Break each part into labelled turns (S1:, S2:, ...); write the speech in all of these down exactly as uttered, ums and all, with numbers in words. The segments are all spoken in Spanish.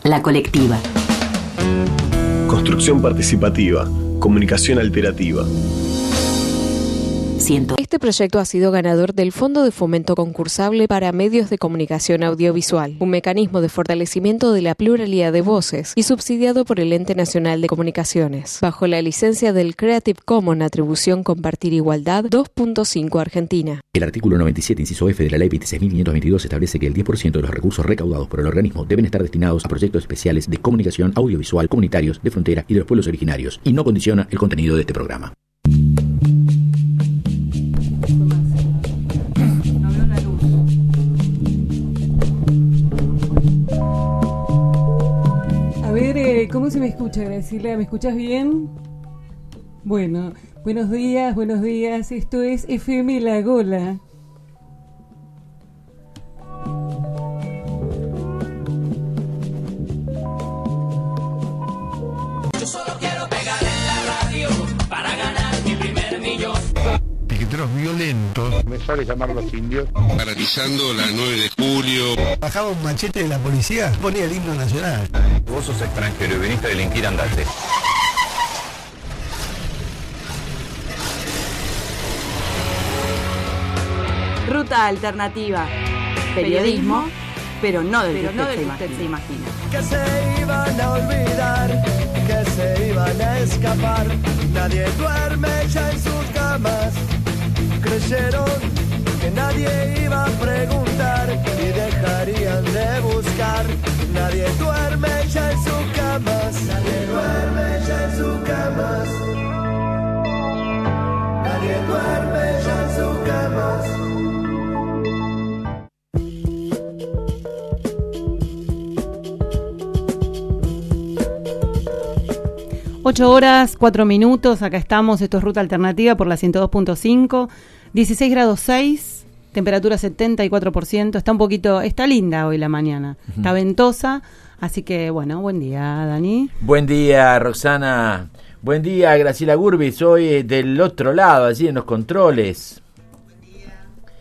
S1: La colectiva.
S2: Construcción participativa. Comunicación alterativa.
S3: Este proyecto ha sido ganador del Fondo de Fomento Concursable para Medios de Comunicación Audiovisual, un mecanismo de fortalecimiento de la pluralidad de voces y subsidiado por el Ente Nacional de Comunicaciones, bajo la licencia del Creative Commons Atribución Compartir Igualdad dos punto cinco Argentina.
S4: El artículo noventa y siete, inciso F de la Ley veintiséis mil quinientos veintidós establece que el diez por ciento de los recursos recaudados por el organismo deben estar destinados a proyectos especiales de comunicación audiovisual comunitarios de frontera y de los pueblos originarios, y no condiciona el contenido de este programa.
S5: A ver, eh, ¿cómo se me escucha, Graciela? ¿Me escuchas bien? Bueno, buenos días, buenos días. Esto es F M La Gola.
S6: Yo solo quiero pegar en la radio para ganar mi primer millón.
S7: Piqueteros violentos.
S8: Me sale llamar a los indios.
S9: Paralizando la nueve de julio.
S7: Bajaba un machete de la policía, ponía el himno nacional.
S10: Vos sos extranjero y viniste a delinquir, andate.
S11: Ruta alternativa. Periodismo, pero no del que usted, usted se imagina.
S12: Que se iban a olvidar, que se iban a escapar. Nadie duerme ya en sus camas. Creyeron que nadie iba a preguntar y dejarían de buscar. Nadie duerme ya en sus camas. Nadie duerme ya en sus camas. Nadie duerme ya en sus camas.
S5: ocho horas, cuatro minutos, acá estamos, esto es Ruta Alternativa por la ciento dos punto cinco, dieciséis grados seis, temperatura setenta y cuatro por ciento, está un poquito, está linda hoy la mañana, uh-huh. Está ventosa, así que bueno, buen día, Dani.
S13: Buen día, Roxana, buen día, Graciela Gurbi, soy del otro lado, allí en los controles. Buen día.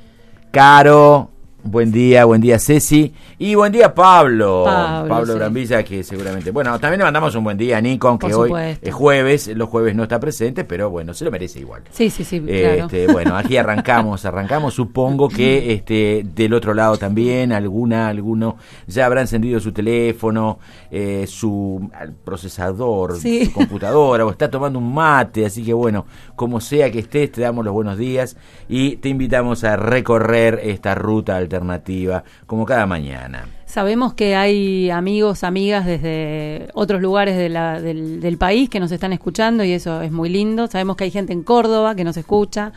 S13: Caro. Buen día, buen día Ceci y buen día Pablo, Pablo, Pablo sí. Brambilla, que seguramente, bueno, también le mandamos un buen día a Nico, aunque hoy es jueves, los jueves no está presente, pero bueno, se lo merece igual.
S5: Sí, sí, sí,
S13: este,
S5: claro.
S13: Bueno, aquí arrancamos, arrancamos, supongo que este del otro lado también, alguna, alguno ya habrá encendido su teléfono, eh, su procesador, sí. Su computadora, o está tomando un mate, así que bueno, como sea que estés, te damos los buenos días y te invitamos a recorrer esta ruta alternativa. alternativa, como cada mañana.
S5: Sabemos que hay amigos, amigas desde otros lugares de la, del, del país que nos están escuchando y eso es muy lindo. Sabemos que hay gente en Córdoba que nos escucha,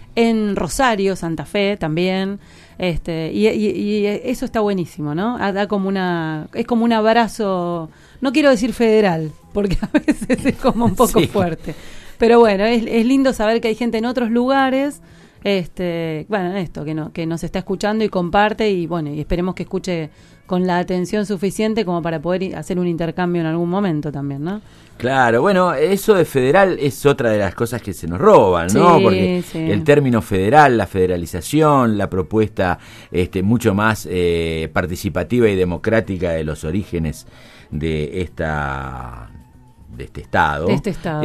S5: en Rosario, Santa Fe también, este, y, y, y eso está buenísimo, ¿no? Da como una, es como un abrazo, no quiero decir federal, porque a veces es como un poco sí. fuerte, pero bueno, es, es lindo saber que hay gente en otros lugares. Este, bueno, esto, que no, que nos está escuchando y comparte y bueno, y esperemos que escuche con la atención suficiente como para poder hacer un intercambio en algún momento también, ¿no?
S13: Claro, bueno, eso de federal es otra de las cosas que se nos roban, ¿no?
S5: Sí,
S13: porque
S5: sí.
S13: El término federal, la federalización, la propuesta este, mucho más eh, participativa y democrática de los orígenes de esta... de este estado,
S5: de este estado.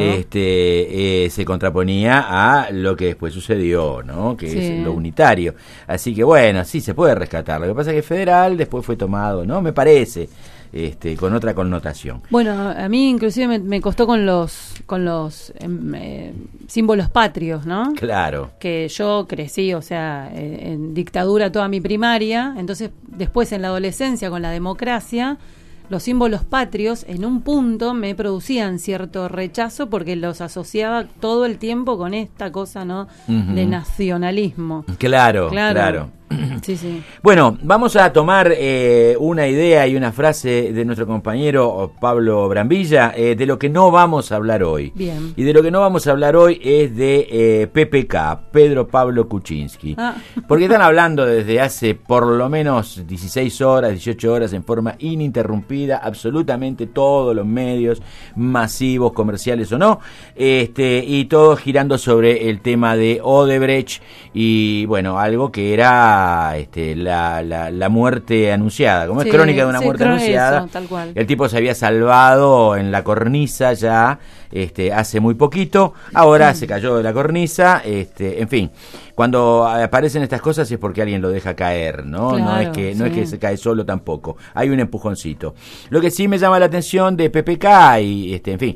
S13: este eh, se contraponía a lo que después sucedió, ¿no? Que sí. Es lo unitario. Así que bueno, sí se puede rescatar. Lo que pasa es que federal después fue tomado, ¿no? Me parece, este, con otra connotación.
S5: Bueno, a mí inclusive me, me costó con los con los eh, símbolos patrios, ¿no?
S13: Claro.
S5: Que yo crecí, o sea, en, en dictadura toda mi primaria, entonces después en la adolescencia con la democracia. Los símbolos patrios en un punto me producían cierto rechazo porque los asociaba todo el tiempo con esta cosa, ¿no? Uh-huh. De nacionalismo.
S13: Claro, claro. claro.
S5: Sí, sí.
S13: Bueno, vamos a tomar eh, una idea y una frase de nuestro compañero Pablo Brambilla eh, de lo que no vamos a hablar hoy.
S5: Bien.
S13: Y de lo que no vamos a hablar hoy es de eh, P P K, Pedro Pablo Kuczynski. Ah. Porque están hablando desde hace por lo menos dieciséis horas, dieciocho horas en forma ininterrumpida, absolutamente todos los medios masivos, comerciales o no, este y todo girando sobre el tema de Odebrecht y bueno, algo que era era este, la, la, la muerte anunciada, como
S5: Sí,
S13: es crónica de una
S5: sí,
S13: muerte
S5: creo
S13: anunciada.
S5: eso, tal cual.
S13: El tipo se había salvado en la cornisa ya este, hace muy poquito, ahora se cayó de la cornisa, este, en fin. Cuando aparecen estas cosas es porque alguien lo deja caer, ¿no?
S5: Claro,
S13: no es que no
S5: sí.
S13: es que se cae solo tampoco. Hay un empujoncito. Lo que sí me llama la atención de P P K y este, en fin,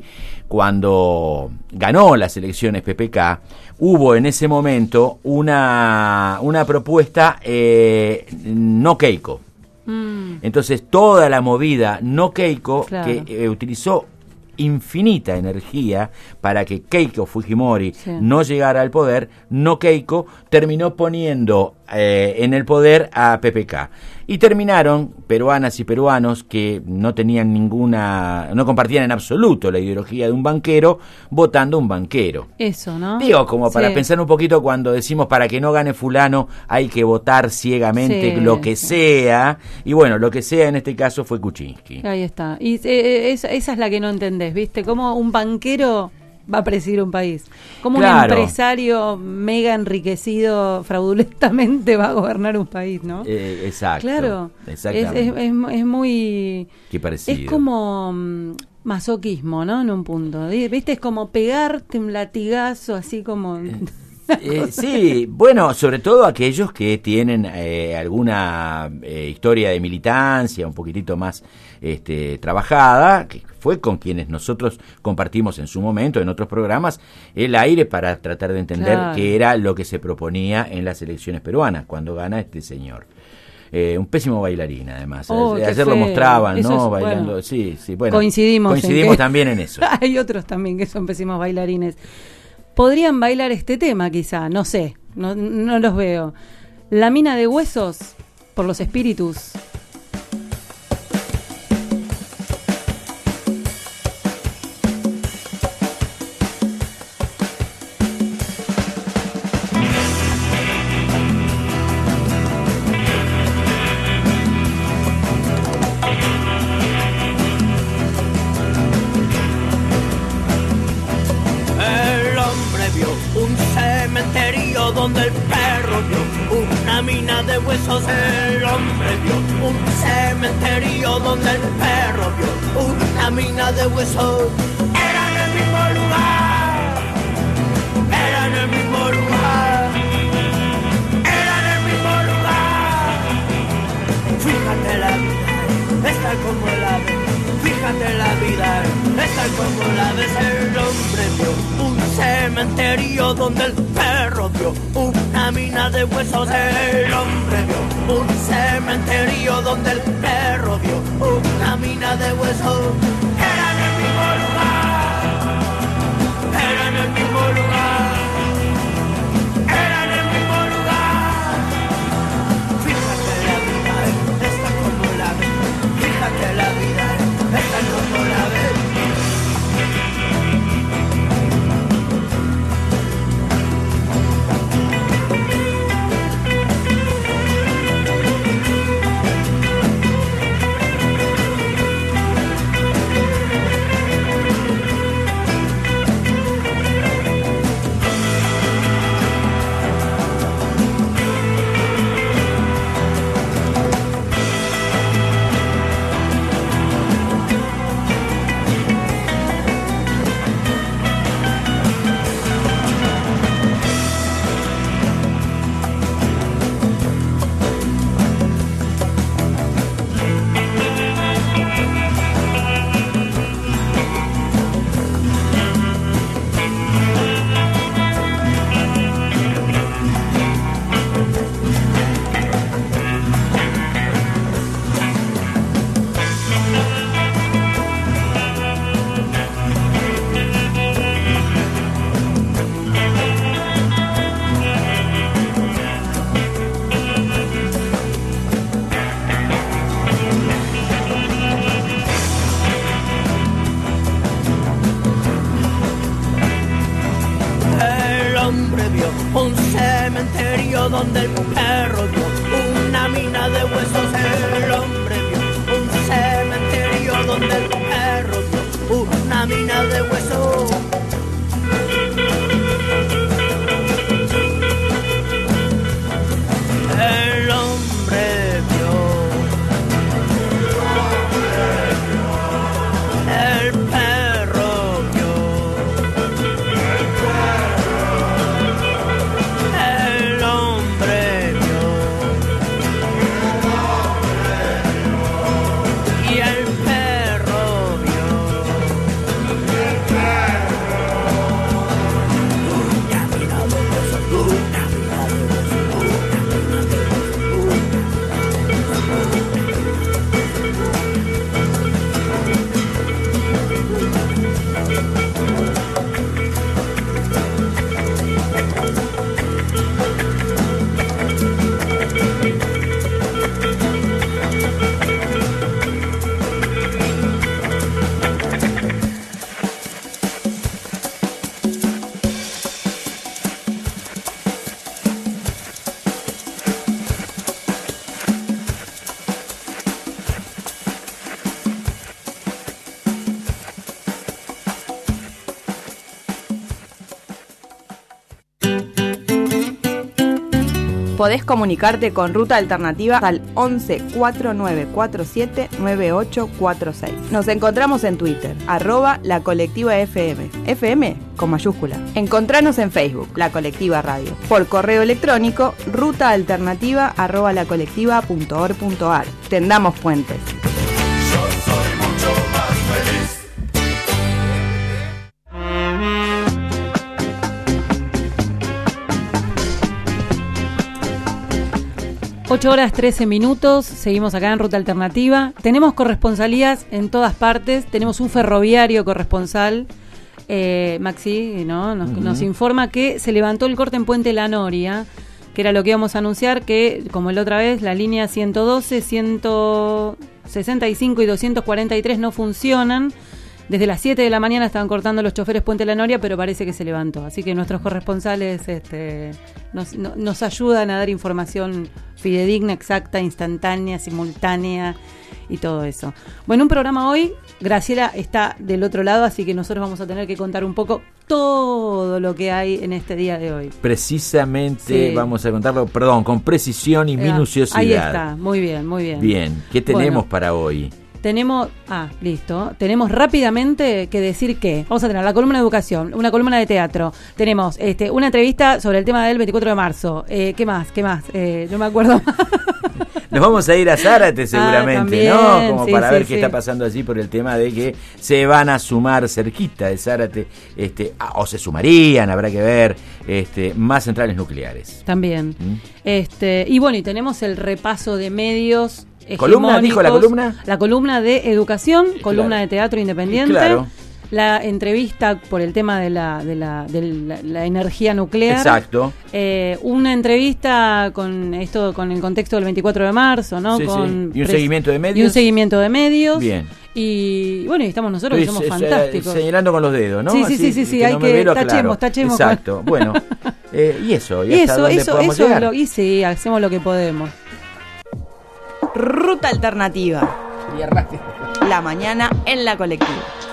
S13: cuando ganó las elecciones P P K, hubo en ese momento una una propuesta eh, no Keiko.
S5: Mm.
S13: Entonces toda la movida no Keiko
S5: Claro.
S13: que eh, utilizó infinita energía para que Keiko Fujimori
S5: Sí.
S13: no llegara al poder, no Keiko terminó poniendo eh, en el poder a P P K. Y terminaron peruanas y peruanos que no tenían ninguna, no compartían en absoluto la ideología de un banquero, votando un banquero.
S5: Eso, ¿no?
S13: Digo, como para
S5: Sí.
S13: pensar un poquito cuando decimos para que no gane fulano hay que votar ciegamente
S5: Sí,
S13: lo que
S5: sí.
S13: sea, y bueno, lo que sea en este caso fue Kuczynski.
S5: Ahí está. Y eh, esa, esa es la que no entendés, ¿viste? Cómo un banquero va a presidir un país. Cómo
S13: Claro.
S5: un empresario mega enriquecido fraudulentamente va a gobernar un país, ¿no?
S13: Eh, exacto.
S5: Claro. Es,
S13: Exactamente.
S5: es, es, es muy...
S13: Qué parecido.
S5: Es como mm, masoquismo, ¿no? En un punto. ¿Viste? Es como pegarte un latigazo así como...
S13: Eh, sí, bueno, sobre todo aquellos que tienen eh, alguna eh, historia de militancia un poquitito más este, trabajada, que fue con quienes nosotros compartimos en su momento, en otros programas, el aire para tratar de entender
S5: Claro.
S13: qué era lo que se proponía en las elecciones peruanas, cuando gana este señor. Eh, un pésimo bailarín, además.
S5: Oh, qué
S13: Ayer lo
S5: feo.
S13: mostraban,
S5: Eso
S13: ¿no?
S5: es,
S13: Bailando.
S5: bueno.
S13: Sí, sí, bueno.
S5: Coincidimos. en
S13: Coincidimos
S5: que-
S13: también en eso.
S5: Hay otros también que son pésimos bailarines. Podrían bailar este tema, quizá, no sé, no, no los veo. La mina de huesos por los espíritus.
S6: El hombre vio un cementerio donde el perro vio una mina de huesos. El hombre vio un cementerio donde el perro vio una mina de huesos. Era en el mismo lugar, era en el mismo lugar, era en el mismo lugar. Fíjate la vida, es tal como la ves. Fíjate la vida, es tal como la ves. El hombre vio un cementerio donde el perro vio una mina de huesos. El hombre vio un cementerio donde el perro vio una mina de huesos. Era en el mismo lugar, era en el mismo lugar, era en el mismo lugar. Fíjate la vida, es tal como la ves. Fíjate la vida, es tal como la ves. El hombre vio un cementerio donde el perro vio una mina de huesos. El hombre vio un cementerio donde el perro vio una mina de huesos. El
S11: Podés comunicarte con Ruta Alternativa al once cuatro nueve cuatro siete nueve ocho cuatro seis. Nos encontramos en Twitter, arroba la colectiva F M. F M con mayúscula. Encontranos en Facebook, La Colectiva Radio. Por correo electrónico, rutaalternativa arroba lacolectiva punto org punto ar. Tendamos puentes.
S12: Yo soy mucho más feliz.
S5: ocho horas trece minutos, seguimos acá en Ruta Alternativa. Tenemos corresponsalías en todas partes, tenemos un ferroviario corresponsal, eh, Maxi, ¿no? Nos, uh-huh. nos informa que se levantó el corte en Puente La Noria, que era lo que íbamos a anunciar, que como la otra vez, la línea ciento doce, ciento sesenta y cinco y doscientos cuarenta y tres no funcionan. Desde las siete de la mañana estaban cortando los choferes Puente La Noria, pero parece que se levantó. Así que nuestros corresponsales este, nos, no, nos ayudan a dar información fidedigna, exacta, instantánea, simultánea y todo eso. Bueno, un programa hoy, Graciela está del otro lado, así que nosotros vamos a tener que contar un poco todo lo que hay en este día de hoy.
S13: Precisamente sí. Vamos a contarlo, perdón, con precisión y minuciosidad.
S5: Ahí está, muy bien, muy bien.
S13: Bien, ¿qué tenemos bueno, para hoy?
S5: Tenemos, ah, listo, tenemos rápidamente que decir que vamos a tener la columna de educación, una columna de teatro, tenemos este una entrevista sobre el tema del veinticuatro de marzo, eh, ¿qué más? ¿Qué más? Eh, no me acuerdo más.
S13: Nos vamos a ir a Zárate seguramente, ah, también, ¿no? Como sí, para sí, ver sí. qué está pasando allí por el tema de que se van a sumar cerquita de Zárate, este, o se sumarían, habrá que ver, este, más centrales nucleares.
S5: También. ¿Mm? Este, y bueno, y tenemos el repaso de medios.
S13: ¿Columna? ¿Dijo la columna?
S5: La columna de educación, columna claro. de teatro independiente.
S13: Claro.
S5: La entrevista por el tema de la, de la, de la, la energía nuclear.
S13: Exacto.
S5: Eh, una entrevista con esto, con el contexto del veinticuatro de marzo, ¿no?
S13: Sí,
S5: con
S13: sí. Y un
S5: pres-
S13: seguimiento de medios.
S5: Y un seguimiento de medios.
S13: Bien.
S5: Y bueno, y estamos nosotros que somos
S13: eh,
S5: fantásticos.
S13: Señalando con los dedos, ¿no?
S5: Sí, sí, sí, sí, sí, hay que tachemos, tachemos.
S13: Exacto. Con... Bueno, eh, y eso, y,
S5: y
S13: hasta
S5: eso,
S13: dónde
S5: eso,
S13: podemos
S5: eso
S13: llegar.
S5: Lo, y sí, hacemos lo que podemos.
S11: Ruta Alternativa. La mañana en la colectiva.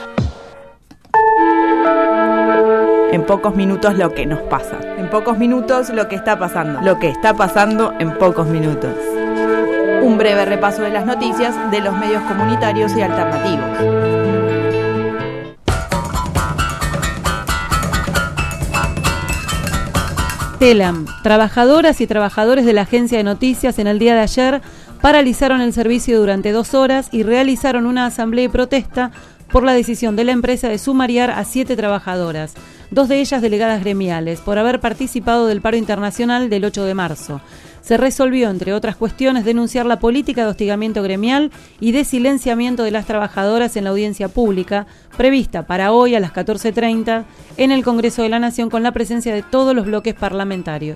S11: En pocos minutos lo que nos pasa. En pocos minutos lo que está pasando. Lo que está pasando en pocos minutos. Un breve repaso de las noticias de los medios comunitarios y alternativos.
S5: Telam, trabajadoras y trabajadores de la agencia de noticias en el día de ayer paralizaron el servicio durante dos horas y realizaron una asamblea y protesta por la decisión de la empresa de sumariar a siete trabajadoras, dos de ellas delegadas gremiales, por haber participado del paro internacional del ocho de marzo. Se resolvió, entre otras cuestiones, denunciar la política de hostigamiento gremial y de silenciamiento de las trabajadoras en la audiencia pública, prevista para hoy a las catorce treinta en el Congreso de la Nación con la presencia de todos los bloques parlamentarios.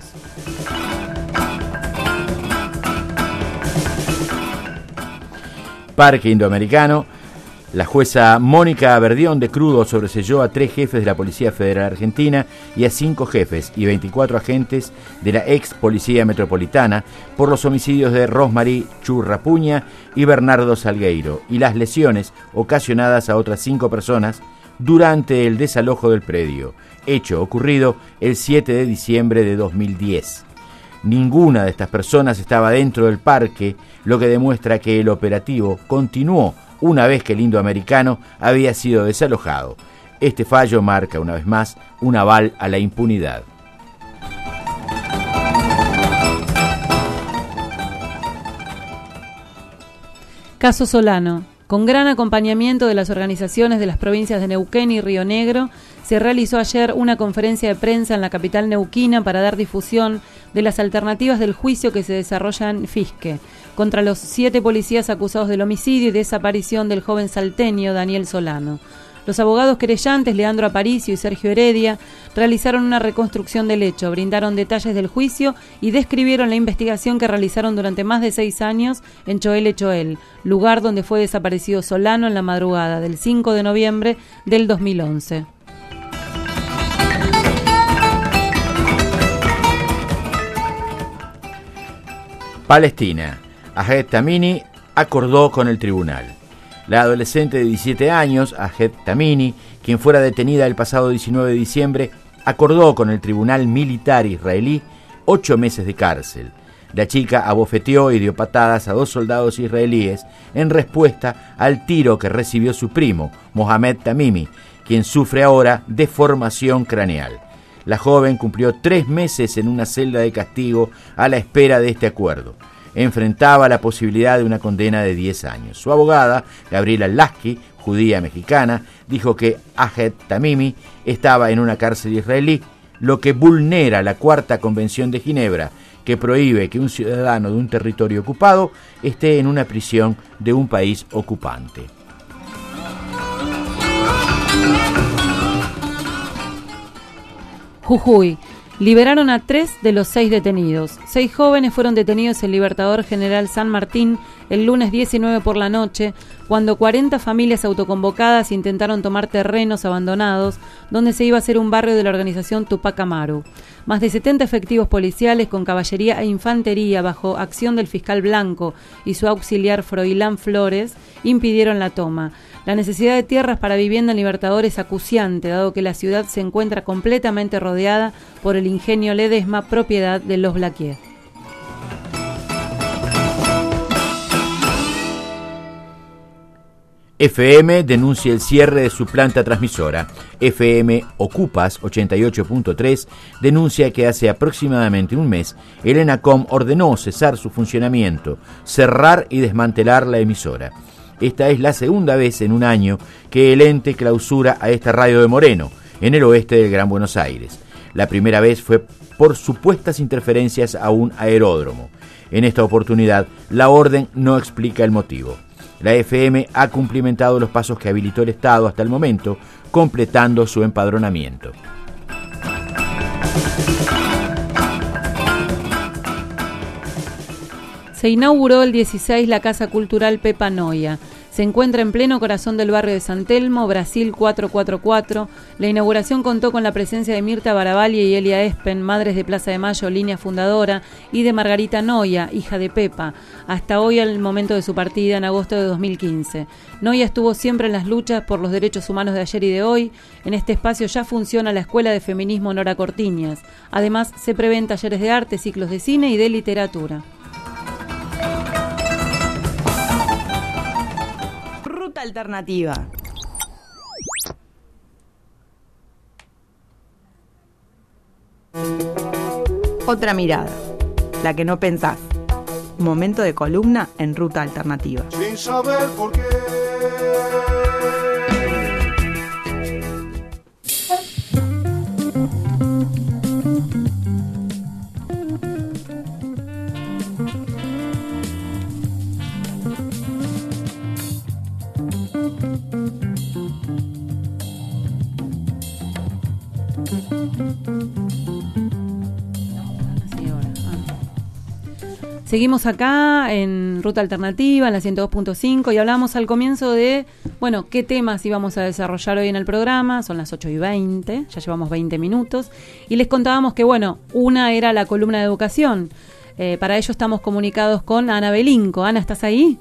S13: Parque Indoamericano. La jueza Mónica Verdión de Crudo sobreseyó a tres jefes de la Policía Federal Argentina y a cinco jefes y veinticuatro agentes de la ex Policía Metropolitana por los homicidios de Rosmarie Churrapuña y Bernardo Salgueiro y las lesiones ocasionadas a otras cinco personas durante el desalojo del predio, hecho ocurrido el siete de diciembre de dos mil diez. Ninguna de estas personas estaba dentro del parque, lo que demuestra que el operativo continuó una vez que el Indoamericano había sido desalojado. Este fallo marca una vez más un aval a la impunidad.
S5: Caso Solano. Con gran acompañamiento de las organizaciones de las provincias de Neuquén y Río Negro, se realizó ayer una conferencia de prensa en la capital neuquina para dar difusión de las alternativas del juicio que se desarrolla en Fisque contra los siete policías acusados del homicidio y desaparición del joven salteño Daniel Solano. Los abogados querellantes Leandro Aparicio y Sergio Heredia realizaron una reconstrucción del hecho, brindaron detalles del juicio y describieron la investigación que realizaron durante más de seis años en Choel Choel, lugar donde fue desaparecido Solano en la madrugada del cinco de noviembre del dos mil once.
S13: Palestina. Ahed Tamimi acordó con el tribunal. La adolescente de diecisiete años, Ahed Tamimi, quien fuera detenida el pasado diecinueve de diciembre, acordó con el tribunal militar israelí ocho meses de cárcel. La chica abofeteó y dio patadas a dos soldados israelíes en respuesta al tiro que recibió su primo, Mohamed Tamimi, quien sufre ahora deformación craneal. La joven cumplió tres meses en una celda de castigo a la espera de este acuerdo. Enfrentaba la posibilidad de una condena de diez años. Su abogada, Gabriela Lasky, judía mexicana, dijo que Ahed Tamimi estaba en una cárcel israelí, lo que vulnera la Cuarta Convención de Ginebra, que prohíbe que un ciudadano de un territorio ocupado esté en una prisión de un país ocupante.
S5: Jujuy. Liberaron a tres de los seis detenidos. Seis jóvenes fueron detenidos en Libertador General San Martín el lunes diecinueve por la noche, cuando cuarenta familias autoconvocadas intentaron tomar terrenos abandonados donde se iba a hacer un barrio de la organización Tupac Amaru. Más de setenta efectivos policiales con caballería e infantería bajo acción del fiscal Blanco y su auxiliar Froilán Flores impidieron la toma. La necesidad de tierras para vivienda en Libertador es acuciante, dado que la ciudad se encuentra completamente rodeada por el ingenio Ledesma, propiedad de los Blaquier.
S13: F M denuncia el cierre de su planta transmisora. F M Ocupas ochenta y ocho punto tres denuncia que hace aproximadamente un mes el ENACOM ordenó cesar su funcionamiento, cerrar y desmantelar la emisora. Esta es la segunda vez en un año que el ente clausura a esta radio de Moreno, en el oeste del Gran Buenos Aires. La primera vez fue por supuestas interferencias a un aeródromo. En esta oportunidad, la orden no explica el motivo. La F M ha cumplimentado los pasos que habilitó el Estado hasta el momento, completando su empadronamiento.
S5: Se inauguró el dieciséis la Casa Cultural Pepa Noia. Se encuentra en pleno corazón del barrio de San Telmo, Brasil cuatrocientos cuarenta y cuatro. La inauguración contó con la presencia de Mirta Baravalli y Elia Espen, madres de Plaza de Mayo, línea fundadora, y de Margarita Noia, hija de Pepa, hasta hoy al momento de su partida en agosto de dos mil quince. Noia estuvo siempre en las luchas por los derechos humanos de ayer y de hoy. En este espacio ya funciona la Escuela de Feminismo Nora Cortiñas. Además, se prevén talleres de arte, ciclos de cine y de literatura.
S11: Alternativa. Otra mirada, la que no pensás. Momento de columna en Ruta Alternativa.
S12: Sin saber por qué.
S5: Seguimos acá en Ruta Alternativa, en la ciento dos punto cinco, y hablamos al comienzo de, bueno, qué temas íbamos a desarrollar hoy en el programa. Son las ocho y veinte, ya llevamos veinte minutos, y les contábamos que, bueno, una era la columna de educación. Eh, para ello estamos comunicados con Ana Belinco. Ana, ¿estás ahí?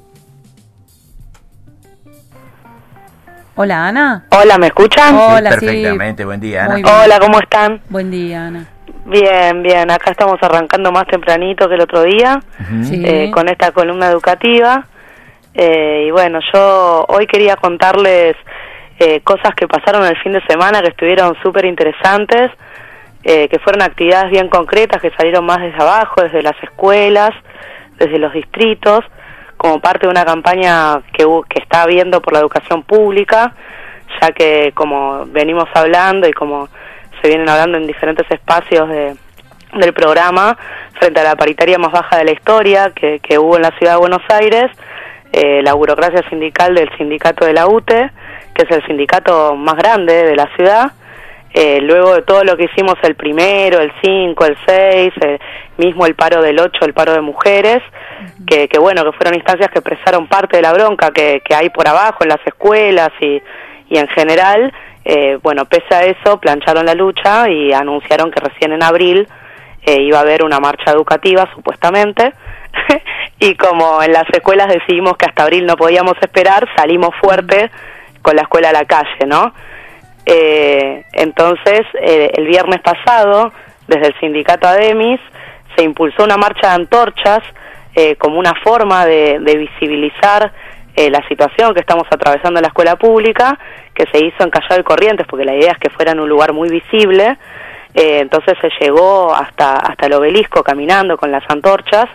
S5: Hola, Ana.
S1: Hola, ¿me escuchan?
S5: Hola,
S13: sí, perfectamente, sí. Buen día, Ana.
S1: Hola, ¿cómo están?
S5: Buen día, Ana.
S1: Bien, bien, acá estamos arrancando más tempranito que el otro día,
S5: sí.
S1: eh, con esta columna educativa, eh, y bueno, yo hoy quería contarles eh, cosas que pasaron el fin de semana que estuvieron súper interesantes, eh, que fueron actividades bien concretas, que salieron más desde abajo, desde las escuelas, desde los distritos, como parte de una campaña que, que está habiendo por la educación pública, ya que como venimos hablando y como se vienen hablando en diferentes espacios de, del programa, frente a la paritaria más baja de la historia que, que hubo en la ciudad de Buenos Aires, eh, la burocracia sindical del sindicato de la U T E, que es el sindicato más grande de la ciudad, eh, luego de todo lo que hicimos el primero, el cinco, el seis, eh, mismo el paro del ocho, el paro de mujeres, uh-huh. que, que bueno, que fueron instancias que expresaron parte de la bronca que, que hay por abajo en las escuelas y, y en general. Eh, bueno, pese a eso, plancharon la lucha y anunciaron que recién en abril eh, iba a haber una marcha educativa, supuestamente, y como en las escuelas decidimos que hasta abril no podíamos esperar, salimos fuerte con la escuela a la calle, ¿no? Eh, entonces, eh, el viernes pasado, desde el sindicato ADEMIS, se impulsó una marcha de antorchas eh, como una forma de, de visibilizar eh, la situación que estamos atravesando en la escuela pública, que se hizo en Callao y Corrientes, porque la idea es que fuera en un lugar muy visible. Eh, entonces se llegó hasta, hasta el obelisco caminando con las antorchas,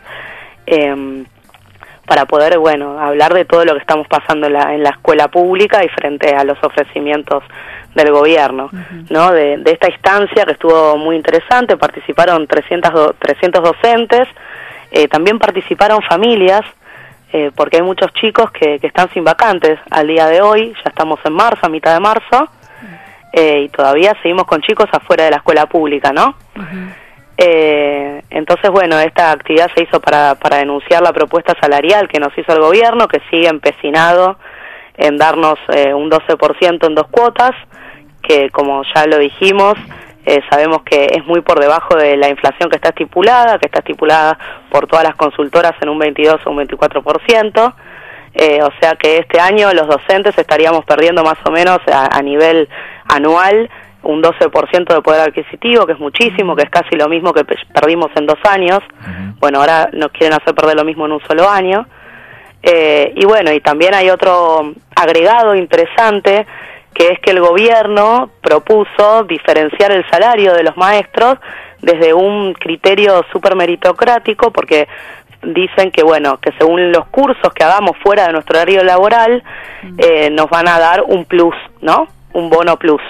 S1: eh, para poder, bueno, hablar de todo lo que estamos pasando en la, en la escuela pública y frente a los ofrecimientos del gobierno, uh-huh. ¿no? De, de esta instancia que estuvo muy interesante, participaron trescientos, do, trescientos docentes, eh, también participaron familias, eh, porque hay muchos chicos que, que están sin vacantes al día de hoy, ya estamos en marzo, a mitad de marzo, eh, y todavía seguimos con chicos afuera de la escuela pública, ¿no? Uh-huh. Eh, entonces, bueno, esta actividad se hizo para, para denunciar la propuesta salarial que nos hizo el gobierno, que sigue empecinado en darnos eh, un doce por ciento en dos cuotas, que como ya lo dijimos, eh, sabemos que es muy por debajo de la inflación que está estipulada, que está estipulada por todas las consultoras en un veintidós o un veinticuatro por ciento, eh, o sea que este año los docentes estaríamos perdiendo más o menos a, a nivel anual un doce por ciento de poder adquisitivo, que es muchísimo, que es casi lo mismo que perdimos en dos años. Uh-huh. Bueno, ahora nos quieren hacer perder lo mismo en un solo año. Eh, y bueno, y también hay otro agregado interesante, que es que el gobierno propuso diferenciar el salario de los maestros desde un criterio súper meritocrático, porque dicen que, bueno, que según los cursos que hagamos fuera de nuestro horario laboral, uh-huh. eh, nos van a dar un plus, ¿no? Un bono plus.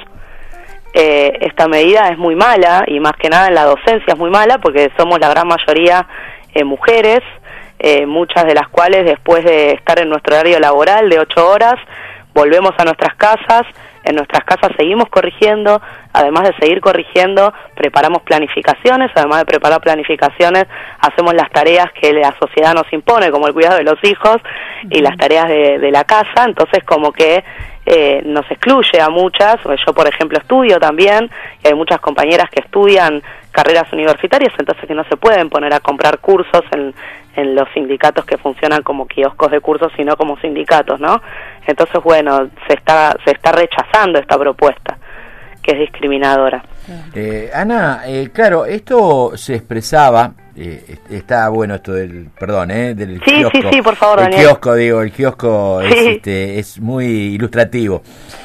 S1: Eh, esta medida es muy mala, y más que nada en la docencia es muy mala, porque somos la gran mayoría eh, mujeres, eh, muchas de las cuales después de estar en nuestro horario laboral de ocho horas, volvemos a nuestras casas, en nuestras casas seguimos corrigiendo, además de seguir corrigiendo, preparamos planificaciones, además de preparar planificaciones, hacemos las tareas que la sociedad nos impone, como el cuidado de los hijos y las tareas de, de la casa, entonces como que Eh, nos excluye a muchas. Yo, por ejemplo, estudio también, y hay muchas compañeras que estudian carreras universitarias, entonces que no se pueden poner a comprar cursos en, en los sindicatos que funcionan como kioscos de cursos, sino como sindicatos, ¿no? Entonces, bueno, se está se está rechazando esta propuesta, que es discriminadora.
S13: Eh, Ana, eh, claro, esto se expresaba, eh, está bueno esto del, perdón, eh, del
S1: sí,
S13: kiosco.
S1: Sí, sí, por favor,
S13: el
S1: Daniel.
S13: kiosco, digo, el kiosco
S1: sí.
S13: es, este, es muy ilustrativo.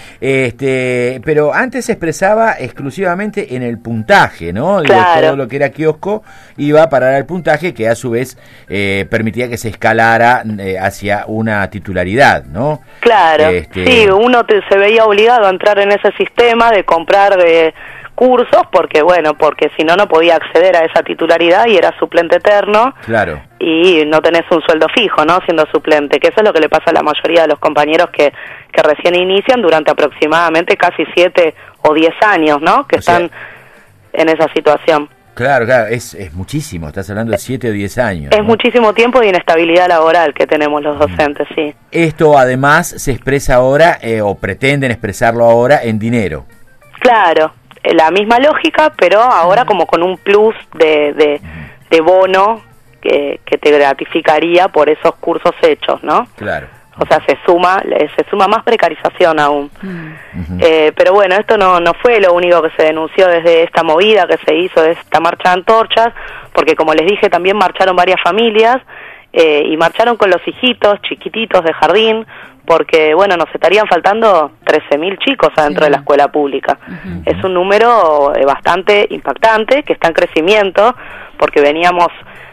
S13: Este, pero antes se expresaba exclusivamente en el puntaje, ¿no? Digo,
S1: claro.
S13: Todo lo que era kiosco iba a parar al puntaje, que a su vez eh, permitía que se escalara eh, hacia una titularidad, ¿no?
S1: Claro,
S13: este...
S1: sí, uno te, se veía obligado a entrar en ese sistema de comprar de cursos, porque bueno, porque si no, no podía acceder a esa titularidad y era suplente eterno.
S13: Claro.
S1: Y no tenés un sueldo fijo, ¿no? Siendo suplente, que eso es lo que le pasa a la mayoría de los compañeros que, que recién inician durante aproximadamente casi siete o diez años, ¿no? Que o están sea, en esa situación.
S13: Claro, claro, es, es muchísimo, estás hablando de siete o diez años.
S1: Es
S13: ¿no?
S1: muchísimo tiempo de inestabilidad laboral que tenemos los docentes, sí.
S13: Esto además se expresa ahora, eh, o pretenden expresarlo ahora, en dinero.
S1: Claro, la misma lógica, pero ahora uh-huh. como con un plus de, de, uh-huh. de bono que, que te gratificaría por esos cursos hechos, ¿no?
S13: Claro.
S1: O sea, se suma se suma más precarización aún.
S13: Uh-huh.
S1: Eh, pero bueno, esto no no fue lo único que se denunció desde esta movida que se hizo, de esta marcha de antorchas, porque como les dije, también marcharon varias familias, eh, y marcharon con los hijitos chiquititos de jardín, porque, bueno, nos estarían faltando trece mil chicos adentro sí. de la escuela pública. Uh-huh. Es un número eh, bastante impactante, que está en crecimiento, porque veníamos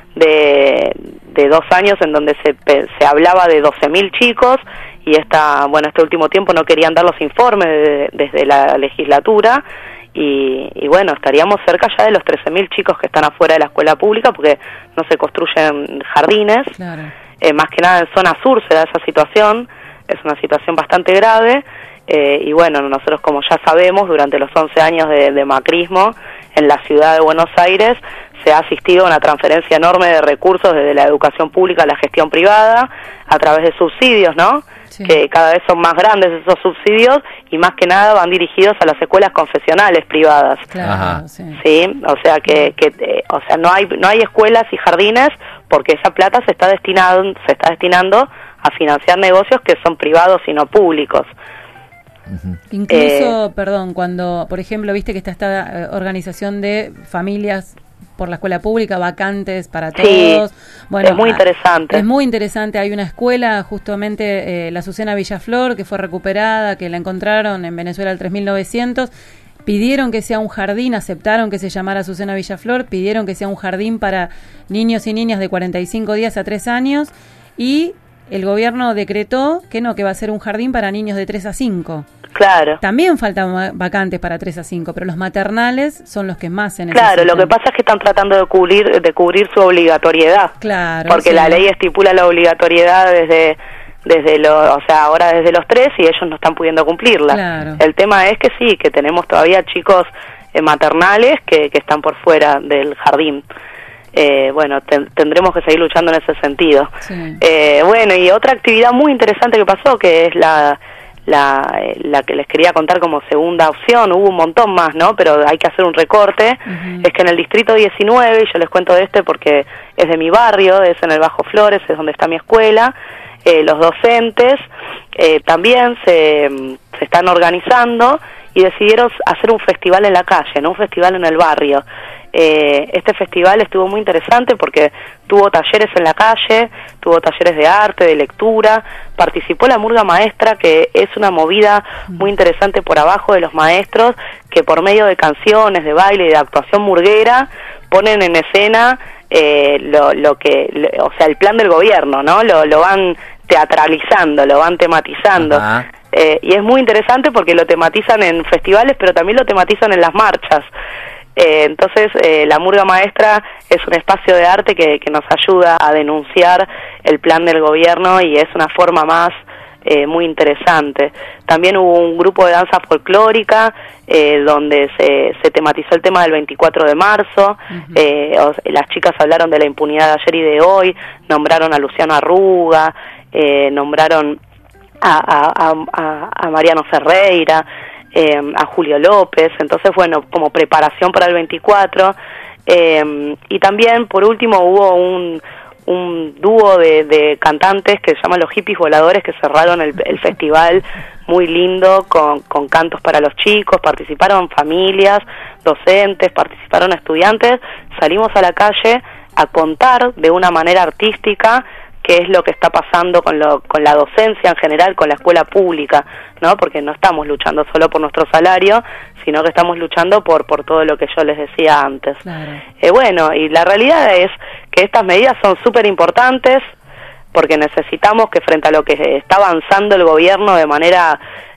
S1: de, de dos años en donde se, se hablaba de doce mil chicos, y esta, bueno, este último tiempo no querían dar los informes de, desde la legislatura, y, y bueno, estaríamos cerca ya de los trece mil chicos que están afuera de la escuela pública, porque no se construyen jardines. Claro. Eh, más que nada en zona sur se da esa situación. Es una situación bastante grave, eh, y bueno, nosotros, como ya sabemos, durante los once años de, de macrismo en la ciudad de Buenos Aires se ha asistido a una transferencia enorme de recursos desde la educación pública a la gestión privada a través de subsidios, ¿no? Sí. Que cada vez son más grandes esos subsidios, y más que nada van dirigidos a las escuelas confesionales privadas.
S5: Claro, sí.
S1: Sí, o sea que, que eh, o sea, no hay no hay escuelas y jardines, porque esa plata se está destinando se está destinando a financiar negocios que son privados y no públicos.
S5: Uh-huh. Incluso, eh, perdón, cuando, por ejemplo, viste que está esta organización de familias por la escuela pública, vacantes para
S1: Sí,
S5: todos. Bueno,
S1: es muy interesante.
S5: Es muy interesante. Hay una escuela, justamente, eh, la Azucena Villaflor, que fue recuperada, que la encontraron en Venezuela al tres mil novecientos. Pidieron que sea un jardín, aceptaron que se llamara Azucena Villaflor, pidieron que sea un jardín para niños y niñas de cuarenta y cinco días a tres años, y el gobierno decretó que no, que va a ser un jardín para niños de tres a cinco.
S1: Claro.
S5: También faltan vacantes para tres a cinco, pero los maternales son los que más se necesitan.
S1: Claro, lo que pasa es que están tratando de cubrir de cubrir su obligatoriedad.
S5: Claro.
S1: Porque
S5: sí.
S1: la ley estipula la obligatoriedad desde desde lo, o sea, ahora desde los tres y ellos no están pudiendo cumplirla.
S5: Claro.
S1: El tema es que sí, que tenemos todavía chicos eh, maternales que, que están por fuera del jardín. Eh, bueno, ten, tendremos que seguir luchando en ese sentido.
S5: Sí.
S1: Eh, bueno, y otra actividad muy interesante que pasó, que es la La, la que les quería contar como segunda opción, hubo un montón más, ¿no? Pero hay que hacer un recorte, uh-huh. Es que en el distrito diecinueve, y yo les cuento de este porque es de mi barrio, es en el Bajo Flores, es donde está mi escuela, eh, los docentes eh, también se, se están organizando y decidieron hacer un festival en la calle, ¿no? Un festival en el barrio. Eh, este festival estuvo muy interesante porque tuvo talleres en la calle, tuvo talleres de arte, de lectura, participó la murga maestra, que es una movida muy interesante por abajo de los maestros, que por medio de canciones, de baile y de actuación murguera ponen en escena eh, lo, lo que, lo, o sea, el plan del gobierno, ¿no? Lo, lo van teatralizando, lo van tematizando. Ajá. Eh, y es muy interesante porque lo tematizan en festivales, pero también lo tematizan en las marchas. Eh, entonces, eh, la murga maestra es un espacio de arte que, que nos ayuda a denunciar el plan del gobierno y es una forma más eh, muy interesante. También hubo un grupo de danza folclórica eh, donde se, se tematizó el tema del veinticuatro de marzo. Uh-huh. eh, o, las chicas hablaron de la impunidad de ayer y de hoy, nombraron a Luciano Arruga, eh, nombraron a, a, a, a Mariano Ferreira, Eh, a Julio López. Entonces, bueno, como preparación para el veinticuatro, eh, y también por último hubo un, un dúo de, de cantantes que se llaman los Hippies Voladores, que cerraron el, el festival muy lindo con, con cantos para los chicos, participaron familias, docentes, participaron estudiantes, salimos a la calle a contar de una manera artística qué es lo que está pasando con lo, con la docencia en general, con la escuela pública, ¿no? Porque no estamos luchando solo por nuestro salario, sino que estamos luchando por por todo lo que yo les decía antes.
S5: Claro.
S1: Eh, bueno, y la realidad es que estas medidas son súper importantes porque necesitamos que frente a lo que está avanzando el gobierno de manera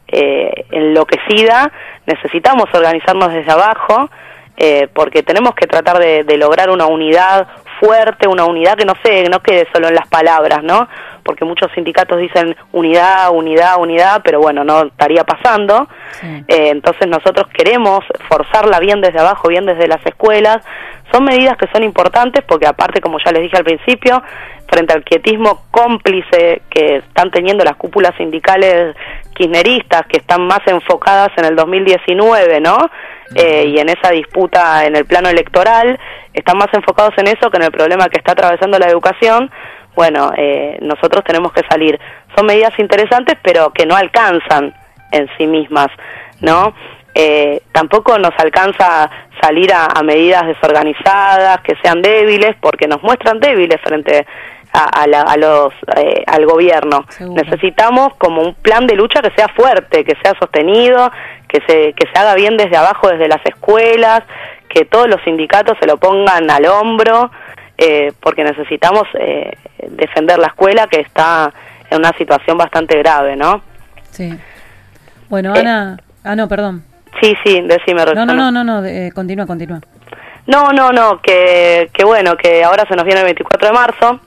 S1: eh, enloquecida, necesitamos organizarnos desde abajo, eh, porque tenemos que tratar de, de lograr una unidad fuerte, una unidad que no sé, no quede solo en las palabras, ¿no? Porque muchos sindicatos dicen unidad, unidad, unidad, pero bueno, no estaría pasando. Sí. Eh, entonces nosotros queremos forzarla bien desde abajo, bien desde las escuelas. Son medidas que son importantes porque aparte, como ya les dije al principio, frente al quietismo cómplice que están teniendo las cúpulas sindicales kirchneristas, que están más enfocadas en el dos mil diecinueve, ¿no? Eh, y en esa disputa en el plano electoral, están más enfocados en eso que en el problema que está atravesando la educación. Bueno, eh, nosotros tenemos que salir. Son medidas interesantes, pero que no alcanzan en sí mismas, ¿no? Eh, tampoco nos alcanza salir a, a medidas desorganizadas, que sean débiles, porque nos muestran débiles frente a, a, la, a los eh, al gobierno. Seguro. Necesitamos como un plan de lucha que sea fuerte, que sea sostenido, que se que se haga bien desde abajo, desde las escuelas, que todos los sindicatos se lo pongan al hombro, eh, porque necesitamos eh, defender la escuela, que está en una situación bastante grave, ¿no?
S5: Sí. Bueno, Ana... Eh, ah, no, perdón.
S1: Sí, sí, decime,
S5: Roxana. No, no, no, no, no eh, continúa, continúa.
S1: No, no, no, que, que bueno, que ahora se nos viene el veinticuatro de marzo,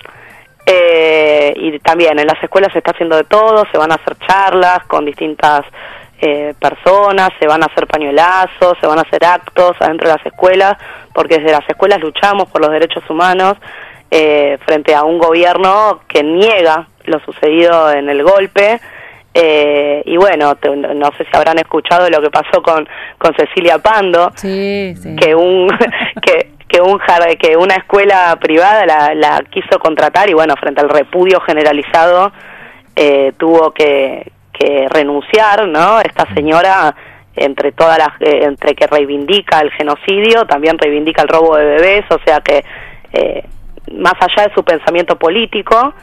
S1: eh, y también en las escuelas se está haciendo de todo, se van a hacer charlas con distintas eh, personas, se van a hacer pañuelazos, se van a hacer actos adentro de las escuelas, porque desde las escuelas luchamos por los derechos humanos eh, frente a un gobierno que niega lo sucedido en el golpe. Eh, y bueno, te, no sé si habrán escuchado lo que pasó con, con Cecilia Pando,
S5: sí, sí.
S1: que un que que un que una escuela privada la, la quiso contratar y bueno, frente al repudio generalizado eh, tuvo que, que renunciar, ¿no? Esta señora entre todas las, eh, entre que reivindica el genocidio, también reivindica el robo de bebés, o sea que eh, más allá de su pensamiento político,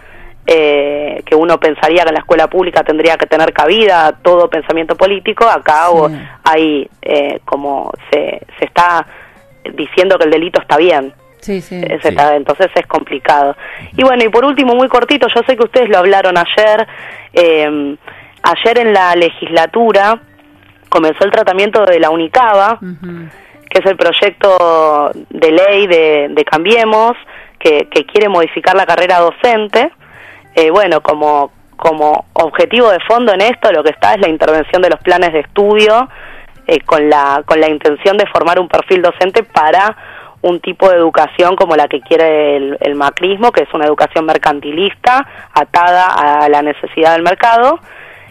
S1: eh, que uno pensaría que en la escuela pública tendría que tener cabida todo pensamiento político, acá sí. o, hay eh, como se, se está diciendo que el delito está bien.
S5: Sí, sí.
S1: Es,
S5: sí.
S1: Está, entonces es complicado. Y bueno, y por último, muy cortito, yo sé que ustedes lo hablaron ayer, eh, ayer en la legislatura comenzó el tratamiento de la UNICABA, uh-huh. que es el proyecto de ley de, de Cambiemos, que, que quiere modificar la carrera docente. Eh, bueno, como, como objetivo de fondo en esto, lo que está es la intervención de los planes de estudio, eh, con la, con la intención de formar un perfil docente para un tipo de educación como la que quiere el, el macrismo, que es una educación mercantilista, atada a la necesidad del mercado.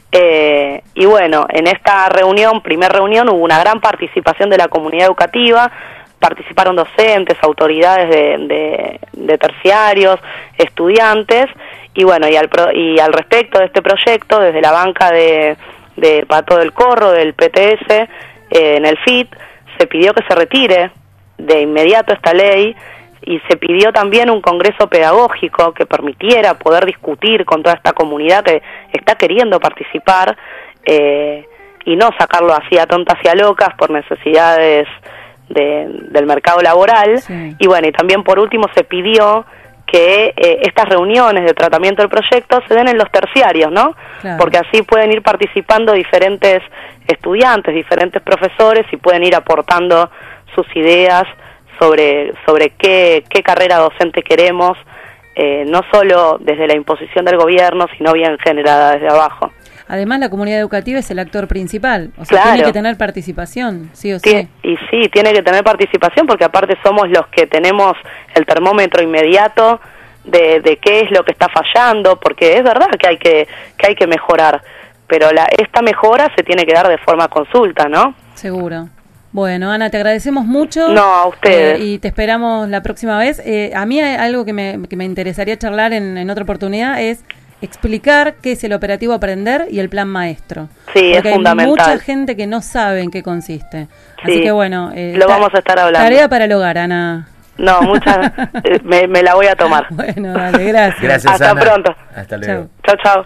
S1: Eh, y bueno, en esta reunión, primer reunión, hubo una gran participación de la comunidad educativa, participaron docentes, autoridades de, de, de terciarios, estudiantes, y bueno, y al, pro, y al respecto de este proyecto, desde la banca de, de Pato del Corro, del P T S, eh, en el F I T, se pidió que se retire de inmediato esta ley, y se pidió también un congreso pedagógico que permitiera poder discutir con toda esta comunidad que está queriendo participar, eh, y no sacarlo así a tontas y a locas por necesidades de, del mercado laboral. Sí. Y bueno, y también por último se pidió que eh, estas reuniones de tratamiento del proyecto se den en los terciarios, ¿no? Claro. Porque así pueden ir participando diferentes estudiantes, diferentes profesores, y pueden ir aportando sus ideas sobre sobre qué, qué carrera docente queremos, eh, no solo desde la imposición del gobierno, sino bien generada desde abajo.
S5: Además, la comunidad educativa es el actor principal, o sea,
S1: claro.
S5: tiene que tener participación, sí o sí.
S1: Tien, y sí, tiene que tener participación, porque aparte somos los que tenemos el termómetro inmediato de, de qué es lo que está fallando, porque es verdad que hay que, que, hay que mejorar, pero la, esta mejora se tiene que dar de forma consulta, ¿no?
S5: Seguro. Bueno, Ana, te agradecemos mucho.
S1: No, a ustedes.
S5: Eh, y te esperamos la próxima vez. Eh, a mí hay algo que me, que me interesaría charlar en, en otra oportunidad es explicar qué es el operativo Aprender y el plan maestro.
S1: Sí,
S5: porque
S1: es fundamental.
S5: Hay mucha gente que no sabe en qué consiste.
S1: Sí,
S5: así que bueno. Eh,
S1: lo vamos a estar hablando.
S5: Tarea para el hogar, Ana.
S1: No, muchas. eh, me, me la voy a tomar.
S5: Bueno, dale, gracias.
S13: Gracias,
S1: Hasta
S13: Ana.
S1: pronto.
S13: Hasta luego.
S1: Chao, chao.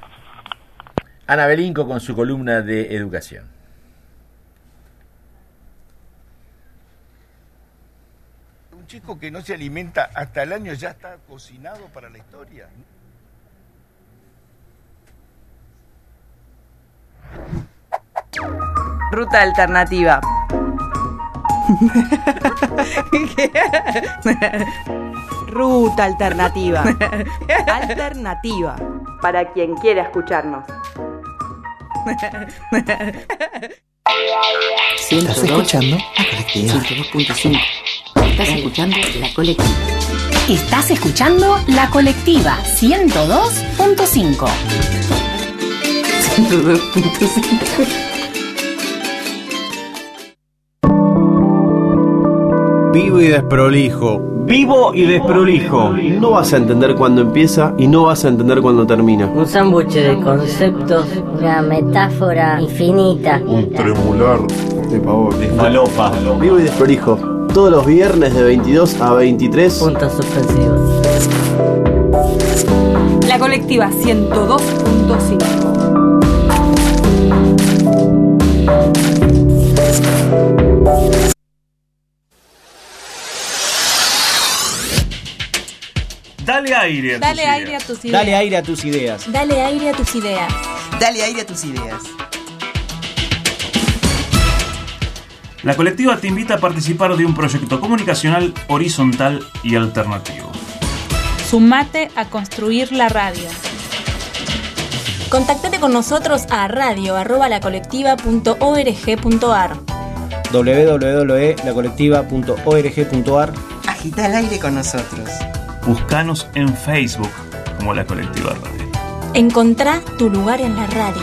S13: Ana Belinco con su columna de educación.
S7: Un chico que no se alimenta hasta el año ya está cocinado para la historia.
S11: Ruta alternativa. Ruta alternativa. Alternativa. Para quien quiera escucharnos.
S8: ¿Estás escuchando? ciento dos punto cinco. Estás escuchando La Colectiva.
S14: Estás escuchando La Colectiva ciento dos punto cinco.
S8: ciento dos punto cinco.
S15: Vivo y desprolijo.
S16: Vivo y desprolijo.
S17: No vas a entender cuándo empieza y no vas a entender cuándo termina.
S18: Un sándwich de conceptos.
S19: Una metáfora infinita.
S20: Un tremular
S17: de pavor.
S16: De falopa.
S17: Vivo y desprolijo. Todos los viernes de veintidós a veintitrés.
S18: Puntos suspensivos.
S21: La Colectiva ciento dos punto cinco.
S16: Dale aire a
S21: Dale
S16: tus
S21: aire
S16: ideas.
S21: a tus ideas.
S15: Dale aire a tus ideas.
S21: Dale aire a tus ideas.
S8: Dale aire a tus ideas.
S16: La Colectiva te invita a participar de un proyecto comunicacional horizontal y alternativo.
S21: Sumate a construir la radio. Contactate con nosotros a radio arroba lacolectiva punto org punto ar.
S15: doble u doble u doble u punto la colectiva punto org punto ar.
S8: Agita el aire con nosotros.
S16: Búscanos en Facebook como La Colectiva Radio.
S21: Encontrá tu lugar en la radio.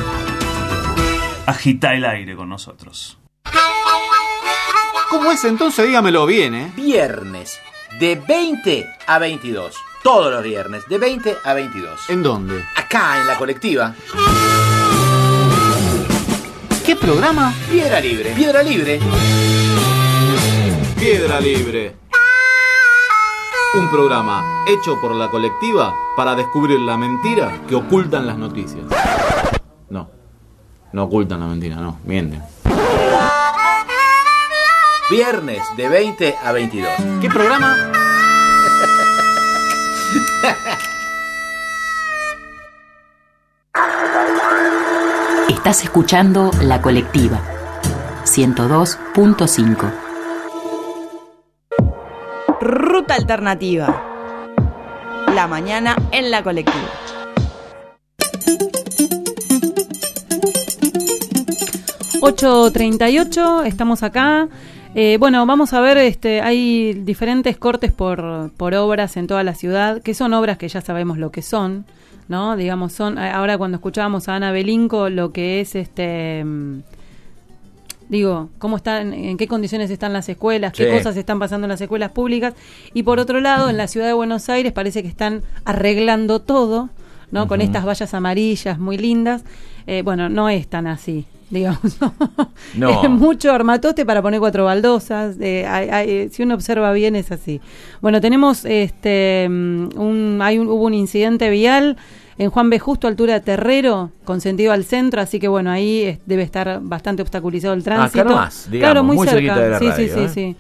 S16: Agita el aire con nosotros.
S15: ¿Cómo es entonces? Dígamelo bien, ¿eh?
S13: Viernes, de veinte a veintidós. Todos los viernes, de veinte a veintidós.
S15: ¿En dónde?
S13: Acá, en La Colectiva.
S15: ¿Qué
S20: ¿Qué programa?
S22: Piedra Libre. Piedra Libre.
S20: Piedra Libre. Un programa hecho por la colectiva para descubrir la mentira que ocultan las noticias. No, no ocultan la mentira, no, mienten.
S22: Viernes de veinte a veintidós.
S20: ¿Qué programa?
S8: Estás escuchando La Colectiva ciento dos punto cinco.
S11: Ruta alternativa. La mañana en La Colectiva.
S5: ocho treinta y ocho, estamos acá. Eh, bueno, vamos a ver, este, hay diferentes cortes por, por obras en toda la ciudad, que son obras que ya sabemos lo que son, ¿no? Digamos, son, ahora cuando escuchábamos a Ana Belinco, lo que es, este, digo, cómo están, en qué condiciones están las escuelas, qué
S13: Sí.
S5: cosas están pasando en las escuelas públicas, y por otro lado, en la ciudad de Buenos Aires parece que están arreglando todo, ¿no? Uh-huh. Con estas vallas amarillas muy lindas. Eh, bueno, no es tan así, digamos.
S13: No.
S5: Es mucho armatoste para poner cuatro baldosas. Eh, hay, hay, si uno observa bien es así. Bueno, tenemos este un hay un, hubo un incidente vial en Juan B. Justo, altura de Terrero, con sentido al centro, así que bueno, ahí es, debe estar bastante obstaculizado el tránsito.
S13: Acá nomás, digamos,
S5: claro, muy,
S13: muy
S5: cerca.
S13: cerquita de la
S5: sí,
S13: radio,
S5: sí, sí,
S13: ¿eh?
S5: sí.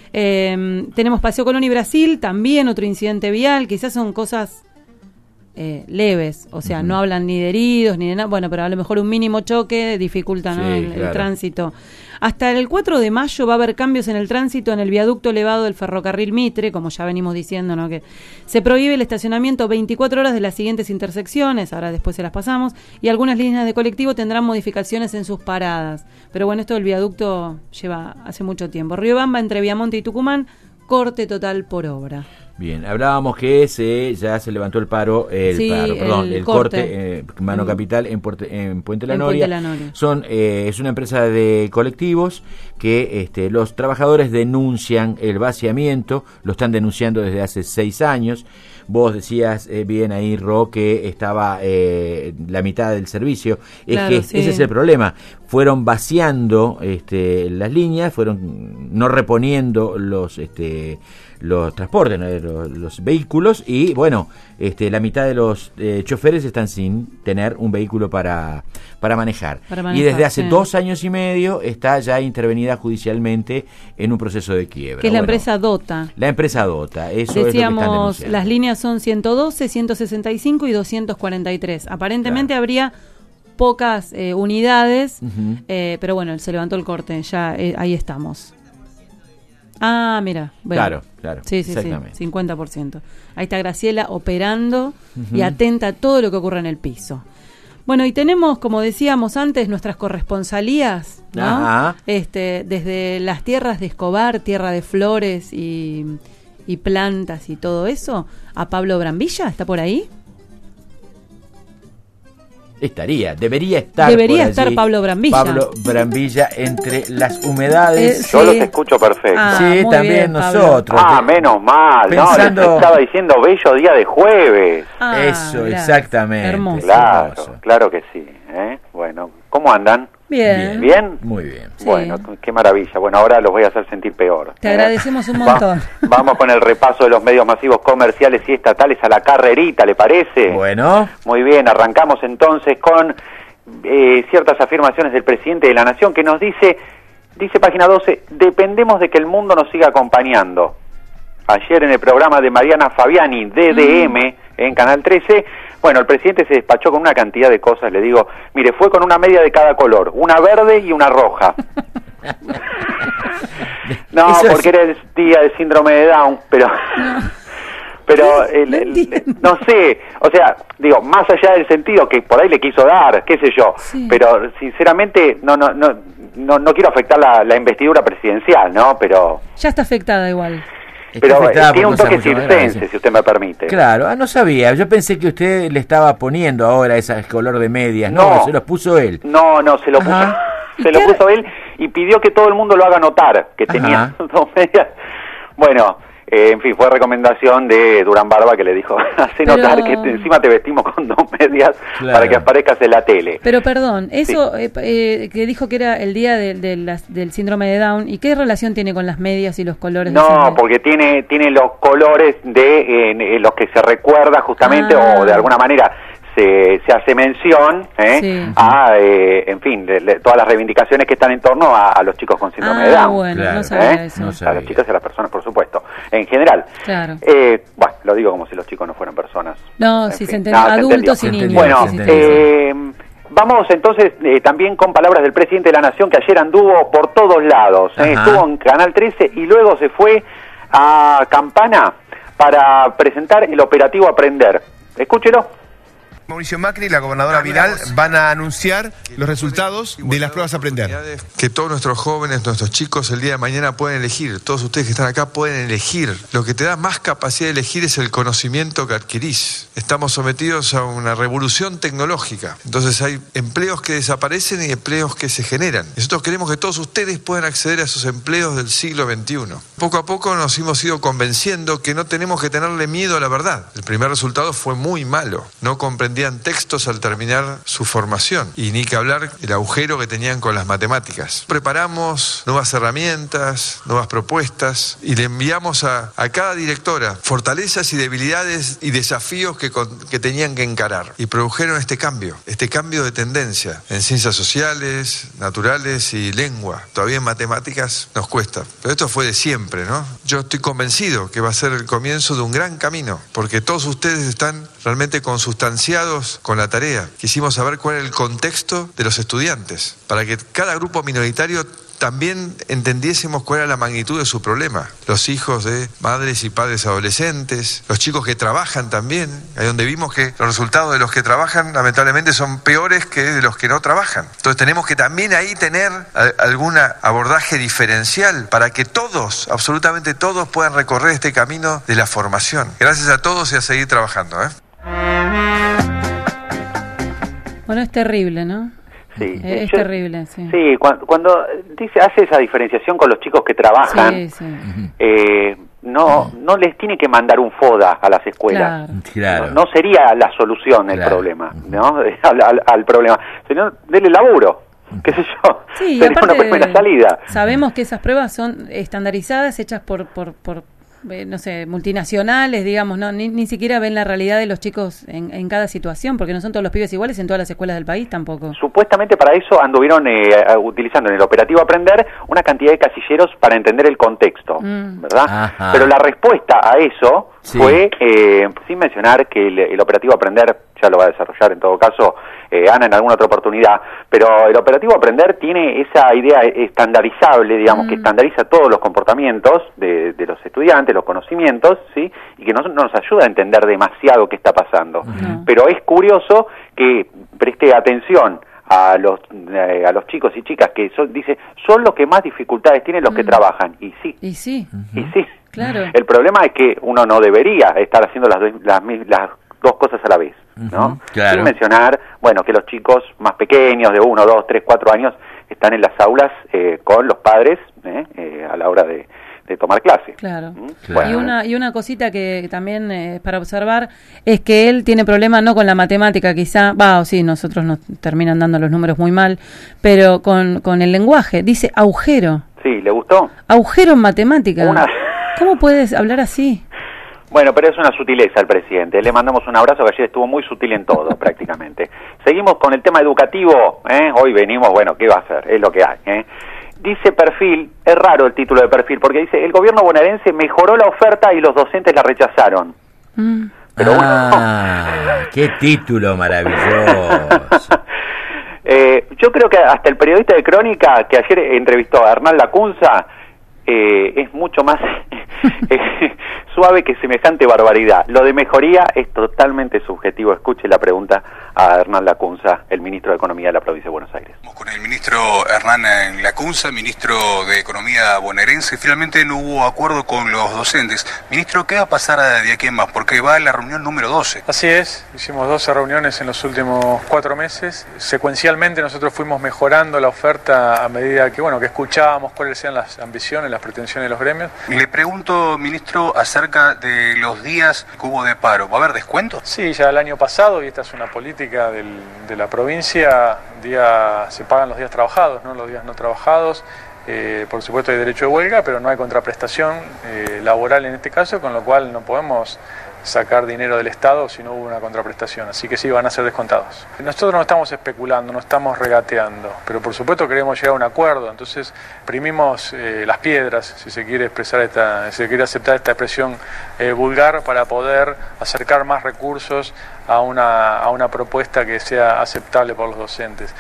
S5: Eh, tenemos Paseo Colón y Brasil, también otro incidente vial, quizás son cosas eh, leves, o sea, uh-huh. no hablan ni de heridos, ni de nada, bueno, pero a lo mejor un mínimo choque dificulta, ¿no?
S13: Sí,
S5: el,
S13: claro.
S5: el tránsito. Hasta el cuatro de mayo va a haber cambios en el tránsito en el viaducto elevado del ferrocarril Mitre, como ya venimos diciendo, ¿no? Que se prohíbe el estacionamiento veinticuatro horas de las siguientes intersecciones, ahora después se las pasamos, y algunas líneas de colectivo tendrán modificaciones en sus paradas. Pero bueno, esto del viaducto lleva hace mucho tiempo. Riobamba entre Viamonte y Tucumán, corte total por obra.
S13: Bien, hablábamos que se ya se levantó el paro, el
S5: Sí,
S13: paro, perdón,
S5: el
S13: el
S5: corte.
S13: corte, eh, Mano Capital en, Puerte, en Puente La
S5: En
S13: Noria.
S5: Puente La Noria.
S13: Son eh, es una empresa de colectivos que este, los trabajadores denuncian el vaciamiento, lo están denunciando desde hace seis años. Vos decías eh, bien ahí, Ro, que estaba eh, la mitad del servicio. Es
S5: Claro,
S13: que
S5: sí.
S13: ese es el problema. Fueron vaciando este, las líneas, fueron no reponiendo los este, los transportes, ¿no? los, los vehículos, y bueno, este, la mitad de los eh, choferes están sin tener un vehículo para, para manejar.
S5: Para
S13: y
S5: manejar,
S13: desde hace
S5: sí.
S13: dos años y medio está ya intervenida judicialmente en un proceso de quiebra.
S5: Que es la
S13: Bueno,
S5: empresa Dota.
S13: La empresa Dota, eso
S5: Decíamos,
S13: es lo que están denunciando.
S5: las líneas son ciento doce, ciento sesenta y cinco y doscientos cuarenta y tres. Aparentemente
S13: Claro.
S5: habría pocas eh, unidades,
S13: Ujú.
S5: eh, pero bueno, se levantó el corte, ya eh, ahí estamos. Ah, mira. Bueno.
S13: Claro, claro,
S5: Sí, sí, sí,
S13: exactamente.
S5: cincuenta por ciento. Ahí está Graciela operando
S13: Ujú.
S5: y atenta a todo lo que ocurre en el piso. Bueno, y tenemos, como decíamos antes, nuestras corresponsalías, ¿no?
S13: Ajá.
S5: Este, desde las tierras de Escobar, tierra de flores y, y plantas y todo eso, a Pablo Brambilla, ¿está por ahí?
S13: Estaría, debería estar
S5: Debería
S13: por
S5: estar
S13: allí
S5: Pablo Brambilla.
S13: Pablo Brambilla entre las humedades.
S5: Eh,
S23: Yo
S5: sí.
S23: los escucho perfecto.
S5: Ah,
S13: sí,
S5: muy
S13: también
S5: bien, Pablo.
S13: nosotros.
S23: Ah,
S13: Te-
S23: menos mal,
S13: Pensando-
S23: no, les estaba diciendo bello día de jueves.
S5: Ah,
S13: Eso,
S5: gracias.
S13: exactamente.
S5: Hermoso.
S23: Claro,
S13: hermoso.
S23: claro que sí. ¿eh? Bueno, ¿cómo andan?
S5: Bien.
S23: ¿Bien?
S13: Muy bien.
S5: Sí.
S23: Bueno, qué maravilla. Bueno, ahora los voy a hacer sentir peor.
S5: Te
S23: ¿eh?
S5: agradecemos un
S23: Va-
S5: montón.
S23: Vamos con el repaso de los medios masivos comerciales y estatales a la carrerita, ¿le parece?
S13: Bueno,
S23: Muy bien, arrancamos entonces con eh, ciertas afirmaciones del presidente de la Nación que nos dice, dice página doce, dependemos de que el mundo nos siga acompañando. Ayer en el programa de Mariana Fabiani, D D M, mm. en Canal trece, bueno, el presidente se despachó con una cantidad de cosas, le digo, mire, fue con una media de cada color, una verde y una roja. No,
S13: Eso es-
S23: porque era el día del síndrome de Down, pero... Pero, el-
S5: No
S23: el-
S5: entiendo.
S23: no sé, o sea, digo, más allá del sentido que por ahí le quiso dar, qué sé yo,
S5: Sí.
S23: pero sinceramente no no no no, no quiero afectar la, la investidura presidencial, ¿no? Pero,
S5: Ya está afectada igual.
S13: está
S23: pero
S13: afectada
S23: eh, tiene
S13: por
S23: un
S13: cosas
S23: toque
S13: mucho más
S23: circense,
S13: grandes.
S23: si usted me permite.
S13: Claro, ah, no sabía. Yo pensé que usted le estaba poniendo ahora ese color de medias. No,
S23: No.
S13: se los puso él.
S23: No, no, se lo puso,
S13: Ajá.
S23: se
S5: ¿Y
S23: lo
S5: qué-
S23: puso él y pidió que todo el mundo lo haga notar, que
S13: Ajá.
S23: tenía dos medias. Bueno, Eh, en fin, fue recomendación de Durán Barba que le dijo, hace
S5: Pero...
S23: notar que te, encima te vestimos con dos medias
S5: claro.
S23: para que aparezcas en la tele.
S5: Pero perdón, eso
S23: sí.
S5: eh, eh, que dijo que era el día de, de las, del síndrome de Down, ¿y qué relación tiene con las medias y los colores?
S23: No, porque tiene tiene los colores de eh, los que se recuerda justamente ah. o de alguna manera se, se hace mención ¿eh? sí. a, eh, en fin, de, de todas las reivindicaciones que están en torno a, a los chicos con síndrome
S5: ah,
S23: de Down.
S5: Bueno, claro. no sabía ¿eh? eso.
S23: No sabía. A los chicos y a las personas, por supuesto, en general.
S5: Claro.
S23: Eh, bueno, lo digo como si los chicos no fueran personas.
S5: No, si
S23: fin.
S5: se entendió,
S23: no,
S5: adultos
S23: se
S5: y niños.
S23: Bueno,
S5: sí, sí,
S23: eh, vamos entonces eh, también con palabras del presidente de la Nación, que ayer anduvo por todos lados. Eh, estuvo en Canal trece y luego se fue a Campana para presentar el operativo Aprender. Escúchelo.
S2: Mauricio Macri y la gobernadora Vidal van a anunciar los resultados de las pruebas Aprender.
S3: Que todos nuestros jóvenes, nuestros chicos el día de mañana pueden elegir, todos ustedes que están acá pueden elegir. Lo que te da más capacidad de elegir es el conocimiento que adquirís. Estamos sometidos a una revolución tecnológica. Entonces hay empleos que desaparecen y empleos que se generan. Nosotros queremos que todos ustedes puedan acceder a esos empleos del siglo veintiuno. Poco a poco nos hemos ido convenciendo que no tenemos que tenerle miedo a la verdad. El primer resultado fue muy malo. No comprendí textos al terminar su formación y ni que hablar el agujero que tenían con las matemáticas. Preparamos nuevas herramientas, nuevas propuestas y le enviamos a, a cada directora fortalezas y debilidades y desafíos que, con, que tenían que encarar y produjeron este cambio, este cambio de tendencia en ciencias sociales, naturales y lengua. Todavía en matemáticas nos cuesta, pero esto fue de siempre, ¿no? Yo estoy convencido que va a ser el comienzo de un gran camino porque todos ustedes están realmente consustanciados con la tarea. Quisimos saber cuál era el contexto de los estudiantes, para que cada grupo minoritario también entendiésemos cuál era la magnitud de su problema. Los hijos de madres y padres adolescentes, los chicos que trabajan también, ahí donde vimos que los resultados de los que trabajan lamentablemente son peores que de los que no trabajan. Entonces tenemos que también ahí tener algún abordaje diferencial para que todos, absolutamente todos, puedan recorrer este camino de la formación. Gracias a todos y a seguir trabajando, ¿eh?
S5: Bueno, es terrible, ¿no?
S23: Sí.
S5: Es
S23: Yo,
S5: terrible, sí.
S23: Sí, cuando, cuando dice hace esa diferenciación con los chicos que trabajan,
S5: sí, sí.
S23: Eh, no no les tiene que mandar un FODA a las escuelas.
S13: Claro. Claro.
S23: No, no sería la solución el
S13: Claro.
S23: problema, ¿no? al, al, al problema, sino dele laburo. ¿Qué sé yo?
S5: Sí,
S23: sería
S5: aparte,
S23: una buena salida.
S5: Sabemos que esas pruebas son estandarizadas, hechas por... por, por no sé, multinacionales, digamos, no ni, ni siquiera ven la realidad de los chicos en, en cada situación, porque no son todos los pibes iguales en todas las escuelas del país tampoco.
S23: Supuestamente para eso anduvieron eh, utilizando en el operativo Aprender una cantidad de casilleros para entender el contexto, mm. ¿verdad? Ajá. Pero la respuesta a eso sí. fue, eh, sin mencionar que el, el operativo Aprender ya lo va a desarrollar en todo caso eh, Ana en alguna otra oportunidad, pero el operativo Aprender tiene esa idea estandarizable, digamos, mm. que estandariza todos los comportamientos de, de los estudiantes, los conocimientos, ¿sí? Y que no, no nos ayuda a entender demasiado qué está pasando. Mm. Pero es curioso que preste atención a los eh, a los chicos y chicas que son, dice, son los que más dificultades tienen los mm. que trabajan. Y sí.
S5: Y sí.
S23: Y sí.
S5: Claro.
S23: El problema es que uno no debería estar haciendo las, las, las dos cosas a la vez, ¿no? Uh-huh, claro. Sin mencionar, bueno, que los chicos más pequeños, de uno, dos, tres, cuatro años, están en las aulas eh, con los padres eh, eh, a la hora de, de tomar clase.
S5: Claro.
S23: ¿Mm?
S5: claro.
S23: Bueno.
S5: Y una y una cosita que también es eh, para observar es que él tiene problemas no con la matemática, quizá, va, o sí, nosotros nos terminan dando los números muy mal, pero con, con el lenguaje. Dice agujero.
S23: Sí, ¿le gustó?
S5: Agujero en matemática.
S23: Una...
S5: ¿Cómo puedes hablar así?
S23: Bueno, pero es una sutileza al presidente. Le mandamos un abrazo, que ayer estuvo muy sutil en todo, prácticamente. Seguimos con el tema educativo. ¿eh? Hoy venimos, bueno, ¿qué va a hacer? Es lo que hay. ¿eh? Dice Perfil, es raro el título de Perfil, porque dice, el gobierno bonaerense mejoró la oferta y los docentes la rechazaron.
S5: Mm.
S23: Pero
S13: ah, bueno. ¡Qué título maravilloso!
S23: eh, yo creo que hasta el periodista de Crónica, que ayer entrevistó a Hernán Lacunza, eh, es mucho más... suave que semejante barbaridad. Lo de mejoría es totalmente subjetivo. Escuche la pregunta a Hernán Lacunza, el ministro de Economía de la provincia de Buenos Aires.
S4: Con el ministro Hernán Lacunza, ministro de Economía bonaerense, finalmente no hubo acuerdo con los docentes. Ministro, ¿qué va a pasar de aquí en más? Porque va a la reunión número doce.
S9: Así es, hicimos doce reuniones en los últimos cuatro meses. Secuencialmente nosotros fuimos mejorando la oferta a medida que, bueno, que escuchábamos cuáles eran las ambiciones, las pretensiones de los gremios.
S4: Le pregunto, ministro, acerca de los días que hubo de paro. ¿Va a haber descuento?
S9: Sí, ya el año pasado, y esta es una política del, de la provincia, día, se pagan los días trabajados, no los días no trabajados. Eh, por supuesto hay derecho de huelga, pero no hay contraprestación eh, laboral en este caso, con lo cual no podemos sacar dinero del Estado si no hubo una contraprestación, así que sí, van a ser descontados. Nosotros no estamos especulando, no estamos regateando, pero por supuesto queremos llegar a un acuerdo, entonces imprimimos eh, las piedras, si se quiere expresar esta, si se quiere aceptar esta expresión eh, vulgar, para poder acercar más recursos a una, a una propuesta que sea aceptable por los docentes.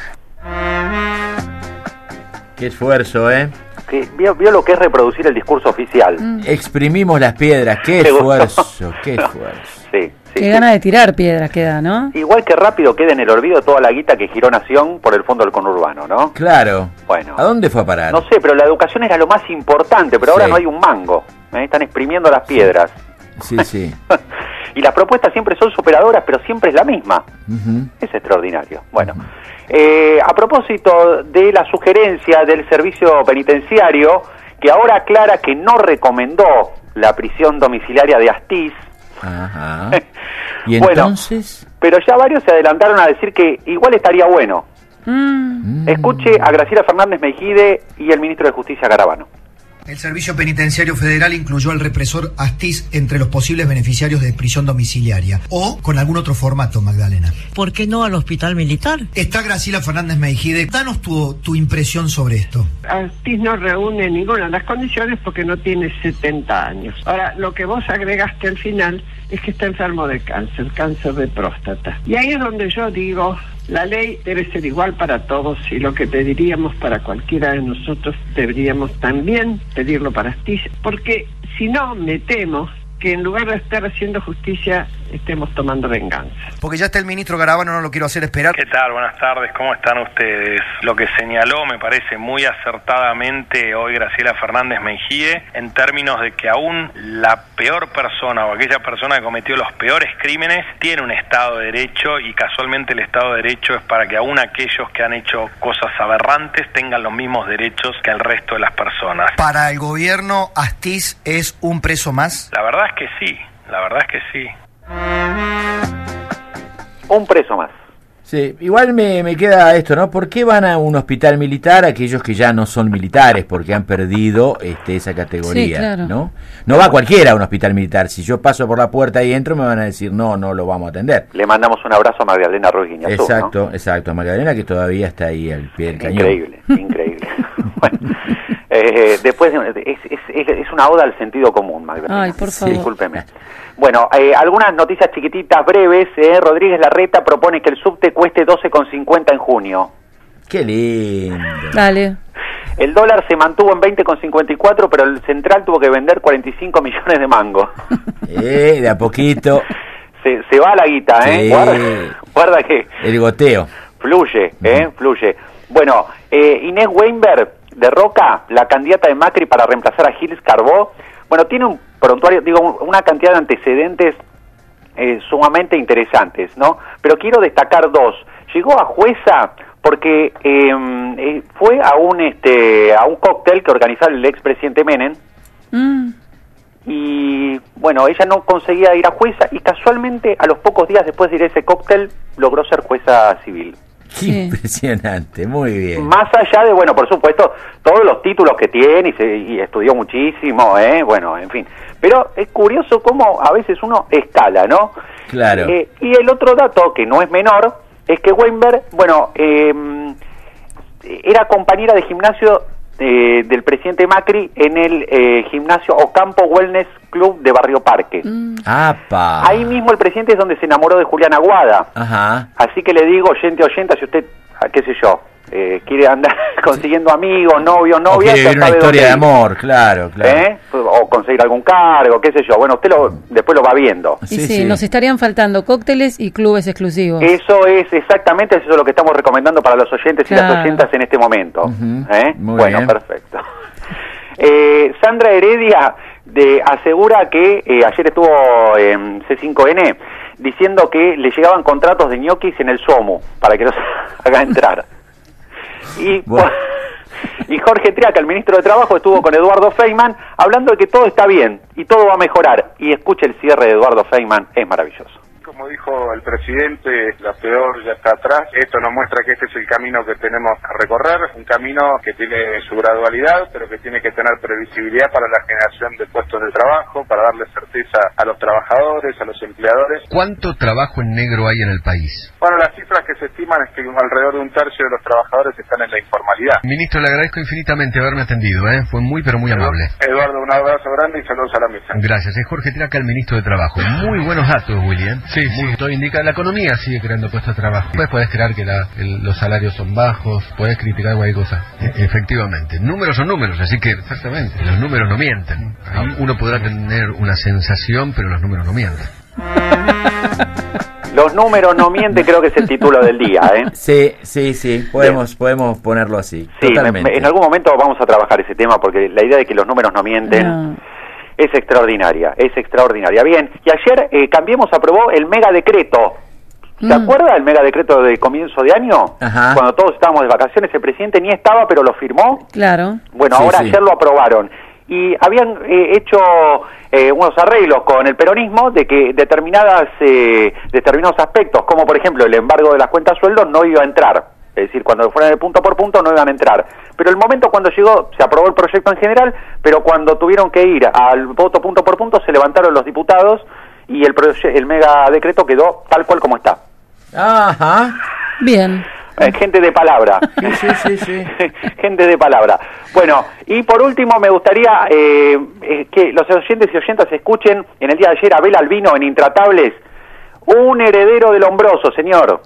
S13: Qué esfuerzo, ¿eh?
S23: Que vio, vio lo que es reproducir el discurso oficial.
S13: Mm. Exprimimos las piedras, qué esfuerzo, qué esfuerzo.
S23: Sí, sí,
S5: qué
S23: sí.
S5: gana de tirar piedras queda, ¿no?
S23: Igual que rápido queda en el olvido toda la guita que giró Nación por el fondo del conurbano, ¿no?
S13: Claro.
S23: Bueno.
S13: ¿A dónde fue a parar?
S23: No sé, pero la educación era lo más importante, pero
S13: Sí.
S23: ahora no hay un mango. ¿eh? Están exprimiendo las piedras.
S13: Sí, sí.
S23: Y las propuestas siempre son superadoras, pero siempre es la misma.
S13: Uh-huh.
S23: Es extraordinario. Bueno, eh, a propósito de la sugerencia del servicio penitenciario, que ahora aclara que no recomendó la prisión domiciliaria de Astiz.
S13: Ajá. ¿Y
S23: Bueno,
S13: entonces?
S23: pero ya varios se adelantaron a decir que igual estaría bueno.
S5: Mm.
S23: Escuche a Graciela Fernández Mejide y el ministro de Justicia Garabano.
S10: El Servicio Penitenciario Federal incluyó al represor Astiz entre los posibles beneficiarios de prisión domiciliaria o con algún otro formato, Magdalena.
S24: ¿Por qué no al hospital militar?
S10: Está Graciela Fernández Mejide. Danos tu, tu impresión sobre esto.
S25: Astiz no reúne ninguna de las condiciones porque no tiene setenta años. Ahora, lo que vos agregaste al final es que está enfermo de cáncer, cáncer de próstata. Y ahí es donde yo digo, la ley debe ser igual para todos y lo que pediríamos para cualquiera de nosotros deberíamos también pedirlo para Astiz, porque si no, me temo que en lugar de estar haciendo justicia, estemos tomando venganza.
S10: Porque ya está el ministro Garabano, no lo quiero hacer esperar.
S26: ¿Qué tal? Buenas tardes, ¿cómo están ustedes? Lo que señaló me parece muy acertadamente hoy Graciela Fernández Mejide, en términos de que aún la peor persona o aquella persona que cometió los peores crímenes tiene un Estado de Derecho, y casualmente el Estado de Derecho es para que aún aquellos que han hecho cosas aberrantes tengan los mismos derechos que el resto de las personas.
S10: Para el gobierno, Astiz es un preso más.
S26: La verdad es que sí, la verdad es que sí.
S23: Un preso más.
S13: Sí, igual me, me queda esto, ¿no? ¿Por qué van a un hospital militar aquellos que ya no son militares? Porque han perdido este, esa categoría,
S5: Sí, claro.
S13: ¿no? No va cualquiera a un hospital militar. Si yo paso por la puerta y entro, me van a decir, no, no lo vamos a atender.
S23: Le mandamos un abrazo a Magdalena Ruiz Guiñazú,
S13: Exacto,
S23: ¿no?
S13: exacto. A Magdalena, que todavía está ahí al pie del cañón.
S23: Increíble, increíble. Bueno, eh, después, es, es, es, es una oda al sentido común, Magdalena.
S5: Ay, por favor.
S23: Discúlpeme. Bueno, eh, algunas noticias chiquititas, breves. Eh. Rodríguez Larreta propone que el subte cueste doce con cincuenta en junio.
S13: Qué lindo.
S5: Dale.
S23: El dólar se mantuvo en veinte con cincuenta y cuatro, pero el central tuvo que vender cuarenta y cinco millones de mangos.
S13: Eh, de a poquito.
S23: Se, se va la guita, ¿eh?
S13: Sí.
S23: Guarda, guarda que
S13: El goteo.
S23: fluye, ¿eh? Fluye. Bueno, eh, Inés Weinberg de Roca, la candidata de Macri para reemplazar a Gilles Carbó, bueno, tiene un prontuario, digo, un- una cantidad de antecedentes eh, sumamente interesantes, ¿no? Pero quiero destacar dos. Llegó a jueza porque eh, eh, fue a un este a un cóctel que organizaba el expresidente Menem,
S5: Mm.
S23: y bueno, ella no conseguía ir a jueza y casualmente a los pocos días después de ir a ese cóctel logró ser jueza civil.
S13: Qué impresionante, muy bien.
S23: Más allá de, bueno, por supuesto, todos los títulos que tiene y, se, y estudió muchísimo, ¿eh? Bueno, en fin. Pero es curioso cómo a veces uno escala, ¿no?
S13: Claro.
S23: Eh, y el otro dato, que no es menor, es que Weinberg, bueno, eh, era compañera de gimnasio eh, del presidente Macri en el eh, gimnasio Ocampo Wellness Club de Barrio Parque.
S13: ¡Apa!
S23: Ahí mismo el presidente es donde se enamoró de Julián Aguada.
S13: Ajá.
S23: Así que le digo, oyente, oyenta, si usted, ah, qué sé yo, eh, quiere andar consiguiendo amigos, novios,
S13: O
S23: novias.
S13: quiere
S23: ya
S13: vivir una
S23: sabe
S13: historia de
S23: dónde ir.
S13: amor, claro, claro.
S23: ¿Eh? O conseguir algún cargo, qué sé yo. Bueno, usted lo, después lo va viendo.
S5: Y sí, nos estarían faltando cócteles y clubes exclusivos.
S23: Eso es exactamente eso es lo que estamos recomendando para los oyentes y
S5: Claro.
S23: las oyentas en este momento. ¿Eh?
S13: Muy
S23: Bueno,
S13: bien.
S23: perfecto. Eh, Sandra Heredia de, asegura que eh, ayer estuvo en C cinco N diciendo que le llegaban contratos de ñoquis en el SOMU para que los haga entrar. Y,
S13: Bueno.
S23: y Jorge Triaca, el ministro de Trabajo, estuvo con Eduardo Feynman hablando de que todo está bien y todo va a mejorar. Y escuche el cierre de Eduardo Feynman, es maravilloso.
S1: Como dijo el presidente, lo peor ya está atrás. Esto nos muestra que este es el camino que tenemos que recorrer, un camino que tiene su gradualidad, pero que tiene que tener previsibilidad para la generación de puestos de trabajo, para darle certeza a los trabajadores, a los empleadores.
S2: ¿Cuánto trabajo en negro hay en el país?
S1: Bueno, las cifras que se estiman es que alrededor de un tercio de los trabajadores están en la informalidad.
S2: Ministro, le agradezco infinitamente haberme atendido, ¿eh? Fue muy, pero muy amable.
S1: Eduardo, un abrazo grande y saludos a la mesa.
S2: Gracias. Es Jorge Triaca, el ministro de Trabajo. Muy buenos datos, William.
S6: Sí, sí, todo indica, la economía sigue creando puestos de trabajo. Después podés creer que la, el- los salarios son bajos, podés criticar cualquier cosa.
S2: E- Efectivamente. Números son números, así que exactamente, los números no mienten. Ahí uno podrá tener una sensación, pero los números no mienten.
S23: Los números no mienten, creo que es el título del día, ¿eh?
S13: Sí, sí, sí, podemos, podemos ponerlo así.
S23: Sí, me-
S13: totalmente.
S23: me- en algún momento vamos a trabajar ese tema porque la idea de que los números no mienten
S5: No.
S23: es extraordinaria, es extraordinaria. Bien, y ayer eh, Cambiemos aprobó el mega decreto. ¿Se
S5: Mm.
S23: acuerda del mega decreto de comienzo de año?
S13: Ajá.
S23: Cuando todos estábamos de vacaciones, el presidente ni estaba, pero lo firmó.
S5: Claro.
S23: Bueno,
S13: Sí,
S23: ahora
S13: sí.
S23: ayer lo aprobaron. Y habían eh, hecho eh, unos arreglos con el peronismo de que determinadas eh, determinados aspectos, como por ejemplo el embargo de las cuentas sueldos, no iba a entrar. Es decir, cuando fueran de punto por punto no iban a entrar. Pero el momento cuando llegó, se aprobó el proyecto en general, pero cuando tuvieron que ir al voto punto por punto, se levantaron los diputados y el, proye- el mega decreto quedó tal cual como está.
S13: Ajá.
S5: Bien.
S23: Eh, gente de palabra.
S13: Sí, sí, sí, sí.
S23: Gente de palabra. Bueno, y por último me gustaría eh, eh, que los oyentes y oyentas escuchen en el día de ayer a Abel Albino en Intratables, un heredero del Hombroso, señor.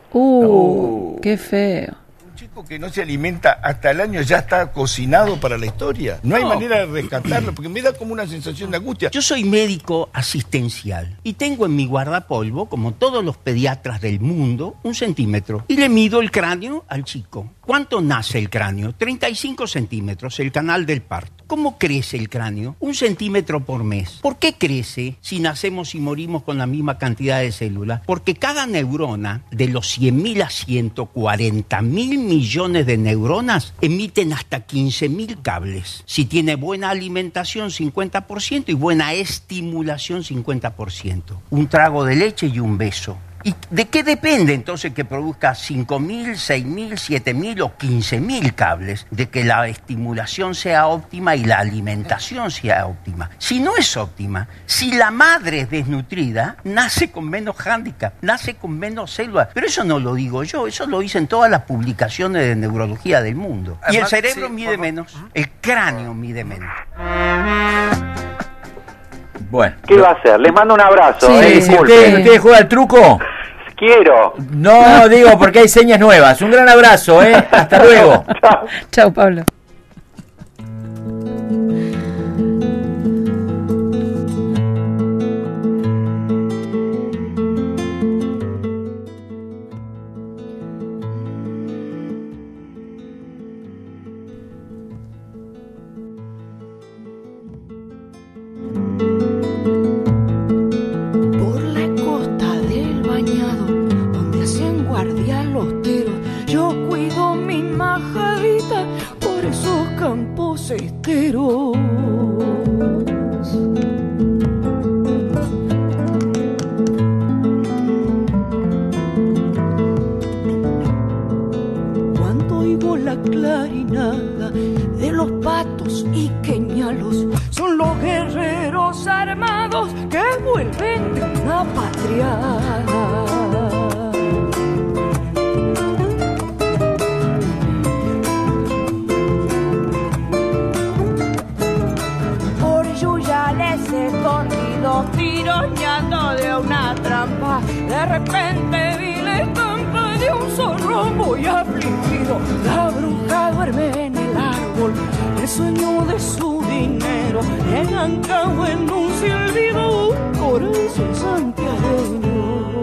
S5: Uh, qué feo.
S7: Que no se alimenta hasta el año ya está cocinado para la historia. No hay
S12: No.
S7: manera de rescatarlo porque me da como una sensación de angustia.
S12: Yo soy médico asistencial y tengo en mi guardapolvo, como todos los pediatras del mundo, un centímetro. Y le mido el cráneo al chico. ¿Cuánto nace el cráneo? treinta y cinco centímetros, el canal del parto. ¿Cómo crece el cráneo? Un centímetro por mes. ¿Por qué crece si nacemos y morimos con la misma cantidad de células? Porque cada neurona, de los cien mil a ciento cuarenta mil millones de neuronas, emiten hasta quince mil cables. Si tiene buena alimentación, cincuenta por ciento, y buena estimulación, cincuenta por ciento. Un trago de leche y un beso. ¿Y de qué depende entonces que produzca cinco mil, seis mil, siete mil o quince mil cables? De que la estimulación sea óptima y la alimentación sea óptima. Si no es óptima, si la madre es desnutrida, nace con menos hándicap, nace con menos células. Pero eso no lo digo yo, eso lo dicen todas las publicaciones de neurología del mundo. Y el
S14: Además,
S12: cerebro
S14: sí,
S12: mide
S14: por-
S12: menos, el cráneo mide menos.
S13: Bueno.
S23: ¿Qué va a hacer? Les mando un abrazo.
S13: Sí,
S23: eh,
S13: si
S23: disculpen.
S13: usted, usted juega al truco.
S23: Quiero.
S13: No, digo, porque hay señas nuevas. Un gran abrazo, ¿eh? Hasta luego.
S23: Chao.
S5: Chao, Pablo.
S19: Por la costa del bañado, donde hacen guardia los teros, yo cuido mi majadita por esos campos esteros. Cuando oigo la clarinada de los patos y queñalos, son los guerreros armados que vuelven de una patriada. Por Yuyales escondidos, tironeando de una trampa, de repente vi la estampa de un zorro muy afligido, ladrando en Ancagua en un silbido, un corazón santiagueño.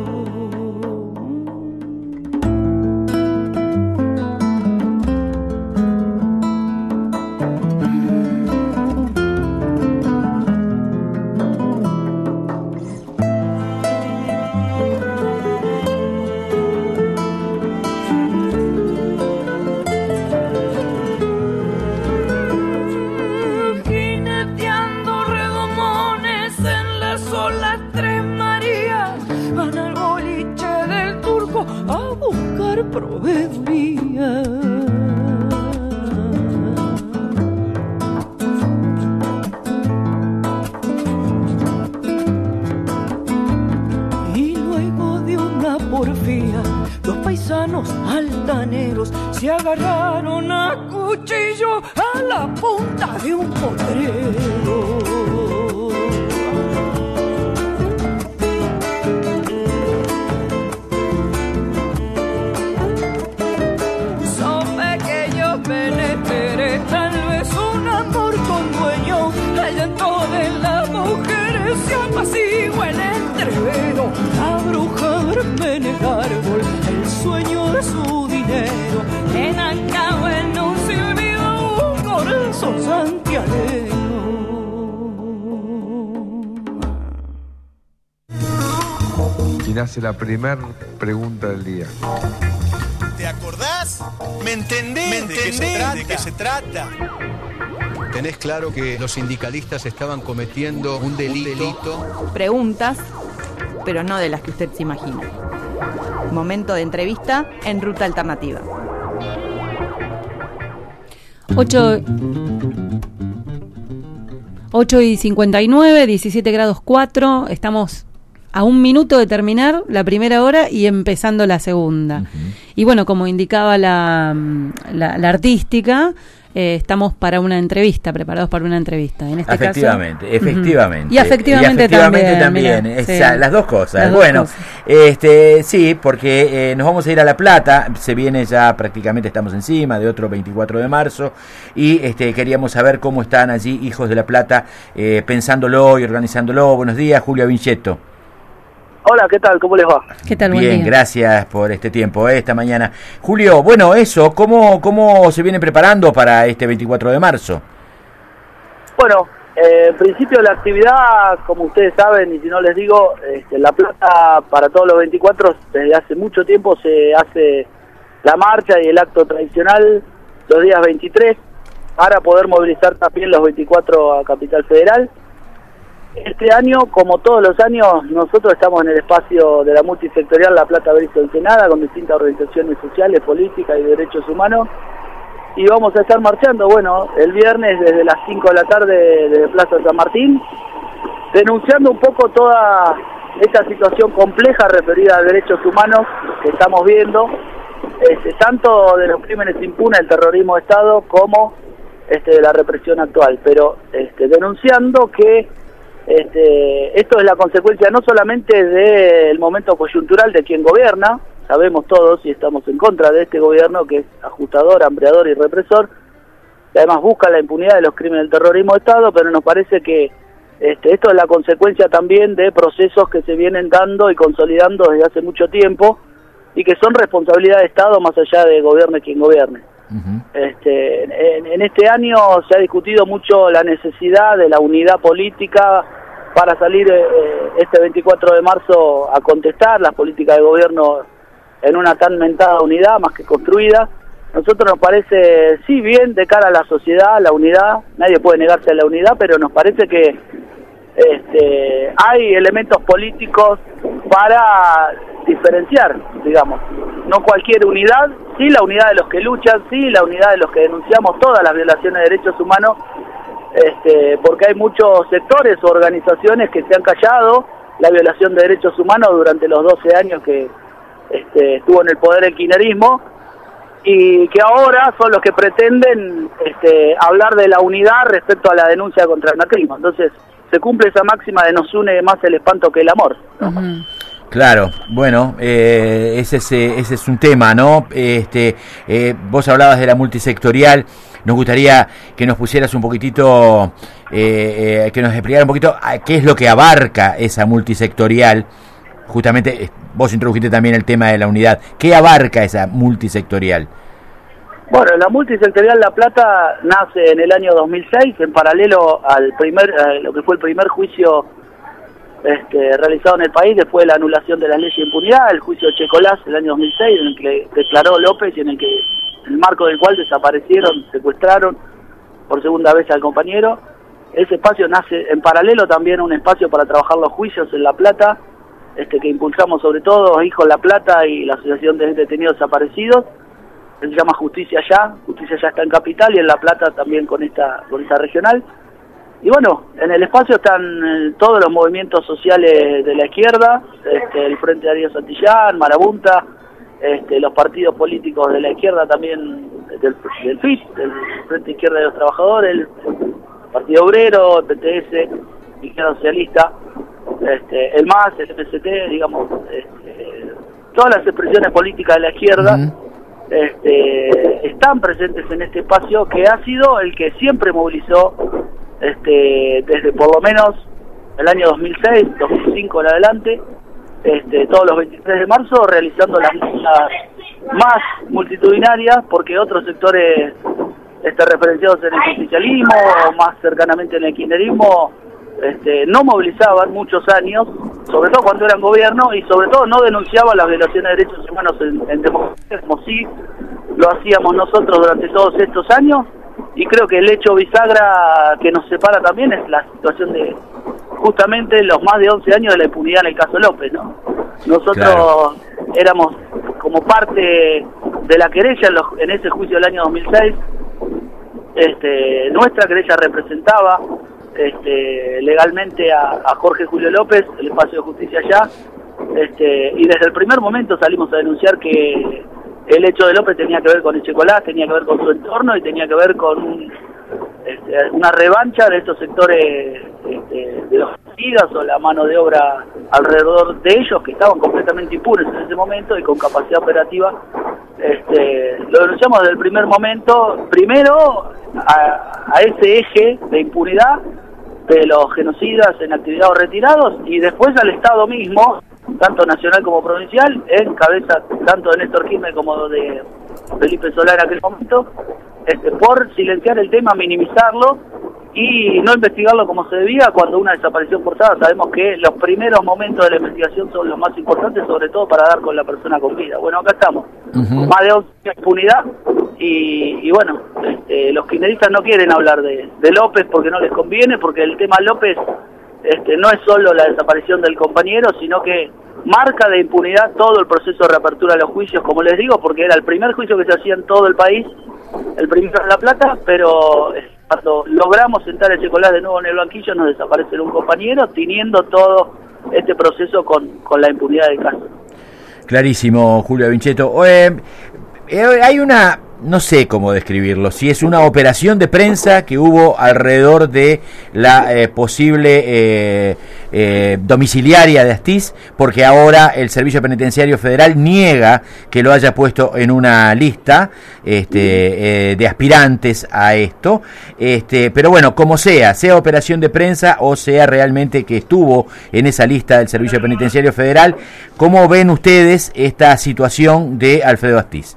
S19: Proveeduría. Y luego de una porfía, los paisanos altaneros se agarraron a cuchillo a la punta de un potrero. Penetré tal vez un amor con dueño, el llanto de las mujeres se apacigua en el entrevero, la bruja duerme en el árbol, el sueño de su dinero, en Ancagua en un silbido, un corazón santiagueño.
S3: Quien hace la primer pregunta del día.
S14: ¿Te acordás? ¿Me entendés? ¿Me entendés? ¿De qué se trata? ¿De qué se trata?
S2: ¿Tenés claro que los sindicalistas estaban cometiendo un delito? Un delito?
S11: Preguntas, pero no de las que usted se imagina. Momento de entrevista en Ruta Alternativa.
S5: ocho y cincuenta y nueve, diecisiete grados cuatro. Estamos a un minuto de terminar la primera hora y empezando la segunda. Uh-huh. Y bueno, como indicaba la, la, la artística, eh, estamos para una entrevista, preparados para una entrevista. En este
S13: efectivamente,
S5: caso,
S13: efectivamente.
S5: Uh-huh. Y efectivamente,
S13: y efectivamente
S5: también.
S13: también.
S5: Mira,
S13: Esa,
S5: sí.
S13: Las dos cosas.
S5: Las
S13: bueno,
S5: dos cosas.
S13: este sí, porque eh, nos vamos a ir a La Plata, se viene ya prácticamente, estamos encima de otro veinticuatro de marzo, y este queríamos saber cómo están allí, hijos de La Plata, eh, pensándolo y organizándolo. Buenos días, Julio Vinchetto.
S15: Hola, ¿qué tal? ¿Cómo les va?
S5: ¿Qué tal? Buen
S13: Bien,
S5: día.
S13: Gracias por este tiempo, eh, esta mañana. Julio, bueno, eso, ¿cómo, cómo se viene preparando para este veinticuatro de marzo?
S15: Bueno, eh, en principio la actividad, como ustedes saben, y si no les digo, este, en La Plata para todos los veinticuatro, desde hace mucho tiempo se hace la marcha y el acto tradicional los días veintitrés, para poder movilizar también los veinticuatro a Capital Federal. Este año, como todos los años, nosotros estamos en el espacio de la multisectorial La Plata, Berizo, Ensenada, con distintas organizaciones sociales, políticas y derechos humanos, y vamos a estar marchando, bueno, el viernes desde las cinco de la tarde desde Plaza San Martín, denunciando un poco toda esta situación compleja referida a derechos humanos que estamos viendo, este, tanto de los crímenes impunes, el terrorismo de Estado, como este, de la represión actual, pero este, denunciando que Este, esto es la consecuencia no solamente del momento coyuntural de quien gobierna, sabemos todos y estamos en contra de este gobierno que es ajustador, hambriador y represor, que además busca la impunidad de los crímenes del terrorismo de Estado, pero nos parece que este, esto es la consecuencia también de procesos que se vienen dando y consolidando desde hace mucho tiempo y que son responsabilidad de Estado más allá de gobierne quien gobierne. Uh-huh. Este, en, en este año se ha discutido mucho la necesidad de la unidad política para salir eh, este veinticuatro de marzo a contestar las políticas de gobierno en una tan mentada unidad, más que construida. Nosotros nos parece, sí, bien de cara a la sociedad, la unidad, nadie puede negarse a la unidad, pero nos parece que este, hay elementos políticos para diferenciar, digamos, no cualquier unidad, sí la unidad de los que luchan, sí la unidad de los que denunciamos todas las violaciones de derechos humanos, este, porque hay muchos sectores o organizaciones que se han callado la violación de derechos humanos durante los doce años que este, estuvo en el poder el kirchnerismo, y que ahora son los que pretenden este, hablar de la unidad respecto a la denuncia contra el macrismo. Entonces se cumple esa máxima de nos une más el espanto que el amor, ¿no?
S5: Uh-huh.
S13: Claro, bueno, eh, ese, es, ese es un tema, ¿no? Este, eh, vos hablabas de la multisectorial, nos gustaría que nos pusieras un poquitito, eh, eh, que nos explicara un poquito a qué es lo que abarca esa multisectorial. Justamente, eh, vos introdujiste también el tema de la unidad. ¿Qué abarca esa multisectorial?
S15: Bueno, la multisectorial La Plata nace en el año dos mil seis, en paralelo al primer, a lo que fue el primer juicio Este, realizado en el país después de la anulación de la ley de impunidad, el juicio de Checolás el año dos mil seis, en el que declaró López y en el que en el marco del cual desaparecieron, secuestraron por segunda vez al compañero. Ese espacio nace en paralelo también un espacio para trabajar los juicios en La Plata, este que impulsamos sobre todo Hijos La Plata y la Asociación de Detenidos Desaparecidos, que se llama Justicia Ya. Justicia Ya está en Capital y en La Plata también con esta con esta regional. Y bueno, en el espacio están eh, todos los movimientos sociales de la izquierda, este, el Frente Darío Santillán, Marabunta, este, los partidos políticos de la izquierda también, del, del F I T, del Frente Izquierda de los Trabajadores, el Partido Obrero, el P T S, Izquierda Socialista, este, el M A S, el M S T, digamos, este, todas las expresiones políticas de la izquierda uh-huh. este, están presentes en este espacio que ha sido el que siempre movilizó Este, desde por lo menos el año dos mil seis, dos mil cinco en adelante, este, todos los veintitrés de marzo, realizando las marchas más multitudinarias, porque otros sectores este, referenciados en el justicialismo o más cercanamente en el kirchnerismo este, no movilizaban muchos años, sobre todo cuando eran gobierno, y sobre todo no denunciaban las violaciones de derechos humanos en, en democracia, como sí lo hacíamos nosotros durante todos estos años. Y creo que el hecho bisagra que nos separa también es la situación de justamente los más de once años de la impunidad en el caso López, ¿no? Nosotros claro. éramos como parte de la querella en, los, en ese juicio del año dos mil seis, este, nuestra querella representaba este, legalmente a, a Jorge Julio López, el espacio de Justicia Ya, este, y desde el primer momento salimos a denunciar que el hecho de López tenía que ver con Echecolás, tenía que ver con su entorno y tenía que ver con un, este, una revancha de estos sectores este, de los homicidas o la mano de obra alrededor de ellos que estaban completamente impunes en ese momento y con capacidad operativa. Este, lo denunciamos desde el primer momento, primero a, a ese eje de impunidad de los genocidas en actividad o retirados y después al Estado mismo, tanto nacional como provincial, en cabeza tanto de Néstor Kirchner como de Felipe Solá en aquel momento, este, por silenciar el tema, minimizarlo y no investigarlo como se debía cuando una desaparición forzada. Sabemos que los primeros momentos de la investigación son los más importantes, sobre todo para dar con la persona con vida. Bueno, acá estamos, uh-huh. más de once años de impunidad y, y bueno, este, los kirchneristas no quieren hablar de, de López porque no les conviene, porque el tema López Este, no es solo la desaparición del compañero, sino que marca de impunidad todo el proceso de reapertura de los juicios, como les digo, porque era el primer juicio que se hacía en todo el país, el primero en La Plata, pero cuando logramos sentar el Checolás de nuevo en el banquillo nos desaparece un compañero, teniendo todo este proceso con, con la impunidad del caso.
S13: Clarísimo, Julio Vinchetto. Eh, eh, hay una... no sé cómo describirlo, si es una operación de prensa que hubo alrededor de la eh, posible eh, eh, domiciliaria de Astiz, porque ahora el Servicio Penitenciario Federal niega que lo haya puesto en una lista este, eh, de aspirantes a esto, este, pero bueno, como sea, sea operación de prensa o sea realmente que estuvo en esa lista del Servicio Penitenciario Federal, ¿cómo ven ustedes esta situación de Alfredo Astiz?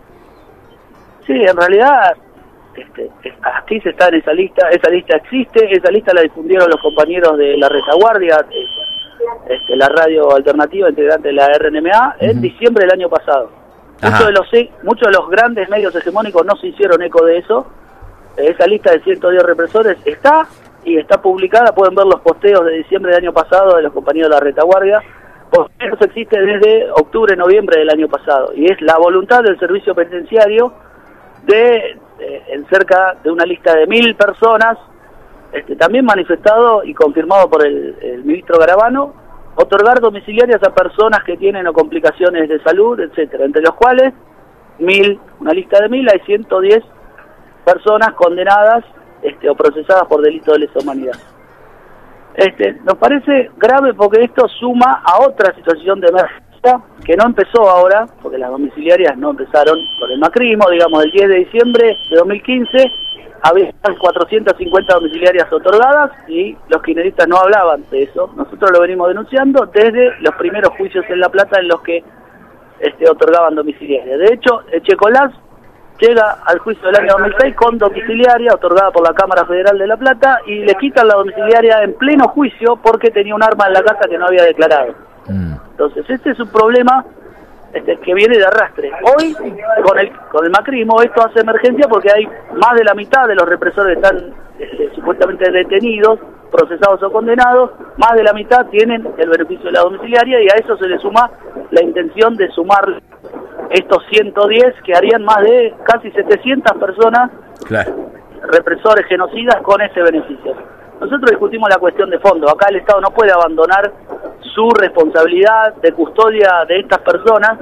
S15: Sí, en realidad este, Astiz está en esa lista, esa lista existe, esa lista la difundieron los compañeros de la Retaguardia, este, la radio alternativa integrante de la R N M A, en uh-huh. diciembre del año pasado. Muchos de, los, muchos de los grandes medios hegemónicos no se hicieron eco de eso. Esa lista de ciento diez represores está y está publicada, pueden ver los posteos de diciembre del año pasado de los compañeros de la Retaguardia. Posteos existe desde octubre, noviembre del año pasado, y es la voluntad del servicio penitenciario de, de en cerca de una lista de mil personas, este, también manifestado y confirmado por el, el ministro Garabano, otorgar domiciliarias a personas que tienen o complicaciones de salud, etcétera, entre los cuales mil, una lista de mil, hay ciento diez personas condenadas este, o procesadas por delito de lesa humanidad. Este, nos parece grave porque esto suma a otra situación de emergencia que no empezó ahora, porque las domiciliarias no empezaron con el macrismo, digamos, el diez de diciembre de dos mil quince, había cuatrocientas cincuenta domiciliarias otorgadas y los kirchneristas no hablaban de eso. Nosotros lo venimos denunciando desde los primeros juicios en La Plata en los que este, otorgaban domiciliarias. De hecho, Echecolás llega al juicio del año dos mil seis con domiciliaria otorgada por la Cámara Federal de La Plata y le quitan la domiciliaria en pleno juicio porque tenía un arma en la casa que no había declarado. Mm. Entonces, este es un problema este, que viene de arrastre. Hoy, con el con el macrismo, esto hace emergencia porque hay más de la mitad de los represores que están este, supuestamente detenidos, procesados o condenados, más de la mitad tienen el beneficio de la domiciliaria y a eso se le suma la intención de sumar estos ciento diez que harían más de casi setecientas personas, claro, represores genocidas con ese beneficio. Nosotros discutimos la cuestión de fondo. Acá el Estado no puede abandonar su responsabilidad de custodia de estas personas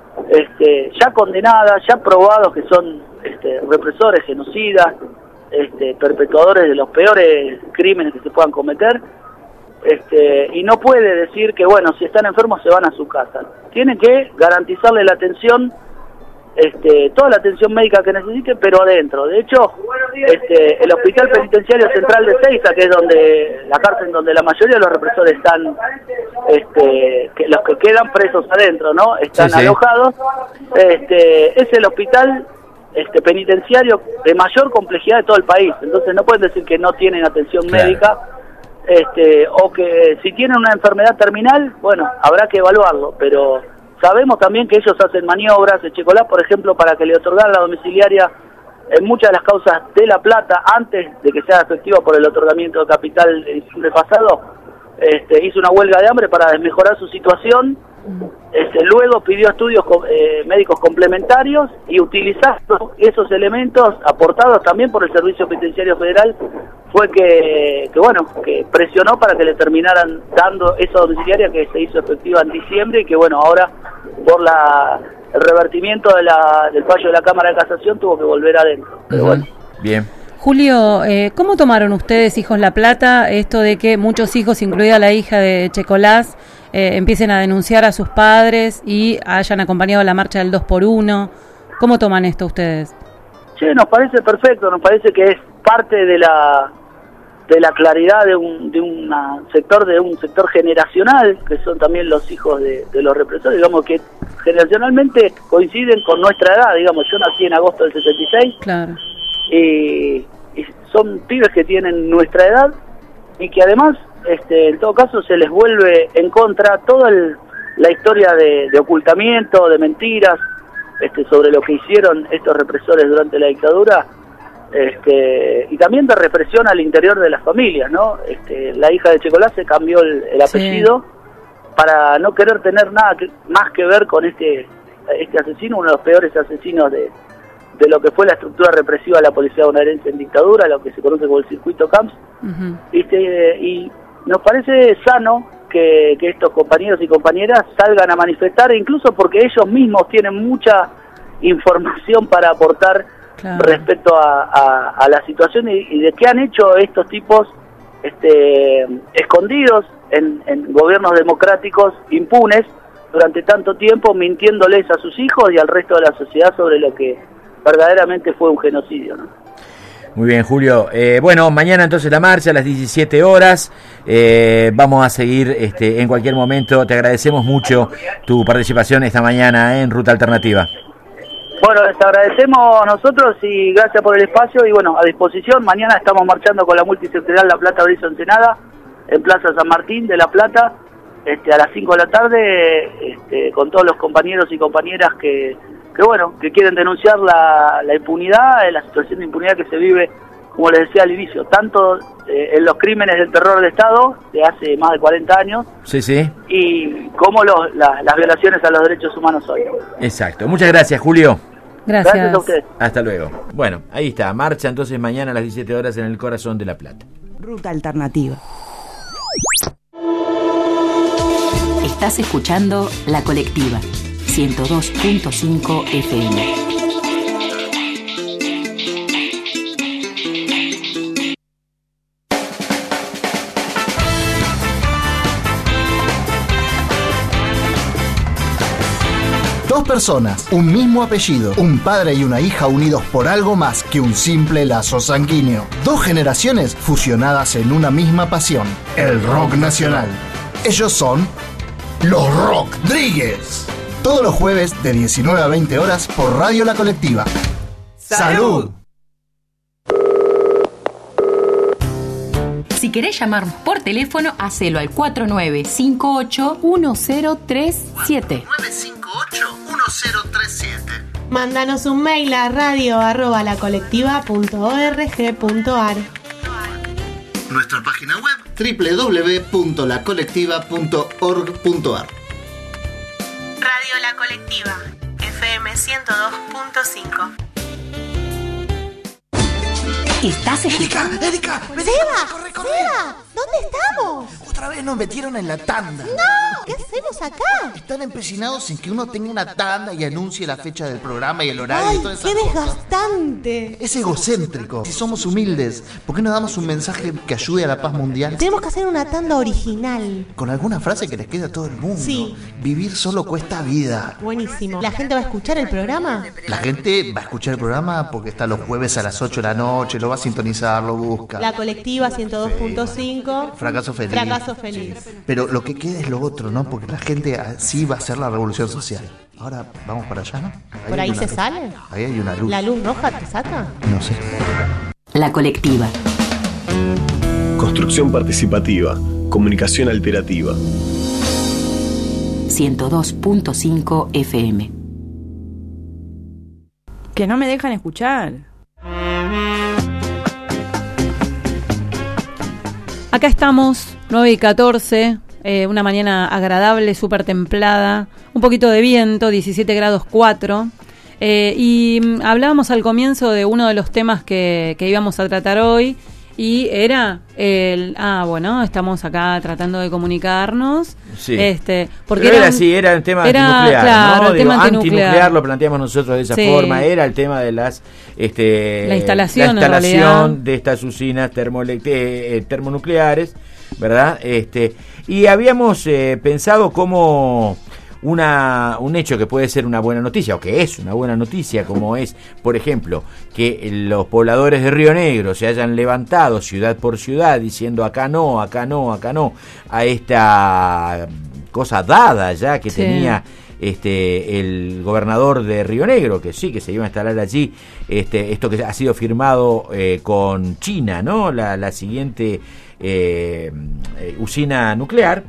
S15: este, ya condenadas, ya probados que son este, represores, genocidas, este, perpetuadores de los peores crímenes que se puedan cometer, este, y no puede decir que, bueno, si están enfermos se van a su casa. Tiene que garantizarle la atención, este, toda la atención médica que necesite, pero adentro. De hecho, este, el Hospital Penitenciario Central de Seiza, que es donde la cárcel donde la mayoría de los represores están, este, que los que quedan presos adentro, ¿no? Están sí, sí. alojados. Este, es el hospital este, penitenciario de mayor complejidad de todo el país. Entonces no pueden decir que no tienen atención claro. médica, este, o que si tienen una enfermedad terminal, bueno, habrá que evaluarlo, pero sabemos también que ellos hacen maniobras. Echecolás, por ejemplo, para que le otorgaran la domiciliaria en muchas de las causas de La Plata, antes de que sea efectiva por el otorgamiento de capital en diciembre pasado, este, hizo una huelga de hambre para desmejorar su situación. Este, luego pidió estudios eh, médicos complementarios y utilizando esos elementos aportados también por el Servicio Penitenciario Federal fue que, que bueno, que presionó para que le terminaran dando esa domiciliaria que se hizo efectiva en diciembre y que bueno, ahora por la el revertimiento de la, del fallo de la Cámara de Casación tuvo que volver adentro. Pero bueno.
S13: Bien.
S5: Julio, eh, ¿cómo tomaron ustedes, Hijos La Plata, esto de que muchos hijos, incluida la hija de Echecolás, eh, empiecen a denunciar a sus padres y hayan acompañado la marcha del dos por uno? ¿Cómo toman esto ustedes?
S15: Sí, nos parece perfecto, nos parece que es parte de la de la claridad de un de una sector de un sector generacional, que son también los hijos de, de los represores, digamos que generacionalmente coinciden con nuestra edad, digamos, yo nací en agosto del setenta y seis,
S5: claro.
S15: y, y son pibes que tienen nuestra edad y que además, este, en todo caso, se les vuelve en contra toda el, la historia de, de ocultamiento, de mentiras, este, sobre lo que hicieron estos represores durante la dictadura, este, y también de represión al interior de las familias, ¿no? Este, la hija de Echecolás se cambió el, el apellido sí. para no querer tener nada que, más que ver con este este asesino, uno de los peores asesinos de, de lo que fue la estructura represiva de la policía bonaerense en dictadura, lo que se conoce como el circuito Camps. Uh-huh. Este, y nos parece sano que, que estos compañeros y compañeras salgan a manifestar, incluso porque ellos mismos tienen mucha información para aportar claro. respecto a, a, a la situación y, y de qué han hecho estos tipos este, escondidos en, en gobiernos democráticos impunes durante tanto tiempo, mintiéndoles a sus hijos y al resto de la sociedad sobre lo que verdaderamente fue un genocidio, ¿no?
S13: Muy bien, Julio. Eh, bueno, mañana entonces la marcha a las diecisiete horas. Eh, vamos a seguir este, en cualquier momento. Te agradecemos mucho tu participación esta mañana en Ruta Alternativa.
S15: Bueno, les agradecemos a nosotros y gracias por el espacio y bueno, a disposición. Mañana estamos marchando con la multisectorial La Plata Berizo Ensenada en Plaza San Martín de La Plata este, a las cinco de la tarde este, con todos los compañeros y compañeras que, que bueno, que quieren denunciar la, la impunidad, la situación de impunidad que se vive, como les decía al inicio, tanto eh, en los crímenes del terror de Estado de hace más de cuarenta años
S13: sí, sí.
S15: y como los, la, las violaciones a los derechos humanos hoy.
S13: Exacto. Muchas gracias, Julio.
S5: Gracias.
S15: Gracias a ustedes.
S13: Hasta luego. Bueno, ahí está. Marcha entonces mañana a las diecisiete horas en el corazón de La Plata.
S8: Ruta Alternativa. Estás escuchando La Colectiva, ciento dos punto cinco F M.
S16: personas, un mismo apellido, un padre y una hija unidos por algo más que un simple lazo sanguíneo. Dos generaciones fusionadas en una misma pasión, el rock nacional. Ellos son los Rockdríguez. Todos los jueves de diecinueve a veinte horas por Radio La Colectiva. ¡Salud!
S8: Si querés llamar por teléfono, hacelo al cuatro nueve cinco ocho uno cero tres siete.
S16: nueve cinco ocho uno cero tres siete.
S17: Mándanos un mail a radio arroba lacolectiva.org.ar.
S16: Nuestra página web doble u doble u doble u punto la colectiva punto org punto ar.
S17: Radio La Colectiva, F M ciento dos punto cinco.
S8: ¿Estás
S16: escuchando? Erika, Erika, vení,
S17: Seba,
S16: corre, corre.
S17: Seba, ¿dónde estamos?
S16: Otra vez nos metieron en la tanda.
S17: No, ¿qué hacemos acá?
S16: Están empecinados en que uno tenga una tanda y anuncie la fecha del programa y el horario.
S17: Ay,
S16: y todas esas
S17: qué
S16: cosas.
S17: desgastante.
S16: Es egocéntrico. Si somos humildes, ¿por qué no damos un mensaje que ayude a la paz mundial?
S17: Tenemos que hacer una tanda original.
S16: Con alguna frase que les quede a todo el mundo.
S17: Sí.
S16: Vivir solo cuesta vida.
S17: Buenísimo. ¿La gente va a escuchar el programa?
S16: La gente va a escuchar el programa porque está los jueves a las ocho de la noche, lo va a sintonizar, lo busca.
S17: La Colectiva ciento dos punto cinco.
S16: Fracaso feliz.
S17: Fracaso feliz.
S16: Pero lo que queda es lo otro, ¿no? Porque la gente así va a hacer la revolución social. Ahora vamos para allá, ¿no? Ahí
S17: ¿Por ahí
S16: hay
S17: se
S16: una-
S17: sale?
S16: Ahí hay una luz.
S17: ¿La luz roja te saca?
S16: No sé.
S8: La Colectiva.
S18: Construcción participativa. Comunicación alternativa.
S8: ciento dos punto cinco F M.
S11: Que no me dejan escuchar.
S5: Acá estamos, nueve y catorce, eh, una mañana agradable, súper templada, un poquito de viento, diecisiete grados cuatro. Eh, y mm, hablábamos al comienzo de uno de los temas que, que íbamos a tratar hoy, y era el... Ah, bueno, estamos acá tratando de comunicarnos.
S13: Sí.
S5: Este, porque
S13: Pero era
S5: un-
S13: así, era el tema
S5: era,
S13: antinuclear,
S5: claro,
S13: ¿no?
S5: el
S13: Digo,
S5: tema antinuclear.
S13: antinuclear lo planteamos nosotros de esa
S5: Sí.
S13: forma, era el tema de las este
S5: La instalación,
S13: la
S5: en
S13: instalación
S5: realidad.
S13: de estas usinas termoelect- eh, eh, termonucleares, ¿verdad? Este, y habíamos eh, pensado cómo una un hecho que puede ser una buena noticia, o que es una buena noticia, como es, por ejemplo, que los pobladores de Río Negro se hayan levantado ciudad por ciudad diciendo acá no, acá no, acá no, a esta cosa dada ya que
S5: Sí.
S13: tenía este el gobernador de Río Negro, que sí, que se iba a instalar allí, este esto que ha sido firmado eh, con China, ¿no? La, la siguiente eh, eh, usina nuclear.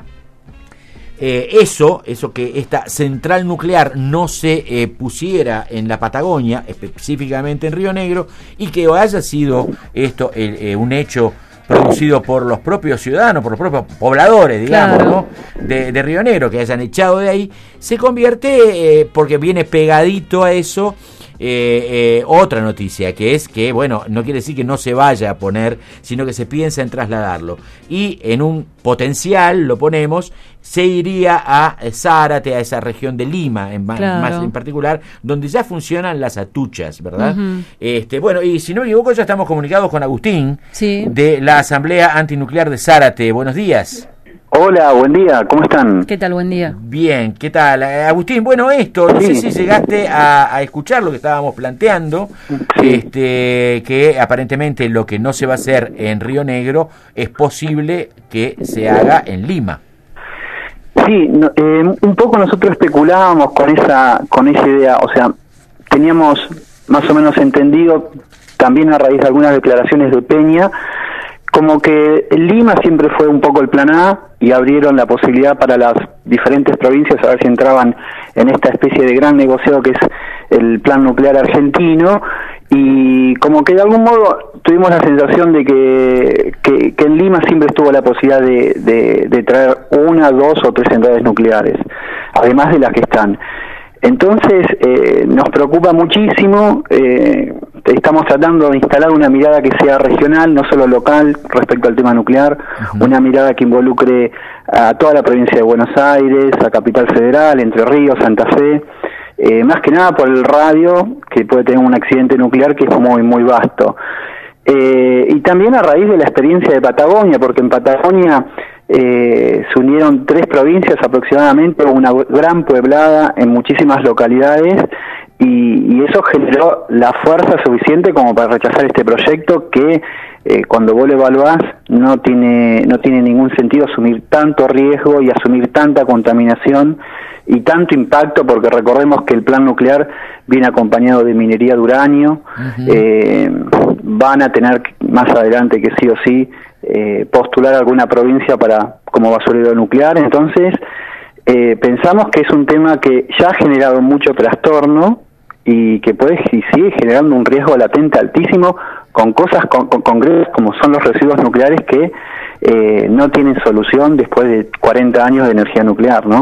S13: Eh, eso, eso que esta central nuclear no se eh, pusiera en la Patagonia, específicamente en Río Negro, y que haya sido esto eh, eh, un hecho producido por los propios ciudadanos, por los propios pobladores, digamos,
S5: Claro.
S13: ¿no? de, de Río Negro, que hayan echado de ahí, se convierte, eh, porque viene pegadito a eso, eh, eh, otra noticia, que es que, bueno, no quiere decir que no se vaya a poner, sino que se piensa en trasladarlo. Y en un potencial, lo ponemos, se iría a Zárate, a esa región de Lima, en, ma-
S5: Claro.
S13: más en particular, donde ya funcionan las atuchas, ¿verdad?
S5: Ujú.
S13: Este, bueno, y si no me equivoco, ya estamos comunicados con Agustín,
S5: Sí.
S13: de la Asamblea Antinuclear de Zárate. Buenos días.
S20: Hola, buen día, ¿cómo están?
S5: ¿Qué tal? Buen día.
S13: Bien, ¿qué tal? Eh, Agustín, bueno, esto, no sé
S20: Sí.
S13: si llegaste a, a escuchar lo que estábamos planteando, este, que aparentemente lo que no se va a hacer en Río Negro es posible que se haga en Lima.
S20: Sí, no, eh, un poco nosotros especulábamos con esa con esa idea, o sea, teníamos más o menos entendido, también a raíz de algunas declaraciones de Peña, como que Lima siempre fue un poco el plan A y abrieron la posibilidad para las diferentes provincias a ver si entraban en esta especie de gran negociado que es el plan nuclear argentino, y como que de algún modo tuvimos la sensación de que, que, que en Lima siempre estuvo la posibilidad de, de, de traer una, dos o tres centrales nucleares, además de las que están. Entonces, eh, nos preocupa muchísimo, eh, estamos tratando de instalar una mirada que sea regional, no solo local, respecto al tema nuclear, uh-huh. Una mirada que involucre a toda la provincia de Buenos Aires, a Capital Federal, Entre Ríos, Santa Fe, eh, más que nada por el radio, que puede tener un accidente nuclear que es muy, muy vasto. Eh, y también a raíz de la experiencia de Patagonia, porque en Patagonia eh, se unieron tres provincias aproximadamente, una gran pueblada en muchísimas localidades, y, y eso generó la fuerza suficiente como para rechazar este proyecto que eh, cuando vos lo evaluás no tiene, no tiene ningún sentido asumir tanto riesgo y asumir tanta contaminación y tanto impacto, porque recordemos que el plan nuclear viene acompañado de minería de uranio. Uh-huh. eh, van a tener más adelante que sí o sí eh, postular alguna provincia para como basurero nuclear, entonces eh, pensamos que es un tema que ya ha generado mucho trastorno y que puede y sigue generando un riesgo latente altísimo con cosas con, con, concretas como son los residuos nucleares que eh, no tienen solución después de cuarenta años de energía nuclear, ¿no?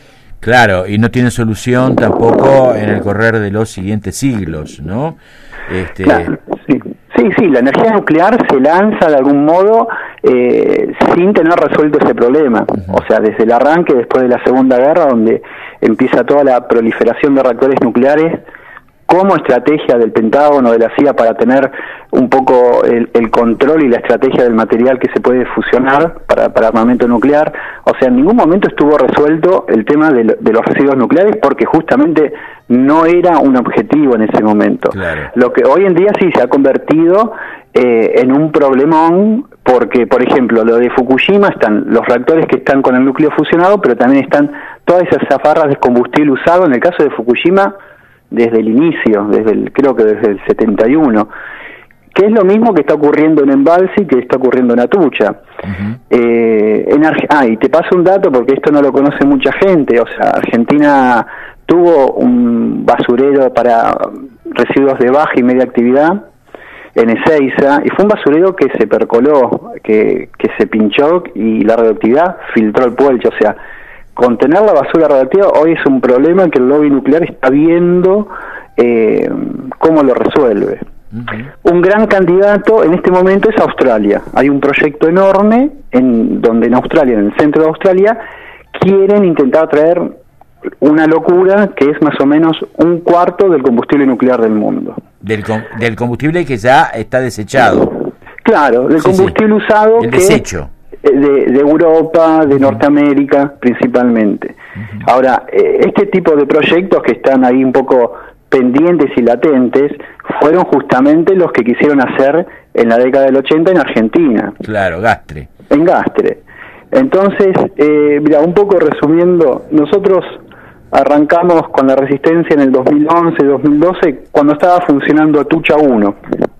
S13: Claro, y no tienen solución tampoco en el correr de los siguientes siglos, ¿no? Este...
S20: Claro, sí. Sí, sí, la energía nuclear se lanza de algún modo eh, sin tener resuelto ese problema. Uh-huh. O sea, desde el arranque, después de la Segunda Guerra, donde empieza toda la proliferación de reactores nucleares, como estrategia del Pentágono, de la C I A, para tener un poco el, el control y la estrategia del material que se puede fusionar para, para armamento nuclear. O sea, en ningún momento estuvo resuelto el tema de, de los residuos nucleares porque justamente no era un objetivo en ese momento.
S13: Claro.
S20: Lo que hoy en día sí se ha convertido eh, en un problemón porque, por ejemplo, lo de Fukushima están los reactores que están con el núcleo fusionado, pero también están todas esas zafarras de combustible usado. En el caso de Fukushima, desde el inicio, desde el, creo que desde el setenta y uno, que es lo mismo que está ocurriendo en Embalse y que está ocurriendo en Atucha. Uh-huh. eh, en Arge- ah, y te paso un dato porque esto no lo conoce mucha gente, o sea, Argentina tuvo un basurero para residuos de baja y media actividad en Ezeiza, y fue un basurero que se percoló, que, que se pinchó y la radioactividad filtró el puelcho, o sea, contener la basura radioactiva hoy es un problema que el lobby nuclear está viendo eh, cómo lo resuelve. Uh-huh. Un gran candidato en este momento es Australia. Hay un proyecto enorme en donde en Australia, en el centro de Australia, quieren intentar traer una locura que es más o menos un cuarto del combustible nuclear del mundo.
S13: Del, com- del combustible que ya está desechado.
S20: Claro, del
S13: sí,
S20: combustible
S13: sí.
S20: usado
S13: el
S20: que
S13: desecho.
S20: De, de Europa, de Norteamérica principalmente. Uh-huh. Ahora, eh, este tipo de proyectos que están ahí un poco pendientes y latentes fueron justamente los que quisieron hacer en la década del ochenta en Argentina.
S13: Claro, Gastre.
S20: En Gastre. Entonces, eh, mira, un poco resumiendo, nosotros arrancamos con la resistencia en el dos mil once, dos mil doce, cuando estaba funcionando Atucha uno.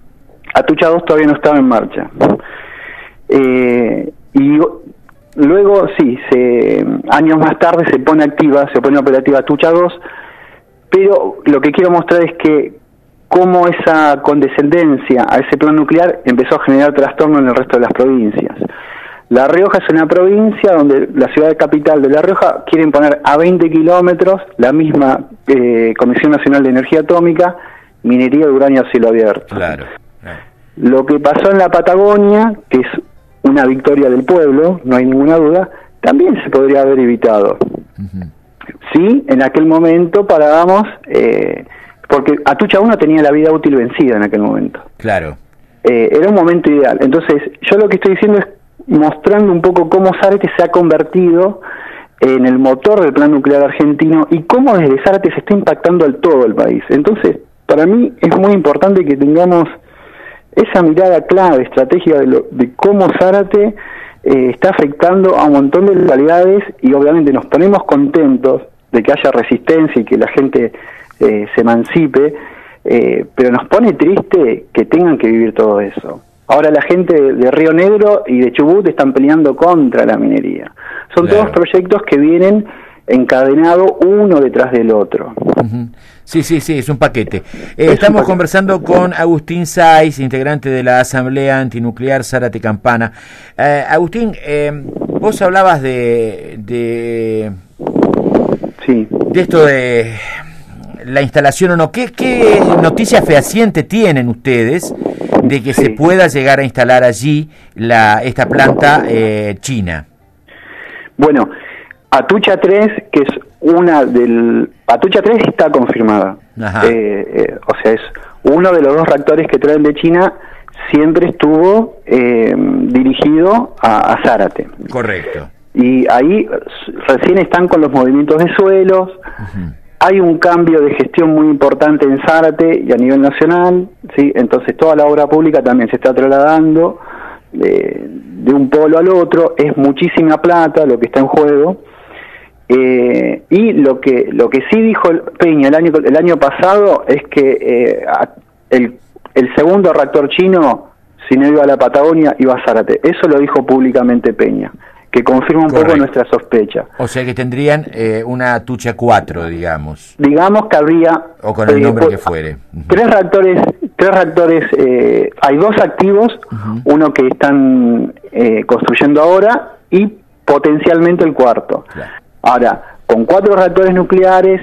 S20: Atucha dos todavía no estaba en marcha. Eh, y luego, sí, se, años más tarde se pone activa, se pone operativa Atucha dos, pero lo que quiero mostrar es que cómo esa condescendencia a ese plan nuclear empezó a generar trastorno en el resto de las provincias. La Rioja es una provincia donde la ciudad capital de La Rioja quieren poner a veinte kilómetros la misma eh, Comisión Nacional de Energía Atómica, minería de uranio a cielo abierto.
S13: Claro, claro.
S20: Lo que pasó en la Patagonia, que es una victoria del pueblo, no hay ninguna duda, también se podría haber evitado. Uh-huh. Sí, en aquel momento parábamos, eh, porque Atucha uno tenía la vida útil vencida en aquel momento.
S13: Claro.
S20: Eh, era un momento ideal. Entonces, yo lo que estoy diciendo es mostrando un poco cómo Zárate se ha convertido en el motor del plan nuclear argentino y cómo desde Zárate se está impactando al todo el país. Entonces, para mí es muy importante que tengamos esa mirada clave, estratégica de, lo, de cómo Zárate eh, está afectando a un montón de localidades, y obviamente nos ponemos contentos de que haya resistencia y que la gente eh, se emancipe, eh, pero nos pone triste que tengan que vivir todo eso. Ahora la gente de Río Negro y de Chubut están peleando contra la minería. Son claro. todos proyectos que vienen encadenados uno detrás del otro.
S13: Uh-huh. Sí, sí, sí, es un paquete. Eh, estamos paquete. conversando con Agustín Saiz, integrante de la Asamblea Antinuclear Zárate Campana. Eh, Agustín, eh, vos hablabas de, de,
S20: sí.
S13: de esto de la instalación o no. ¿Qué, qué noticia fehaciente tienen ustedes de que sí. se pueda llegar a instalar allí la esta planta eh, china?
S20: Bueno, Atucha tres, que es una del... Atucha tres está confirmada. Eh, eh, o sea, es uno de los dos reactores que traen de China, siempre estuvo eh, dirigido a, a Zárate.
S13: Correcto.
S20: Y ahí recién están con los movimientos de suelos. Uh-huh. Hay un cambio de gestión muy importante en Zárate y a nivel nacional, ¿sí? Entonces toda la obra pública también se está trasladando de, de un polo al otro. Es muchísima plata lo que está en juego. Eh, y lo que lo que sí dijo Peña el año el año pasado es que eh, el, el segundo reactor chino, si no iba a la Patagonia, iba a Zárate. Eso lo dijo públicamente Peña, que confirma un Correcto. Poco nuestra sospecha.
S13: O sea que tendrían eh, una Tucha cuatro, digamos.
S20: Digamos que habría...
S13: O con el eh, nombre que fuere.
S20: Uh-huh. Tres reactores, tres reactores eh, hay dos activos, uh-huh. uno que están eh, construyendo ahora y potencialmente el cuarto. Claro. Ahora, con cuatro reactores nucleares,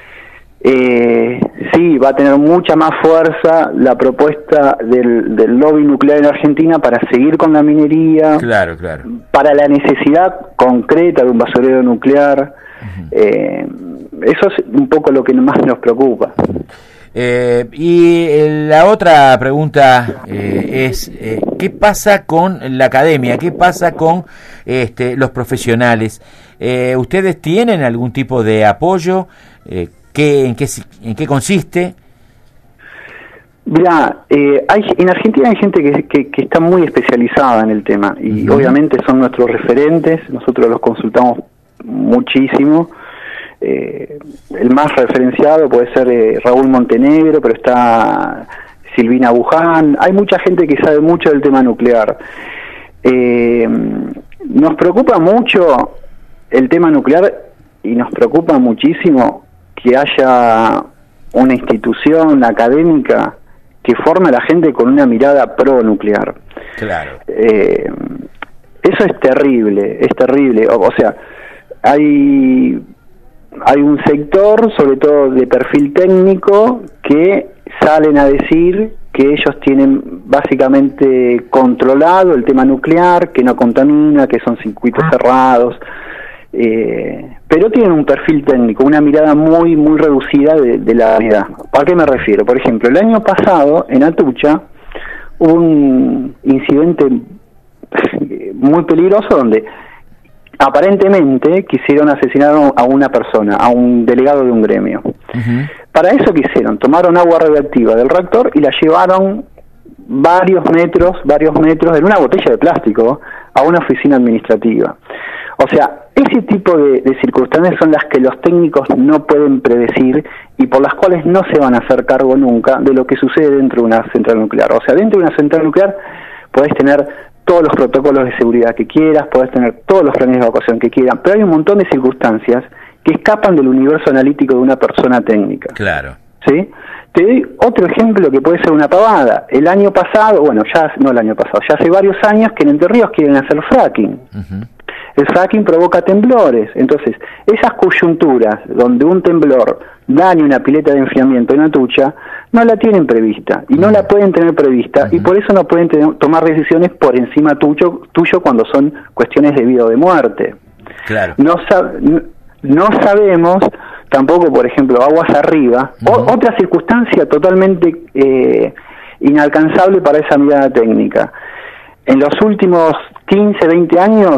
S20: eh, sí, va a tener mucha más fuerza la propuesta del, del lobby nuclear en Argentina para seguir con la minería,
S13: claro, claro.
S20: para la necesidad concreta de un basurero nuclear. Uh-huh. eh, eso es un poco lo que más nos preocupa.
S13: Eh, y eh, la otra pregunta eh, es, eh, ¿qué pasa con la academia? ¿Qué pasa con este, los profesionales? Eh, ¿Ustedes tienen algún tipo de apoyo? Eh, ¿qué, en, qué, ¿En qué consiste?
S20: Mirá, eh, hay, en Argentina hay gente que, que, que está muy especializada en el tema y uh-huh. obviamente son nuestros referentes, nosotros los consultamos muchísimo. Eh, el más referenciado puede ser eh, Raúl Montenegro, pero está Silvina Buján. Hay mucha gente que sabe mucho del tema nuclear. Eh, nos preocupa mucho el tema nuclear y nos preocupa muchísimo que haya una institución académica que forme a la gente con una mirada pro-nuclear.
S13: Claro.
S20: Eh, eso es terrible, es terrible. O, o sea, hay... Hay un sector, sobre todo de perfil técnico, que salen a decir que ellos tienen básicamente controlado el tema nuclear, que no contamina, que son circuitos cerrados, eh, pero tienen un perfil técnico, una mirada muy muy reducida de, de la realidad. ¿A qué me refiero? Por ejemplo, el año pasado en Atucha hubo un incidente muy peligroso donde aparentemente quisieron asesinar a una persona, a un delegado de un gremio. Uh-huh. Para eso ¿qué hicieron? Tomaron agua radioactiva del reactor y la llevaron varios metros, varios metros en una botella de plástico a una oficina administrativa. O sea, ese tipo de, de circunstancias son las que los técnicos no pueden predecir y por las cuales no se van a hacer cargo nunca de lo que sucede dentro de una central nuclear. O sea, dentro de una central nuclear podés tener todos los protocolos de seguridad que quieras, podés tener todos los planes de evacuación que quieran, pero hay un montón de circunstancias que escapan del universo analítico de una persona técnica.
S13: Claro.
S20: ¿Sí? Te doy otro ejemplo que puede ser una pavada. El año pasado, bueno, ya no el año pasado, ya hace varios años que en Entre Ríos quieren hacer fracking. Uh-huh. El fracking provoca temblores, entonces esas coyunturas donde un temblor daña una pileta de enfriamiento en Atucha no la tienen prevista y no uh-huh. la pueden tener prevista uh-huh. y por eso no pueden tener, tomar decisiones por encima tuyo, tuyo cuando son cuestiones de vida o de muerte.
S13: Claro.
S20: No, sab, no, no sabemos tampoco, por ejemplo, aguas arriba, uh-huh. o, otra circunstancia totalmente eh, inalcanzable para esa mirada técnica. En los últimos quince, veinte años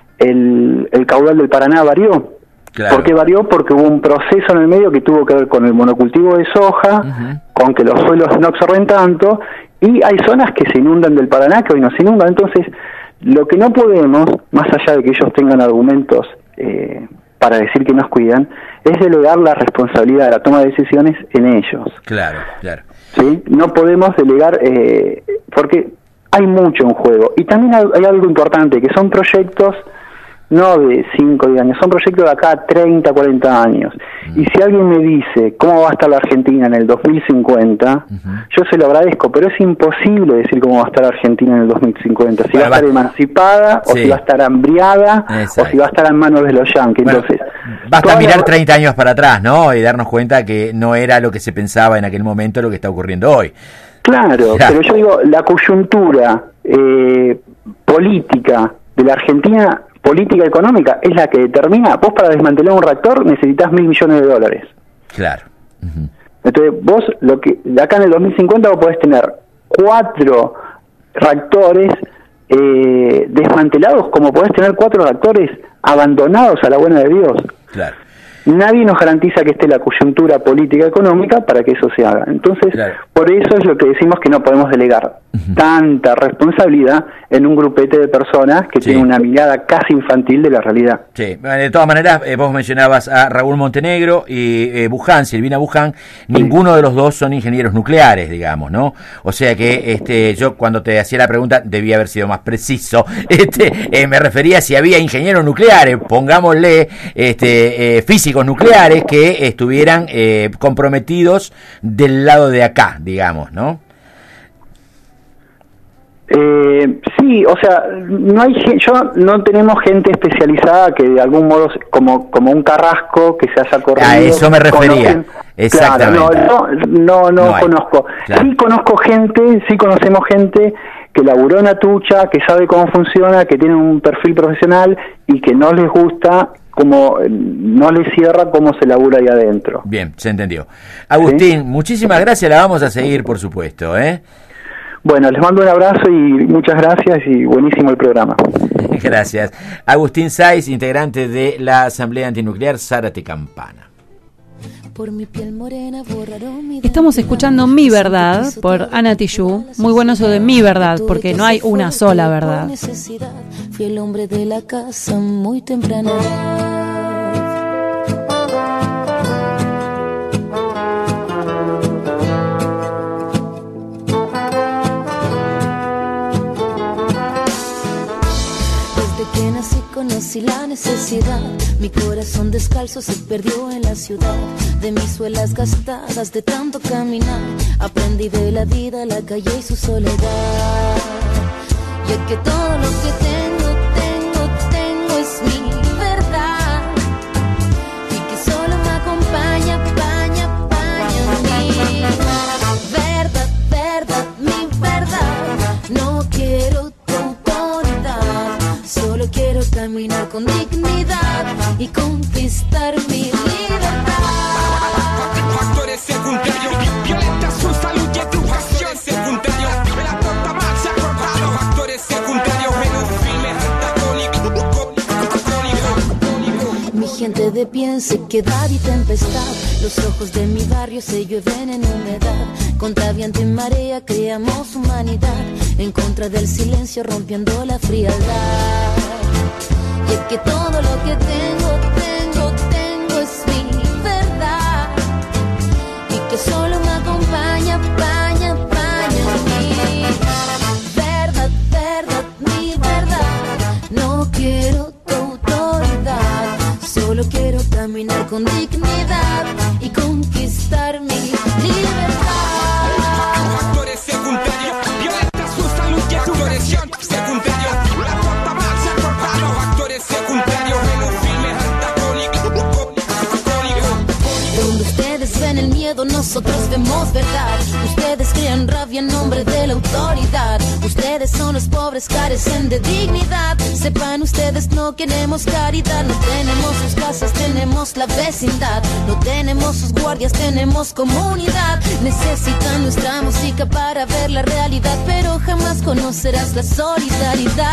S20: el, el caudal del Paraná varió. Claro. ¿Por qué varió? Porque hubo un proceso en el medio que tuvo que ver con el monocultivo de soja, uh-huh. con que los suelos no absorben tanto, y hay zonas que se inundan del Paraná que hoy no se inundan. Entonces, lo que no podemos, más allá de que ellos tengan argumentos eh, para decir que nos cuidan, es delegar la responsabilidad de la toma de decisiones en ellos.
S13: Claro, claro.
S20: ¿Sí? No podemos delegar, eh, porque hay mucho en juego. Y también hay, hay algo importante, que son proyectos no de cinco o diez años, son proyectos de acá a treinta, cuarenta años. Mm. Y si alguien me dice cómo va a estar la Argentina en el dos mil cincuenta, uh-huh. yo se lo agradezco, pero es imposible decir cómo va a estar la Argentina en el dos mil cincuenta. Si bueno, va a estar emancipada, sí. o si va a estar hambriada, Exacto. o si va a estar en manos de los yanquis. Bueno, entonces,
S13: basta mirar la... treinta años para atrás, ¿no? Y darnos cuenta que no era lo que se pensaba en aquel momento lo que está ocurriendo hoy.
S20: Claro, ya. Pero yo digo, la coyuntura eh, política de la Argentina, política económica, es la que determina. Vos para desmantelar un reactor necesitas mil millones de dólares.
S13: Claro. Uh-huh.
S20: Entonces vos, lo que de acá en el dos mil cincuenta vos podés tener cuatro reactores eh, desmantelados, como podés tener cuatro reactores abandonados a la buena de Dios.
S13: Claro.
S20: Nadie nos garantiza que esté la coyuntura política económica para que eso se haga. Entonces, claro. por eso es lo que decimos que no podemos delegar uh-huh. tanta responsabilidad en un grupete de personas que sí. tienen una mirada casi infantil de la realidad.
S13: Sí, de todas maneras, eh, vos mencionabas a Raúl Montenegro y eh, Buján, Silvina Buján, sí. ninguno de los dos son ingenieros nucleares, digamos, ¿no? O sea que este, yo cuando te hacía la pregunta debía haber sido más preciso. Este, eh, me refería a si había ingenieros nucleares, pongámosle este, eh, físicos nucleares que estuvieran eh, comprometidos del lado de acá, digamos, ¿no?
S20: Eh, sí, o sea, no hay, yo no tenemos gente especializada que de algún modo como como un Carrasco que se haya corrido.
S13: A eso me refería.
S20: Conocen,
S13: exactamente.
S20: Claro, no, no, no, no, no conozco. Claro. Sí conozco gente, sí conocemos gente que laburó en Atucha, que sabe cómo funciona, que tiene un perfil profesional y que no les gusta como no les cierra cómo se labura ahí adentro.
S13: Bien, se entendió. Agustín, ¿sí? Muchísimas gracias, la vamos a seguir, por supuesto, ¿eh?
S20: Bueno, les mando un abrazo y muchas gracias y buenísimo el programa.
S13: Gracias. Agustín Sáiz, integrante de la Asamblea Antinuclear Zárate Campana.
S5: Estamos escuchando Mi Verdad por Ana Tijoux. Muy bueno eso de Mi Verdad, porque no hay una sola verdad.
S4: Fui el hombre de la casa muy temprano. Que nací conocí la necesidad, mi corazón descalzo se perdió en la ciudad, de mis suelas gastadas de tanto caminar, aprendí de la vida, la calle y su soledad, y es que todo lo que tengo, tengo, tengo es mi verdad, y que solo me acompaña, acompaña, acompaña mi verdad, verdad, mi verdad, no quiero solo quiero caminar con dignidad y conquistar mi libertad.
S9: Factores secundarios, violenta su salud y educación secundario. La torta más se ha cortado. Factores secundarios, menos filmes antagónicos.
S4: Mi gente de pie en sequedad y tempestad. Los ojos de mi barrio se llueven en humedad. Contra viento y marea creamos humanidad. En contra del silencio rompiendo la frialdad. Y es que todo lo que tengo, tengo, tengo es mi verdad. Y que solo me acompaña, acompaña, acompaña mi verdad, verdad, mi verdad. No quiero tu autoridad, solo quiero caminar con dignidad y conquistar mi libertad.
S9: Factores secundarios, violenta su salud y educación secundario. La torta más se ha cortado. Factores secundarios, menos filmes antagónicos.
S4: Donde ustedes ven el miedo, nosotros vemos verdad. Ustedes crean rabia en nombre de la autoridad. Ustedes son los pobres, carecen de dignidad. Sepan ustedes, no queremos caridad. No tenemos sus casas, tenemos la vecindad. No tenemos sus guardias, tenemos comunidad. Necesitan nuestra música para ver la realidad, pero jamás conocerás la solidaridad.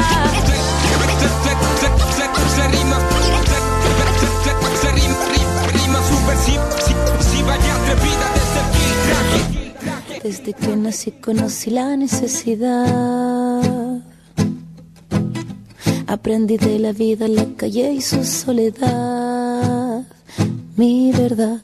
S9: Se rima, se rima, rima subversiva y atrevida desde el filtraje.
S4: Desde que nací conocí la necesidad. Aprendí de la vida, la calle y su soledad. Mi verdad.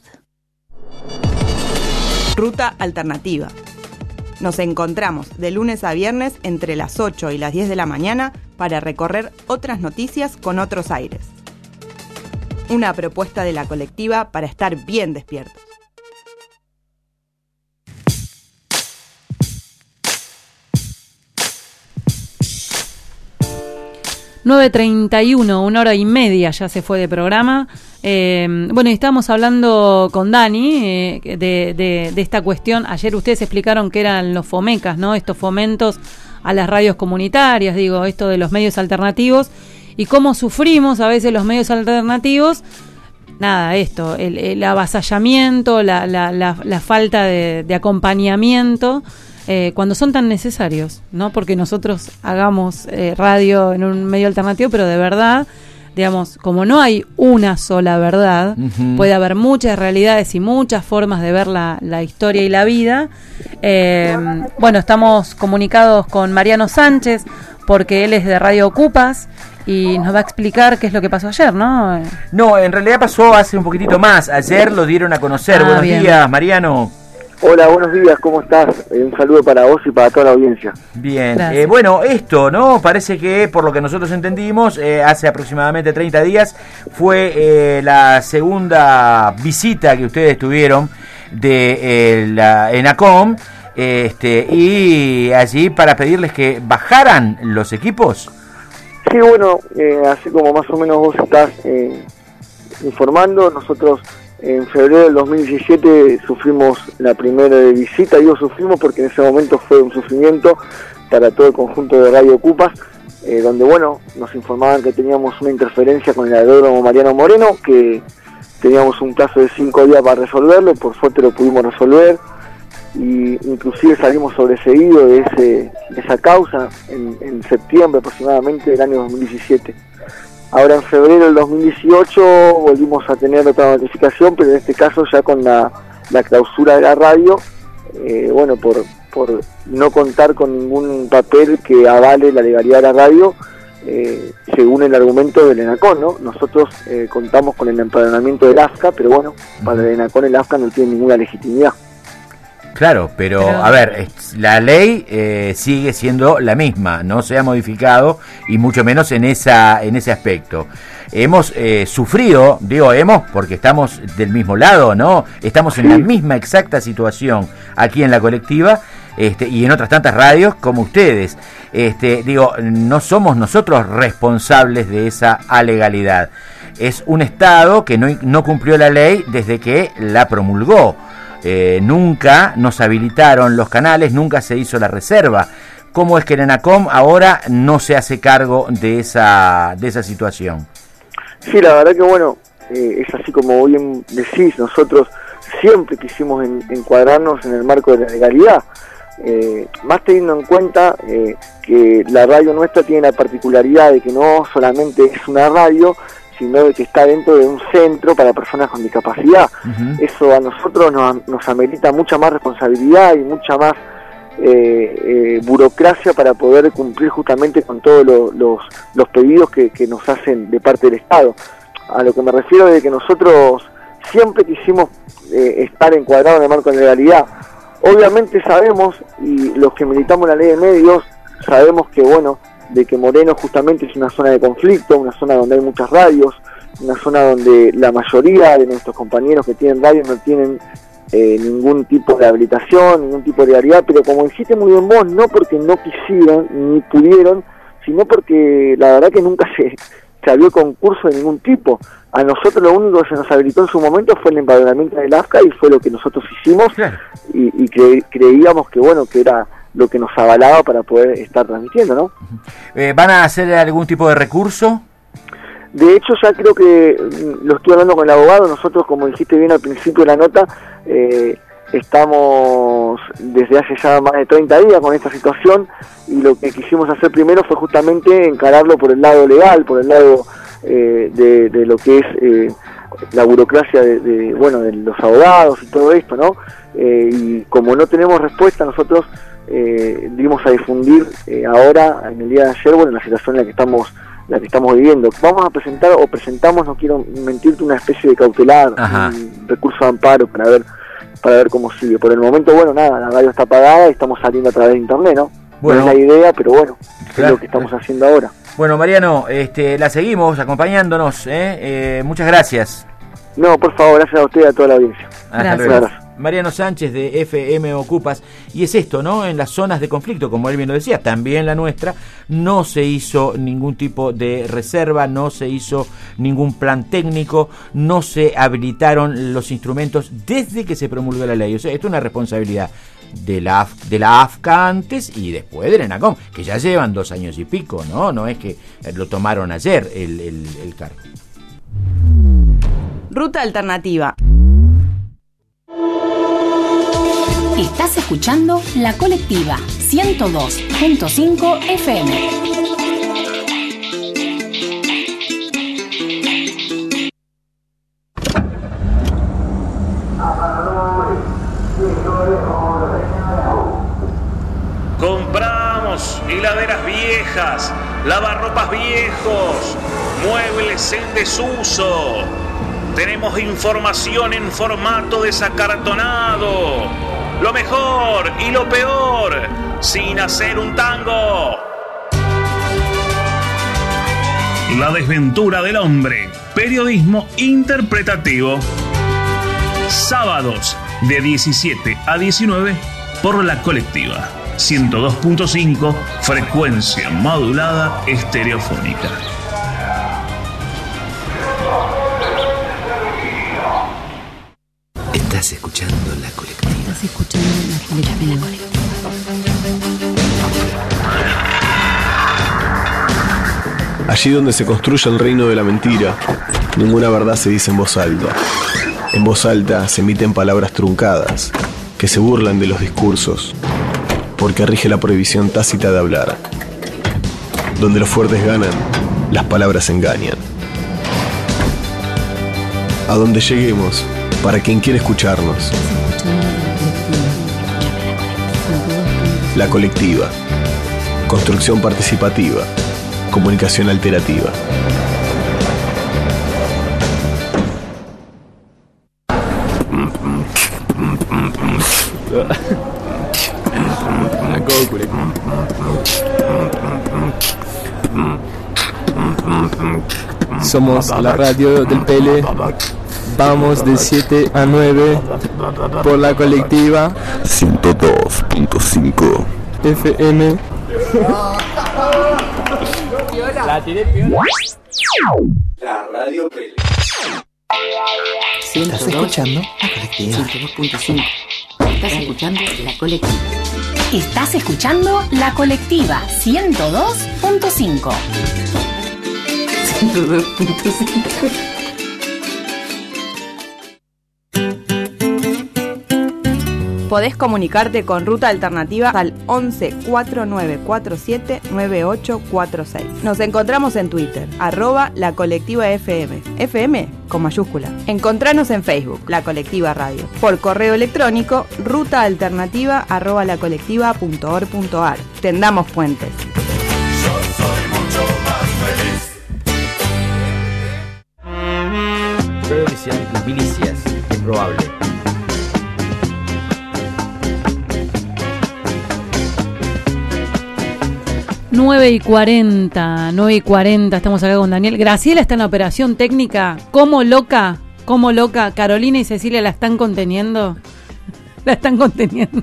S11: Ruta Alternativa. Nos encontramos de lunes a viernes entre las ocho y las diez de la mañana para recorrer otras noticias con otros aires. Una propuesta de la colectiva para estar bien despiertos.
S5: nueve treinta y uno, una hora y media ya se fue de programa. Eh, bueno, y estábamos hablando con Dani eh, de, de, de esta cuestión. Ayer ustedes explicaron que eran los FOMECAS, ¿no? Estos fomentos a las radios comunitarias, digo, esto de los medios alternativos y cómo sufrimos a veces los medios alternativos. Nada, esto, el, el avasallamiento, la, la, la, la falta de, de acompañamiento eh, cuando son tan necesarios, no porque nosotros hagamos eh, radio en un medio alternativo, pero de verdad, digamos, como no hay una sola verdad, uh-huh. puede haber muchas realidades y muchas formas de ver la, la historia y la vida. Eh, bueno, estamos comunicados con Mariano Sánchez, porque él es de Radio Ocupas y nos va a explicar qué es lo que pasó ayer, ¿no?
S13: No, en realidad pasó hace un poquitito más. Ayer lo dieron a conocer. Ah, Buenos bien. días, Mariano.
S10: Hola, buenos días, ¿cómo estás? Eh, un saludo para vos y para toda la audiencia.
S13: Bien, eh, bueno, esto, ¿no? Parece que, por lo que nosotros entendimos, eh, hace aproximadamente treinta días, fue eh, la segunda visita que ustedes tuvieron de eh, la ENACOM, este, y allí para pedirles que bajaran los equipos.
S10: Sí, bueno, eh, así como más o menos vos estás eh, informando, nosotros en febrero del dos mil diecisiete sufrimos la primera visita. Digo sufrimos porque en ese momento fue un sufrimiento para todo el conjunto de Radio Ocupas, eh, donde bueno, nos informaban que teníamos una interferencia con el aeródromo Mariano Moreno, que teníamos un plazo de cinco días para resolverlo, por suerte lo pudimos resolver, y inclusive salimos sobreseídos de, ese, de esa causa en, en septiembre aproximadamente del año dos mil diecisiete. Ahora en febrero del dos mil dieciocho volvimos a tener otra notificación, pero en este caso ya con la, la clausura de la radio, eh, bueno, por, por no contar con ningún papel que avale la legalidad de la radio, eh, según el argumento del ENACOM, ¿no? Nosotros eh, contamos con el empadronamiento del A F C A, pero bueno, para el ENACOM el A F C A no tiene ninguna legitimidad.
S13: Claro, pero, pero a ver, la ley eh, sigue siendo la misma, no se ha modificado y mucho menos en esa en ese aspecto. Hemos eh, sufrido, digo hemos porque estamos del mismo lado, ¿no? Estamos en la misma exacta situación aquí en la colectiva este, y en otras tantas radios como ustedes. Este, digo, no somos nosotros responsables de esa alegalidad. Es un Estado que no, no cumplió la ley desde que la promulgó. Eh, nunca nos habilitaron los canales, nunca se hizo la reserva. ¿Cómo es que el ENACOM ahora no se hace cargo de esa de esa situación?
S10: Sí, la verdad que bueno, eh, es así como bien decís, nosotros siempre quisimos en, encuadrarnos en el marco de la legalidad, eh, más teniendo en cuenta eh, que la radio nuestra tiene la particularidad de que no solamente es una radio, sino de que está dentro de un centro para personas con discapacidad. Uh-huh. Eso a nosotros nos, nos amerita mucha más responsabilidad y mucha más eh, eh, burocracia para poder cumplir justamente con todos lo, los, los pedidos que, que nos hacen de parte del Estado. A lo que me refiero es de que nosotros siempre quisimos eh, estar encuadrados en el marco de la legalidad. Obviamente sabemos, y los que militamos la ley de medios, sabemos que bueno, de que Moreno justamente es una zona de conflicto, una zona donde hay muchas radios, una zona donde la mayoría de nuestros compañeros que tienen radio no tienen eh, ningún tipo de habilitación, ningún tipo de realidad, pero como dijiste muy bien vos, no porque no quisieron ni pudieron, sino porque la verdad que nunca se, se abrió concurso de ningún tipo. A nosotros lo único que se nos habilitó en su momento fue el empadronamiento del A F C A y fue lo que nosotros hicimos, claro. y, y cre- creíamos que bueno, que era lo que nos avalaba para poder estar transmitiendo, ¿no?
S13: Eh, ¿Van a hacer algún tipo de recurso?
S10: De hecho, ya creo que lo estoy hablando con el abogado. Nosotros, como dijiste bien al principio de la nota, eh, estamos desde hace ya más de treinta días con esta situación, y lo que quisimos hacer primero fue justamente encararlo por el lado legal, por el lado eh, de, de lo que es eh, la burocracia de, de, bueno, de los abogados y todo esto, ¿no? Eh, y como no tenemos respuesta, nosotros Eh, dimos a difundir eh, ahora, en el día de ayer, bueno, la situación en la que estamos la que estamos viviendo. Vamos a presentar, o presentamos, no quiero mentirte, una especie de cautelar, Ajá. un recurso de amparo para ver para ver cómo sigue. Por el momento, bueno, nada, la radio está apagada y estamos saliendo a través de internet, ¿no? Bueno, no es la idea, pero bueno, claro, es lo que estamos haciendo ahora.
S13: Bueno, Mariano, este, la seguimos acompañándonos, ¿eh? Eh, muchas gracias.
S10: No, por favor, gracias a usted y a toda la audiencia.
S13: Hasta luego. Mariano Sánchez de F M Ocupas, y es esto, ¿no? En las zonas de conflicto, como él bien lo decía, también la nuestra, no se hizo ningún tipo de reserva, no se hizo ningún plan técnico, no se habilitaron los instrumentos desde que se promulgó la ley. O sea, esto es una responsabilidad de la, de la A F C A antes y después del ENACOM, que ya llevan dos años y pico, ¿no? No es que lo tomaron ayer el, el, el cargo.
S11: Ruta alternativa.
S8: Estás escuchando La Colectiva ciento dos punto cinco F M.
S1: Compramos heladeras viejas, lavarropas viejos, muebles en desuso. Tenemos información en formato desacartonado. Lo mejor y lo peor, sin hacer un tango. La desventura del hombre. Periodismo interpretativo. Sábados de diecisiete a diecinueve por La Colectiva. ciento dos punto cinco, frecuencia modulada estereofónica.
S21: Estás escuchando La Colectiva.
S8: Estás escuchando La Colectiva.
S18: Allí donde se construye el reino de la mentira, ninguna verdad se dice en voz alta. En voz alta se emiten palabras truncadas, que se burlan de los discursos, porque rige la prohibición tácita de hablar. Donde los fuertes ganan, las palabras engañan. A donde lleguemos, para quien quiere escucharnos. La Colectiva. Construcción participativa. Comunicación alterativa.
S22: Somos la radio del Pele. Vamos de siete a nueve por La Colectiva
S18: ciento dos punto cinco
S22: F M.
S21: La tiré piola. La radio Pele.
S8: ¿Estás escuchando? La Colectiva ciento dos punto cinco. Estás escuchando La Colectiva. Estás escuchando La Colectiva ciento dos punto cinco. ciento dos punto cinco.
S11: Podés comunicarte con Ruta Alternativa al once cuatro nueve cuatro siete nueve ocho cuatro seis. Nos encontramos en Twitter, arroba La Colectiva F M. F M con mayúscula. Encontranos en Facebook, La Colectiva Radio. Por correo electrónico, rutaalternativa arroba lacolectiva.org.ar. Tendamos puentes.
S13: Las milicias, es probable.
S5: nueve y cuarenta, nueve y cuarenta, estamos acá con Daniel. Graciela está en la operación técnica, como loca, como loca. Carolina y Cecilia la están conteniendo. La están conteniendo.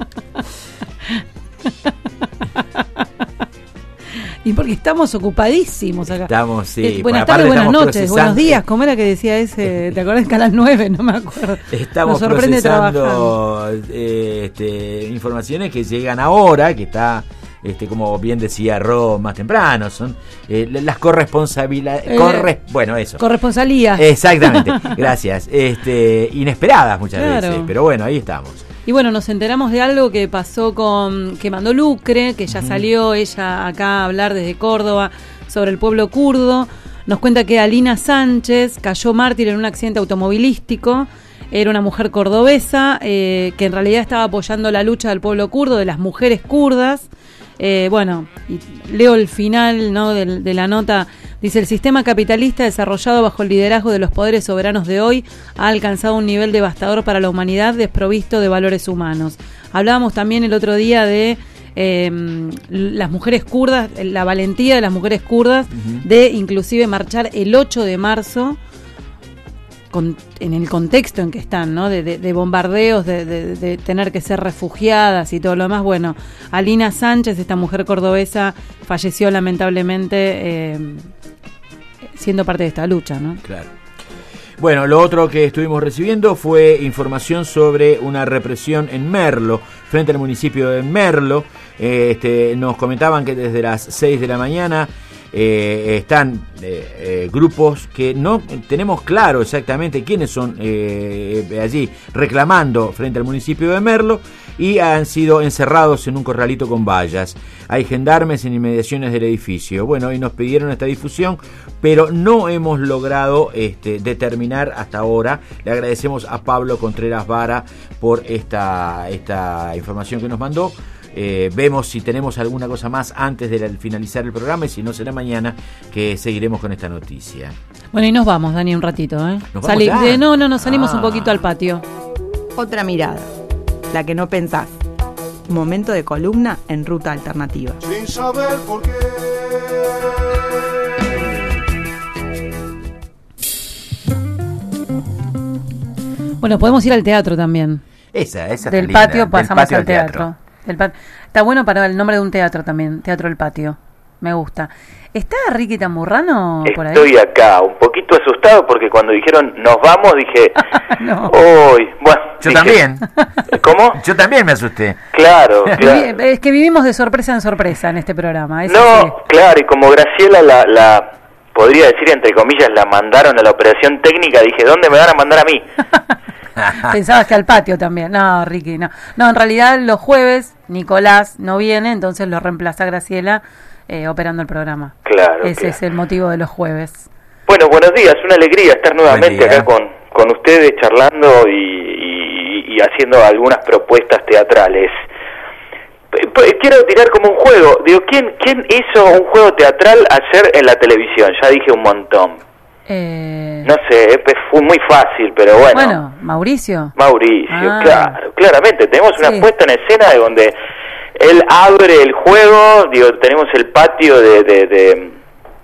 S5: Y porque estamos ocupadísimos acá.
S13: Estamos, sí.
S5: Eh, buenas tardes, buenas noches, buenos días. ¿Cómo era que decía ese? ¿Te acordás que a las nueve? No me acuerdo.
S13: Estamos
S5: Nos sorprende
S13: procesando eh, este, informaciones que llegan ahora, que está... Este, como bien decía Ro más temprano, son eh, las corresponsabilidades,
S5: eh,
S13: corre, bueno, eso.
S5: Corresponsalías.
S13: Exactamente, gracias. Este, inesperadas muchas
S5: claro.
S13: veces, pero bueno, ahí estamos.
S5: Y bueno, nos enteramos de algo que pasó con, que mandó Lucre, que ya uh-huh. salió ella acá a hablar desde Córdoba sobre el pueblo kurdo. Nos cuenta que Alina Sánchez cayó mártir en un accidente automovilístico. Era una mujer cordobesa eh, que en realidad estaba apoyando la lucha del pueblo kurdo, de las mujeres kurdas. Eh, bueno, y leo el final, ¿no?, de, de la nota. Dice: el sistema capitalista desarrollado bajo el liderazgo de los poderes soberanos de hoy ha alcanzado un nivel devastador para la humanidad, desprovisto de valores humanos. Hablábamos también el otro día de eh, las mujeres kurdas, la valentía de las mujeres kurdas, uh-huh. de inclusive marchar el ocho de marzo, con, en el contexto en que están, ¿no? De, de, de bombardeos, de, de, de tener que ser refugiadas y todo lo demás. Bueno, Alina Sánchez, esta mujer cordobesa, falleció lamentablemente eh, siendo parte de esta lucha, ¿no?
S13: Claro. Bueno, lo otro que estuvimos recibiendo fue información sobre una represión en Merlo, frente al municipio de Merlo. Eh, este, nos comentaban que desde las seis de la mañana Eh, están eh, eh, grupos que no tenemos claro exactamente quiénes son eh, allí reclamando frente al municipio de Merlo. y han sido encerrados en un corralito con vallas. Hay gendarmes en inmediaciones del edificio. Bueno, hoy nos pidieron esta difusión, pero no hemos logrado este, determinar hasta ahora. Le agradecemos a Pablo Contreras Vara por esta, esta información que nos mandó. Eh, vemos si tenemos alguna cosa más antes de finalizar el programa, y si no será mañana que seguiremos con esta noticia.
S5: Bueno, y nos vamos, Dani, un ratito, ¿eh?
S13: ¿Nos
S5: Salí,
S13: vamos ya?
S5: de, no, no, nos salimos
S13: Ah.
S5: un poquito al patio.
S11: Otra mirada, la que no pensás. Momento de columna en Ruta Alternativa.
S14: Sin saber por qué.
S5: Bueno, podemos ir al teatro también.
S13: Esa, esa
S5: Del
S13: está linda.
S5: patio
S13: Del
S5: pasamos
S13: patio
S5: al
S13: al
S5: teatro.
S13: teatro.
S5: Del pat- Está bueno para el nombre de un teatro también, Teatro del Patio. Me gusta. ¿Está Ricky Tamburrano por ahí?
S6: Estoy acá, un poquito asustado porque cuando dijeron nos vamos dije, uy, bueno.
S13: Yo
S6: dije,
S13: también.
S6: ¿Cómo?
S13: Yo también me asusté.
S6: Claro, claro.
S5: Vivi- Es que vivimos de sorpresa en sorpresa en este programa. eso
S6: No,
S5: sí.
S6: claro, y como Graciela la, la, podría decir entre comillas, la mandaron a la operación técnica, dije, ¿dónde me van a mandar a mí?
S5: Pensabas que al patio también. No, Ricky, no. No, en realidad los jueves Nicolás no viene, entonces lo reemplaza Graciela eh, operando el programa.
S6: Claro,
S5: Ese
S6: claro.
S5: es el motivo de los jueves.
S6: Bueno, buenos días, una alegría estar nuevamente
S13: Buen día.
S6: acá con, con ustedes charlando y, y, y haciendo algunas propuestas teatrales. P- p- Quiero tirar como un juego, digo, ¿quién, quién hizo un juego teatral ayer en la televisión? Ya dije un montón.
S5: Eh,
S6: No sé, eh, fue muy fácil, pero bueno.
S5: bueno, Mauricio.
S6: Mauricio,
S5: Ah.
S6: claro, claramente, tenemos una
S5: Sí.
S6: puesta en escena de donde él abre el juego, digo, tenemos el patio de, de, de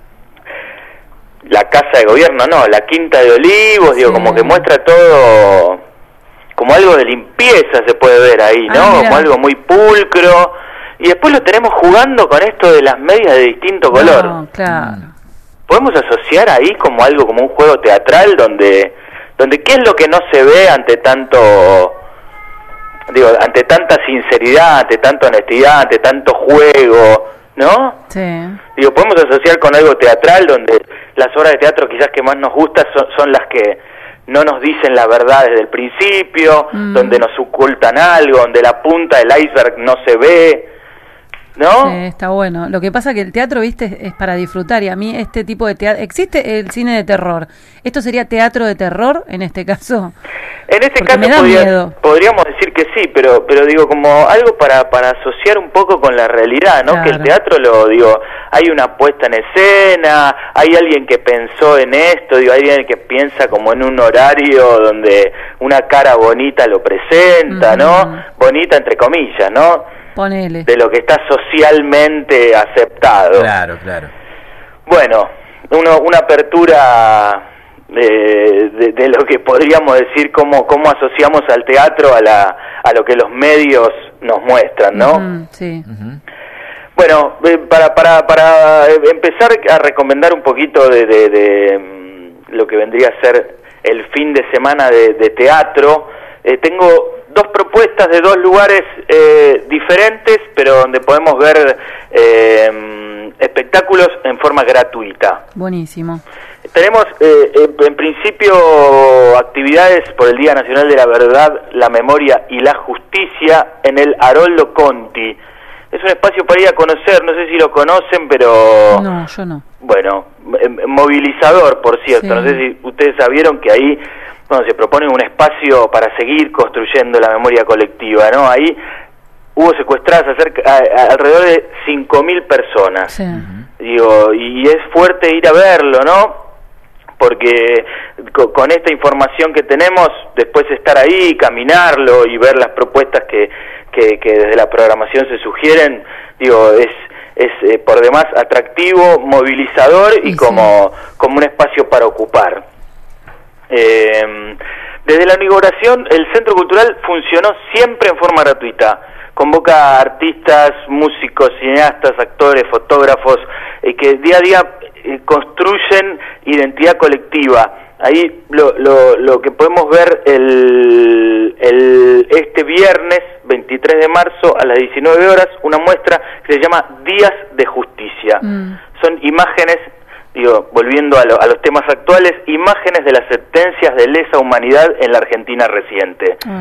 S6: la Casa de Gobierno, no, la Quinta de Olivos, digo,
S5: Sí.
S6: como que muestra todo, como algo de limpieza se puede ver ahí, ¿no?
S5: Ah, mira.
S6: Como algo muy pulcro, y después lo tenemos jugando con esto de las medias de distinto color.
S5: No, claro.
S6: Podemos asociar ahí como algo, como un juego teatral donde, donde qué es lo que no se ve ante tanto, digo, ante tanta sinceridad, ante tanta honestidad, ante tanto juego, ¿no?
S5: Sí.
S6: Digo, podemos asociar con algo teatral donde las obras de teatro quizás que más nos gustan son, son las que no nos dicen la verdad desde el principio,
S5: Mm.
S6: donde nos ocultan algo, donde la punta del iceberg no se ve, ¿no?
S5: Sí, está bueno. Lo que pasa que el teatro, viste, es, es para disfrutar, y a mí este tipo de teatro... ¿Existe el cine de terror? ¿Esto sería teatro de terror en este caso?
S6: En este
S5: Porque me
S6: caso
S5: da
S6: podría-
S5: miedo.
S6: podríamos decir que sí, pero pero digo como algo para para asociar un poco con la realidad, ¿no?
S5: Claro.
S6: Que el teatro lo digo, hay una puesta en escena, hay alguien que pensó en esto, digo, hay alguien que piensa como en un horario donde una cara bonita lo presenta, ¿no? Bonita entre comillas, ¿no?
S5: Ponele.
S6: De lo que está socialmente aceptado.
S13: Claro, claro.
S6: Bueno, uno, una apertura de, de, de lo que podríamos decir, cómo, cómo asociamos al teatro a, la, a lo que los medios nos muestran, ¿no?
S5: Ujú, sí.
S6: Bueno, eh, para, para, para empezar a recomendar un poquito de, de, de, mm, lo que vendría a ser el fin de semana de, de teatro, eh, tengo dos propuestas de dos lugares eh, diferentes, pero donde podemos ver eh, espectáculos en forma gratuita.
S5: Buenísimo.
S6: Tenemos eh, en, en principio actividades por el Día Nacional de la Verdad, la Memoria y la Justicia en el Haroldo Conti. Es un espacio para ir a conocer, no sé si lo conocen, pero
S5: No, yo no.
S6: bueno, eh, movilizador, por cierto.
S5: Sí.
S6: No sé si ustedes sabieron que ahí, bueno, se propone un espacio para seguir construyendo la memoria colectiva, ¿no? Ahí hubo secuestradas acerca, a, a- alrededor de cinco mil personas.
S5: Sí.
S6: Digo, y es fuerte ir a verlo, ¿no? Porque co- con esta información que tenemos, después estar ahí, caminarlo y ver las propuestas que, que, que desde la programación se sugieren, digo, es es eh, por demás atractivo, movilizador y,
S5: Y sí.
S6: como, como un espacio para ocupar. Eh, desde la inauguración, el Centro Cultural funcionó siempre en forma gratuita. Convoca a artistas, músicos, cineastas, actores, fotógrafos, eh, que día a día eh, construyen identidad colectiva. Ahí lo, lo, lo que podemos ver el, el, este viernes veintitrés de marzo a las diecinueve horas, una muestra que se llama Días de Justicia.
S5: Mm.
S6: Son imágenes, digo, volviendo a, lo, a los temas actuales, imágenes de las sentencias de lesa humanidad en la Argentina reciente.
S5: Ah.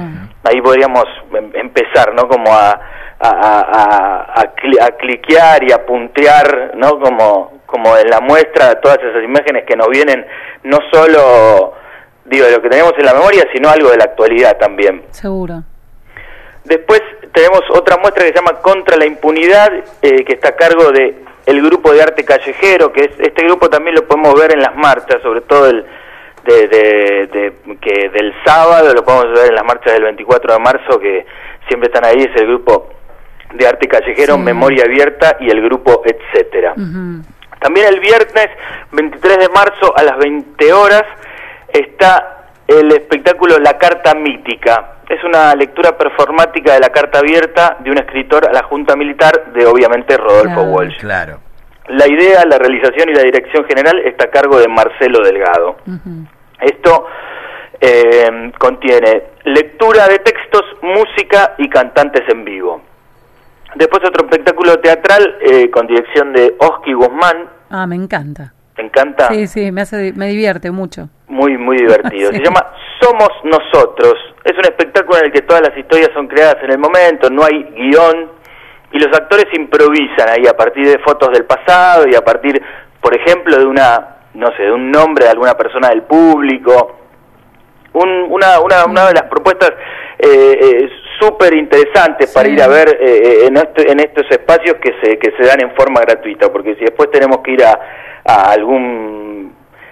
S6: ahí podríamos em- empezar, ¿no? Como a, a, a, a, cli- a cliquear y a puntear, ¿no? Como, como en la muestra, todas esas imágenes que nos vienen, no solo, digo, de lo que tenemos en la memoria, sino algo de la actualidad también.
S5: Seguro.
S6: Después tenemos otra muestra que se llama Contra la Impunidad, eh, que está a cargo de el grupo de arte callejero, que es este grupo también lo podemos ver en las marchas, sobre todo el de, de, de que del sábado, lo podemos ver en las marchas del veinticuatro de marzo, que siempre están ahí, es el grupo de arte callejero, sí. Memoria Abierta y el grupo Etcétera. Uh-huh. También el viernes veintitrés de marzo a las veinte horas está el espectáculo La Carta Mítica. Es una lectura performática de la carta abierta de un escritor a la Junta Militar de, obviamente, Rodolfo
S13: claro,
S6: Walsh.
S13: Claro.
S6: La idea, la realización y la dirección general está a cargo de Marcelo Delgado. Uh-huh. Esto eh, contiene lectura de textos, música y cantantes en vivo. Después otro espectáculo teatral eh, con dirección de Oski Guzmán.
S5: Ah, me encanta.
S6: ¿Te encanta?
S5: Sí, sí, me hace, me divierte mucho.
S6: Muy, muy divertido.
S5: Sí.
S6: Se llama Somos Nosotros. Es un espectáculo en el que todas las historias son creadas en el momento, no hay guión, y los actores improvisan ahí a partir de fotos del pasado y a partir, por ejemplo, de una, no sé, de un nombre de alguna persona del público. Un, una, una, una de las propuestas eh, eh, súper interesantes para sí. ir a ver eh, en, este, en estos espacios que se, que se dan en forma gratuita, porque si después tenemos que ir a, a algún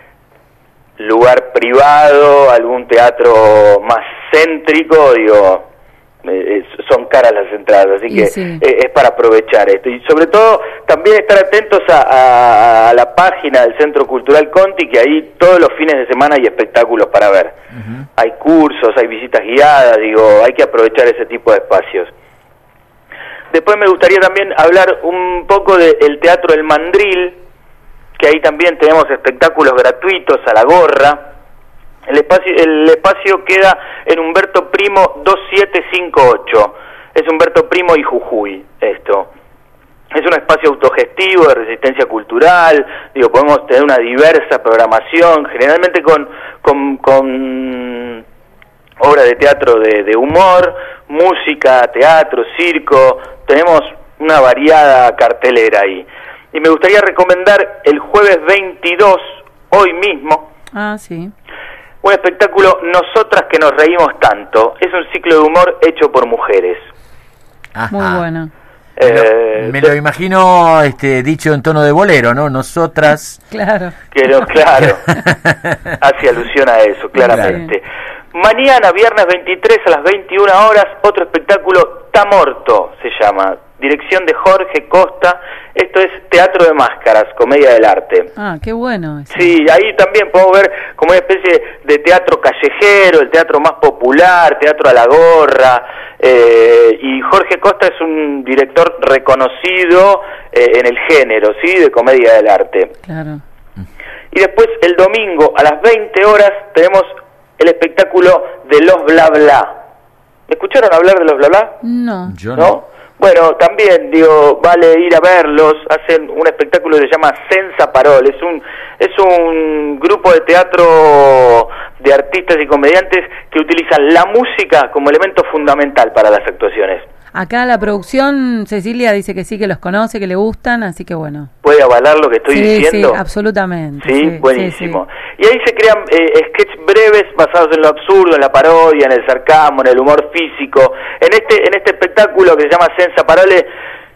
S6: lugar privado, algún teatro más céntrico, digo, eh, son caras las entradas, así y que sí. eh, es para aprovechar esto. Y sobre todo, también estar atentos a, a, a la página del Centro Cultural Conti, que ahí todos los fines de semana hay espectáculos para ver. Uh-huh. Hay cursos, hay visitas guiadas, digo, hay que aprovechar ese tipo de espacios. Después me gustaría también hablar un poco del Teatro El Mandril, que ahí también tenemos espectáculos gratuitos a la gorra. El espacio, el espacio queda en Humberto Primo dos siete cinco ocho. Es Humberto Primo y Jujuy, esto. Es un espacio autogestivo de resistencia cultural, digo, podemos tener una diversa programación, generalmente con, con, con obras de teatro de, de humor, música, teatro, circo, tenemos una variada cartelera ahí. Y me gustaría recomendar el jueves veintidós, hoy mismo,
S5: ah, sí.
S6: un espectáculo Nosotras que nos reímos tanto. Es un ciclo de humor hecho por mujeres.
S13: Ajá.
S5: Muy bueno.
S6: Eh,
S13: me lo, me lo imagino este, dicho en tono de bolero, ¿no? Nosotras.
S5: Claro.
S6: Pero claro, hace alusión a eso, claramente. Claro. Mañana, viernes veintitrés a las veintiuna horas, otro espectáculo, Tamorto se llama. Dirección de Jorge Costa. Esto es Teatro de Máscaras, Comedia del Arte.
S5: Ah, qué bueno. Eso.
S6: Sí, ahí también podemos ver como una especie de teatro callejero, el teatro más popular, teatro a la gorra. Eh, y Jorge Costa es un director reconocido eh, en el género, ¿sí? De Comedia del Arte.
S5: Claro.
S6: Y después, el domingo, a las veinte horas, tenemos el espectáculo de Los Bla Bla. ¿Me escucharon hablar de Los Bla Bla?
S5: No.
S13: Yo
S6: ¿No?
S13: no.
S6: Bueno, también, digo, vale ir a verlos. Hacen un espectáculo que se llama Senza Parol. Es un, es un grupo de teatro de artistas y comediantes que utilizan la música como elemento fundamental para las actuaciones.
S5: Acá la producción, Cecilia dice que sí, que los conoce, que le gustan, así que bueno.
S6: ¿Puede avalar lo que estoy
S5: sí,
S6: diciendo?
S5: Sí, absolutamente.
S6: Sí,
S5: sí
S6: buenísimo.
S5: Sí, sí.
S6: Y ahí se crean eh, sketches breves basados en lo absurdo, en la parodia, en el sarcasmo, en el humor físico. En este en este espectáculo que se llama Senza Parole,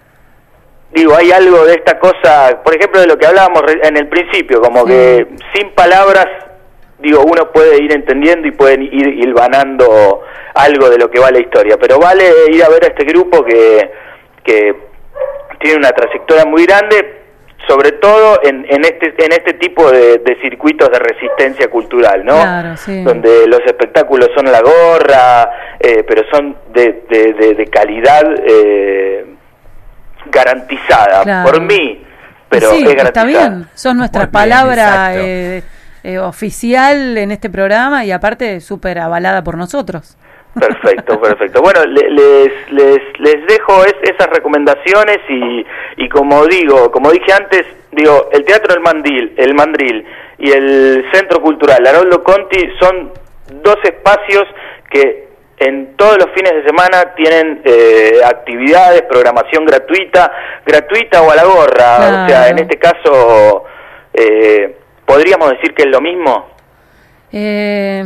S6: digo, hay algo de esta cosa, por ejemplo, de lo que hablábamos en el principio, como sí. que sin palabras, digo, uno puede ir entendiendo y pueden ir hilvanando algo de lo que va la historia, pero vale ir a ver a este grupo que, que tiene una trayectoria muy grande, sobre todo en, en este en este tipo de, de circuitos de resistencia cultural, ¿no?
S5: Claro, sí.
S6: Donde los espectáculos son la gorra, eh, pero son de, de, de, de calidad eh, garantizada, claro. por mí, pero
S5: sí,
S6: es garantizada.
S5: Está bien, son nuestra bien, palabra eh, eh, oficial en este programa y aparte súper avalada por nosotros.
S6: Perfecto, perfecto. Bueno, le, les, les les dejo es, esas recomendaciones y, y como digo, como dije antes, digo, el Teatro El Mandril, el Mandril y el Centro Cultural Haroldo Conti son dos espacios que en todos los fines de semana tienen eh, actividades, programación gratuita, gratuita o a la gorra. Claro. O sea, en este caso, eh, ¿podríamos decir que es lo mismo?
S5: Eh...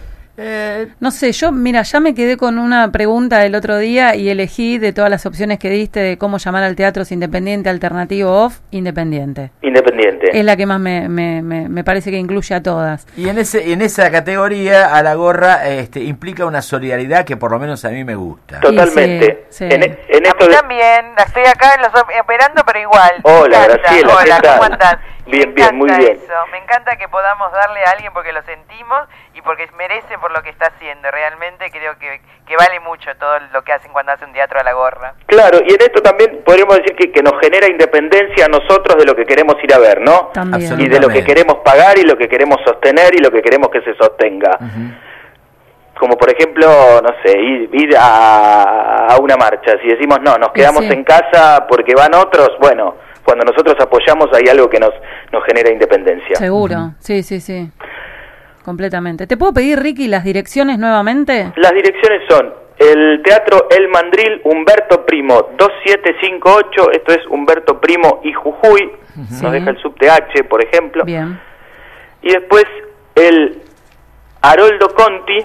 S5: Eh, no sé, yo, mira, ya me quedé con una pregunta el otro día y elegí de todas las opciones que diste de cómo llamar al teatro, si independiente, alternativo, off, independiente.
S6: Independiente.
S5: Es la que más me, me, me, me parece que incluye a todas.
S13: Y en ese en esa categoría, a la gorra este, implica una solidaridad que por lo menos a mí me gusta.
S6: Totalmente.
S5: Sí, sí.
S6: En, en
S7: a
S6: esto
S7: mí
S6: de...
S7: también, estoy acá en los, operando, pero igual.
S6: Hola, Graciela.
S7: Hola, ¿cómo andás?
S6: Bien, bien, muy bien.
S7: Eso. Me encanta que podamos darle a alguien porque lo sentimos y porque merece por lo que está haciendo. Realmente creo que, que vale mucho todo lo que hacen cuando hacen un teatro a la gorra.
S6: Claro, y en esto también podríamos decir que, que nos genera independencia a nosotros de lo que queremos ir a ver, ¿no?
S5: También.
S6: Y de lo que queremos pagar y lo que queremos sostener y lo que queremos que se sostenga.
S13: Uh-huh.
S6: Como por ejemplo, no sé, ir, ir a, a una marcha. Si decimos, no, nos quedamos
S5: sí.
S6: en casa porque van otros, bueno, cuando nosotros apoyamos hay algo que nos, nos genera independencia.
S5: Seguro, uh-huh. sí, sí, sí. Completamente. ¿Te puedo pedir, Ricky, las direcciones nuevamente?
S6: Las direcciones son el Teatro El Mandril, Humberto Primo, dos siete cinco ocho, esto es Humberto Primo y Jujuy, sí. Nos deja el subte H, por ejemplo.
S5: Bien.
S6: Y después el Haroldo Conti,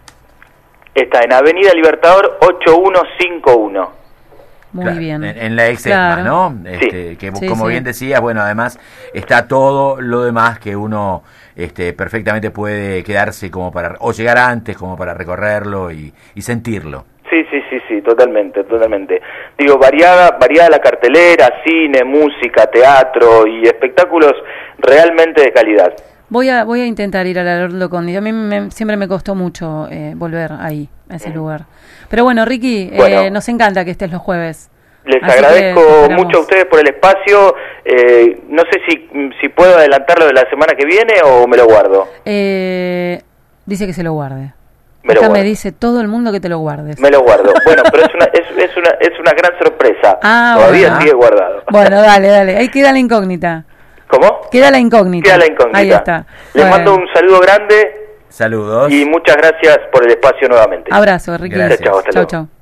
S6: está en Avenida Libertador ocho uno cinco uno.
S5: Muy
S13: claro,
S5: bien.
S13: En, en la ex
S5: claro.
S13: ¿no? Este,
S6: sí.
S13: Que
S5: sí,
S13: como
S5: sí.
S13: bien decías, bueno, además está todo lo demás que uno este, perfectamente puede quedarse como para, o llegar antes como para recorrerlo y, y sentirlo.
S6: Sí, sí, sí, sí, totalmente, totalmente. Digo, variada, variada la cartelera, cine, música, teatro y espectáculos realmente de calidad.
S5: Voy a voy a intentar ir al Haroldo Conti. A mí me, siempre me costó mucho eh, volver ahí, a ese mm. lugar. Pero bueno, Ricky, bueno, eh, nos encanta que estés los jueves.
S6: Les
S5: Así
S6: agradezco mucho a ustedes por el espacio. Eh, no sé si, si puedo adelantarlo de la semana que viene o me lo guardo.
S5: Eh, dice que se lo guarde.
S6: Me,
S5: Acá me dice todo el mundo que te lo guardes.
S6: Me lo guardo. Bueno, pero es una es, es una es una gran sorpresa.
S5: Ah,
S6: Todavía
S5: bueno.
S6: sigue guardado.
S5: Bueno, dale, dale. Ahí queda la incógnita.
S6: ¿Cómo?
S5: Queda la incógnita.
S6: Queda la incógnita.
S5: Ahí está.
S6: Les
S5: bueno.
S6: mando un saludo grande.
S13: Saludos.
S6: Y muchas gracias por el espacio nuevamente.
S5: Abrazo, Ricky.
S6: Gracias. Chao, hasta
S5: chao,
S6: luego.
S5: chao.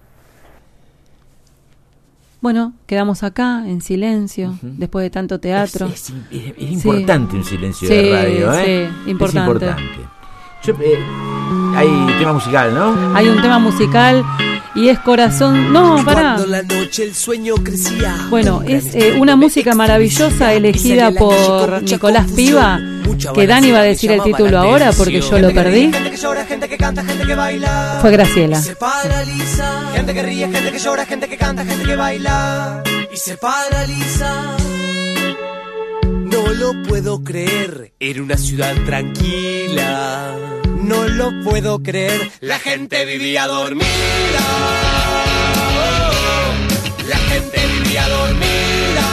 S5: Bueno, quedamos acá en silencio, uh-huh. después de tanto teatro.
S13: Es, es, es, es importante sí. un silencio
S5: sí,
S13: de radio, ¿eh?
S5: Sí, importante.
S13: Es importante. Yo, eh, hay tema musical, ¿no?
S5: Hay un tema musical y es Corazón... No, pará.
S12: La noche el sueño crecía.
S5: Bueno, es eh, una música maravillosa elegida por Nicolás Piva, que Dani va a decir el título ahora porque yo lo perdí.
S12: Gente que llora, gente que canta, gente que baila.
S5: Fue Graciela.
S12: Y se paraliza. Gente que ríe, gente que llora, gente que canta, gente que baila. Y se paraliza. No lo puedo creer, era una ciudad tranquila. No lo puedo creer, la gente vivía dormida. Oh, la gente vivía dormida.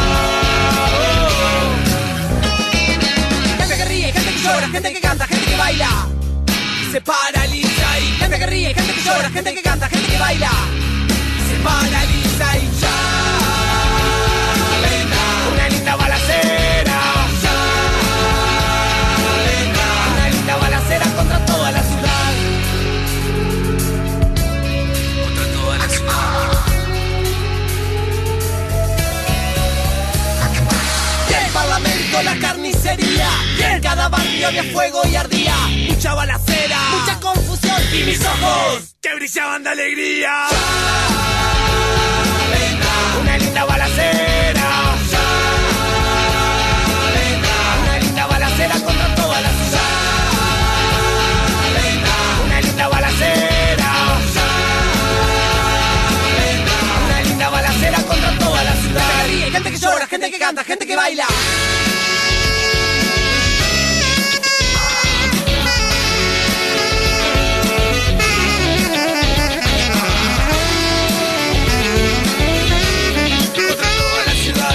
S12: Oh. Gente que ríe, gente que llora, gente que canta, gente que baila. Y se paraliza y gente que ríe, gente que llora, gente que canta, gente que baila. Y se paraliza y ya. Una linda balacera. Contra toda la ciudad. Contra toda la ciudad. Y el parlamento, la carnicería. Y en cada barrio había fuego y ardía. Mucha balacera, mucha confusión. Y mis ojos que brillaban de alegría. Una linda balacera. Una linda balacera contra toda la ciudad. Una balacera, una linda balacera contra toda la ciudad. Gente que ríe, gente que llora, gente que canta, gente que baila. Contra toda la ciudad.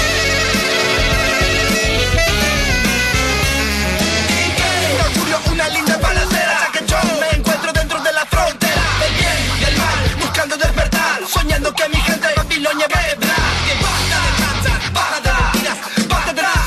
S12: Ocurrió una linda balacera que yo me encuentro dentro de la frontera del bien y el mal, buscando despertar, soñando que mi gente Babilonia va a quebrar. Que basta de tranzas, basta de mentiras, basta de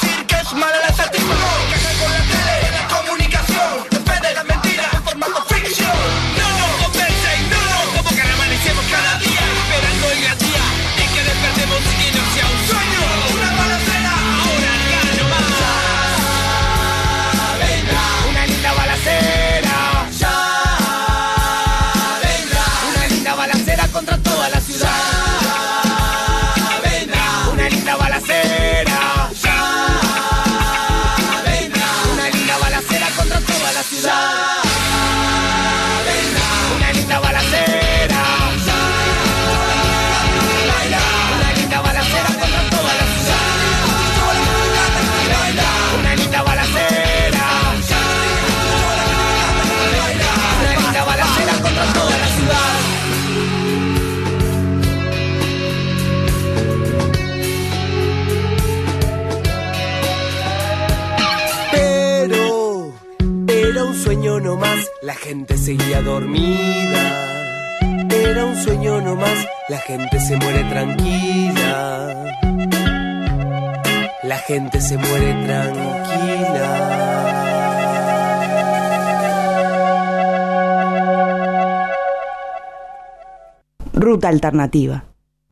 S12: sueño nomás, la gente seguía dormida. Era un sueño nomás, la gente se muere tranquila. La gente se muere tranquila.
S11: Ruta alternativa.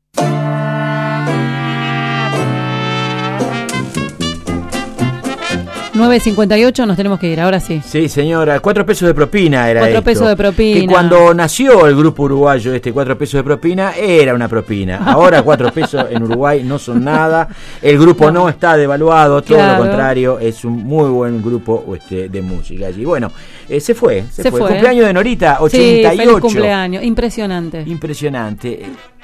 S5: nueve cincuenta y ocho, nos tenemos que ir, ahora sí.
S13: Sí, señora, cuatro pesos de propina era
S5: Cuatro
S13: esto.
S5: pesos de propina.
S13: Que cuando nació el grupo uruguayo, este cuatro pesos de propina, era una propina. Ahora cuatro pesos en Uruguay no son nada. El grupo no, no está devaluado, todo claro. lo contrario, es un muy buen grupo este, de música allí. Bueno, eh, se fue, se, se fue. fue. Cumpleaños de Norita, ochenta y ocho.
S5: Sí, feliz cumpleaños, impresionante.
S13: Impresionante.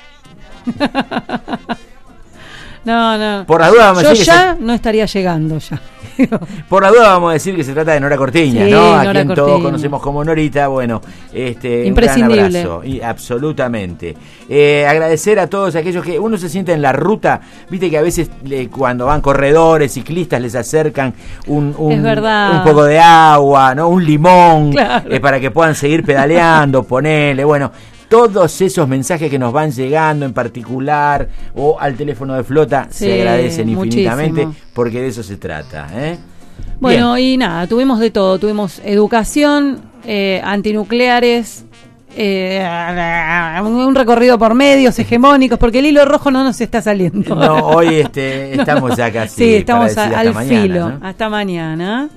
S5: No, no.
S13: Por la duda vamos
S5: Yo
S13: a decir
S5: ya
S13: que se...
S5: no estaría llegando ya.
S13: Por la duda vamos a decir que se trata de Nora Cortiña,
S5: sí,
S13: ¿no? A
S5: Nora
S13: quien
S5: Cortiña.
S13: todos conocemos como Norita, bueno, este
S5: imprescindible.
S13: Un gran abrazo, y absolutamente. Eh, agradecer a todos aquellos que uno se siente en la ruta, viste que a veces le, cuando van corredores, ciclistas, les acercan un, un,
S5: es verdad.
S13: un poco de agua, ¿no? Un limón,
S5: claro.
S13: eh, para que puedan seguir pedaleando, ponele, bueno. Todos esos mensajes que nos van llegando en particular o al teléfono de Flota sí, se agradecen infinitamente muchísimo. Porque de eso se trata, ¿eh?
S5: Bueno, bien. Y nada, tuvimos de todo, tuvimos educación, eh, antinucleares, eh, un recorrido por medios hegemónicos, porque el hilo rojo no nos está saliendo.
S13: No, hoy este, estamos no. ya casi.
S5: Sí, estamos a, al
S13: mañana,
S5: filo,
S13: ¿no?
S5: Hasta mañana.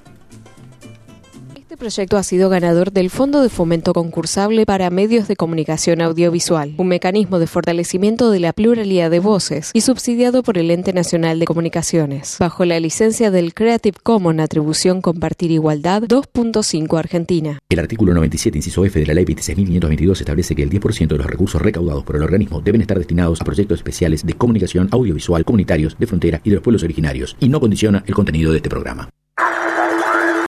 S3: Este proyecto ha sido ganador del Fondo de Fomento Concursable para Medios de Comunicación Audiovisual, un mecanismo de fortalecimiento de la pluralidad de voces y subsidiado por el Ente Nacional de Comunicaciones, bajo la licencia del Creative Commons Atribución Compartir Igualdad dos punto cinco Argentina.
S19: El artículo noventa y siete, inciso F de la Ley veintiséis mil quinientos veintidós establece que el diez por ciento de los recursos recaudados por el organismo deben estar destinados a proyectos especiales de comunicación audiovisual comunitarios de frontera y de los pueblos originarios, y no condiciona el contenido de este programa.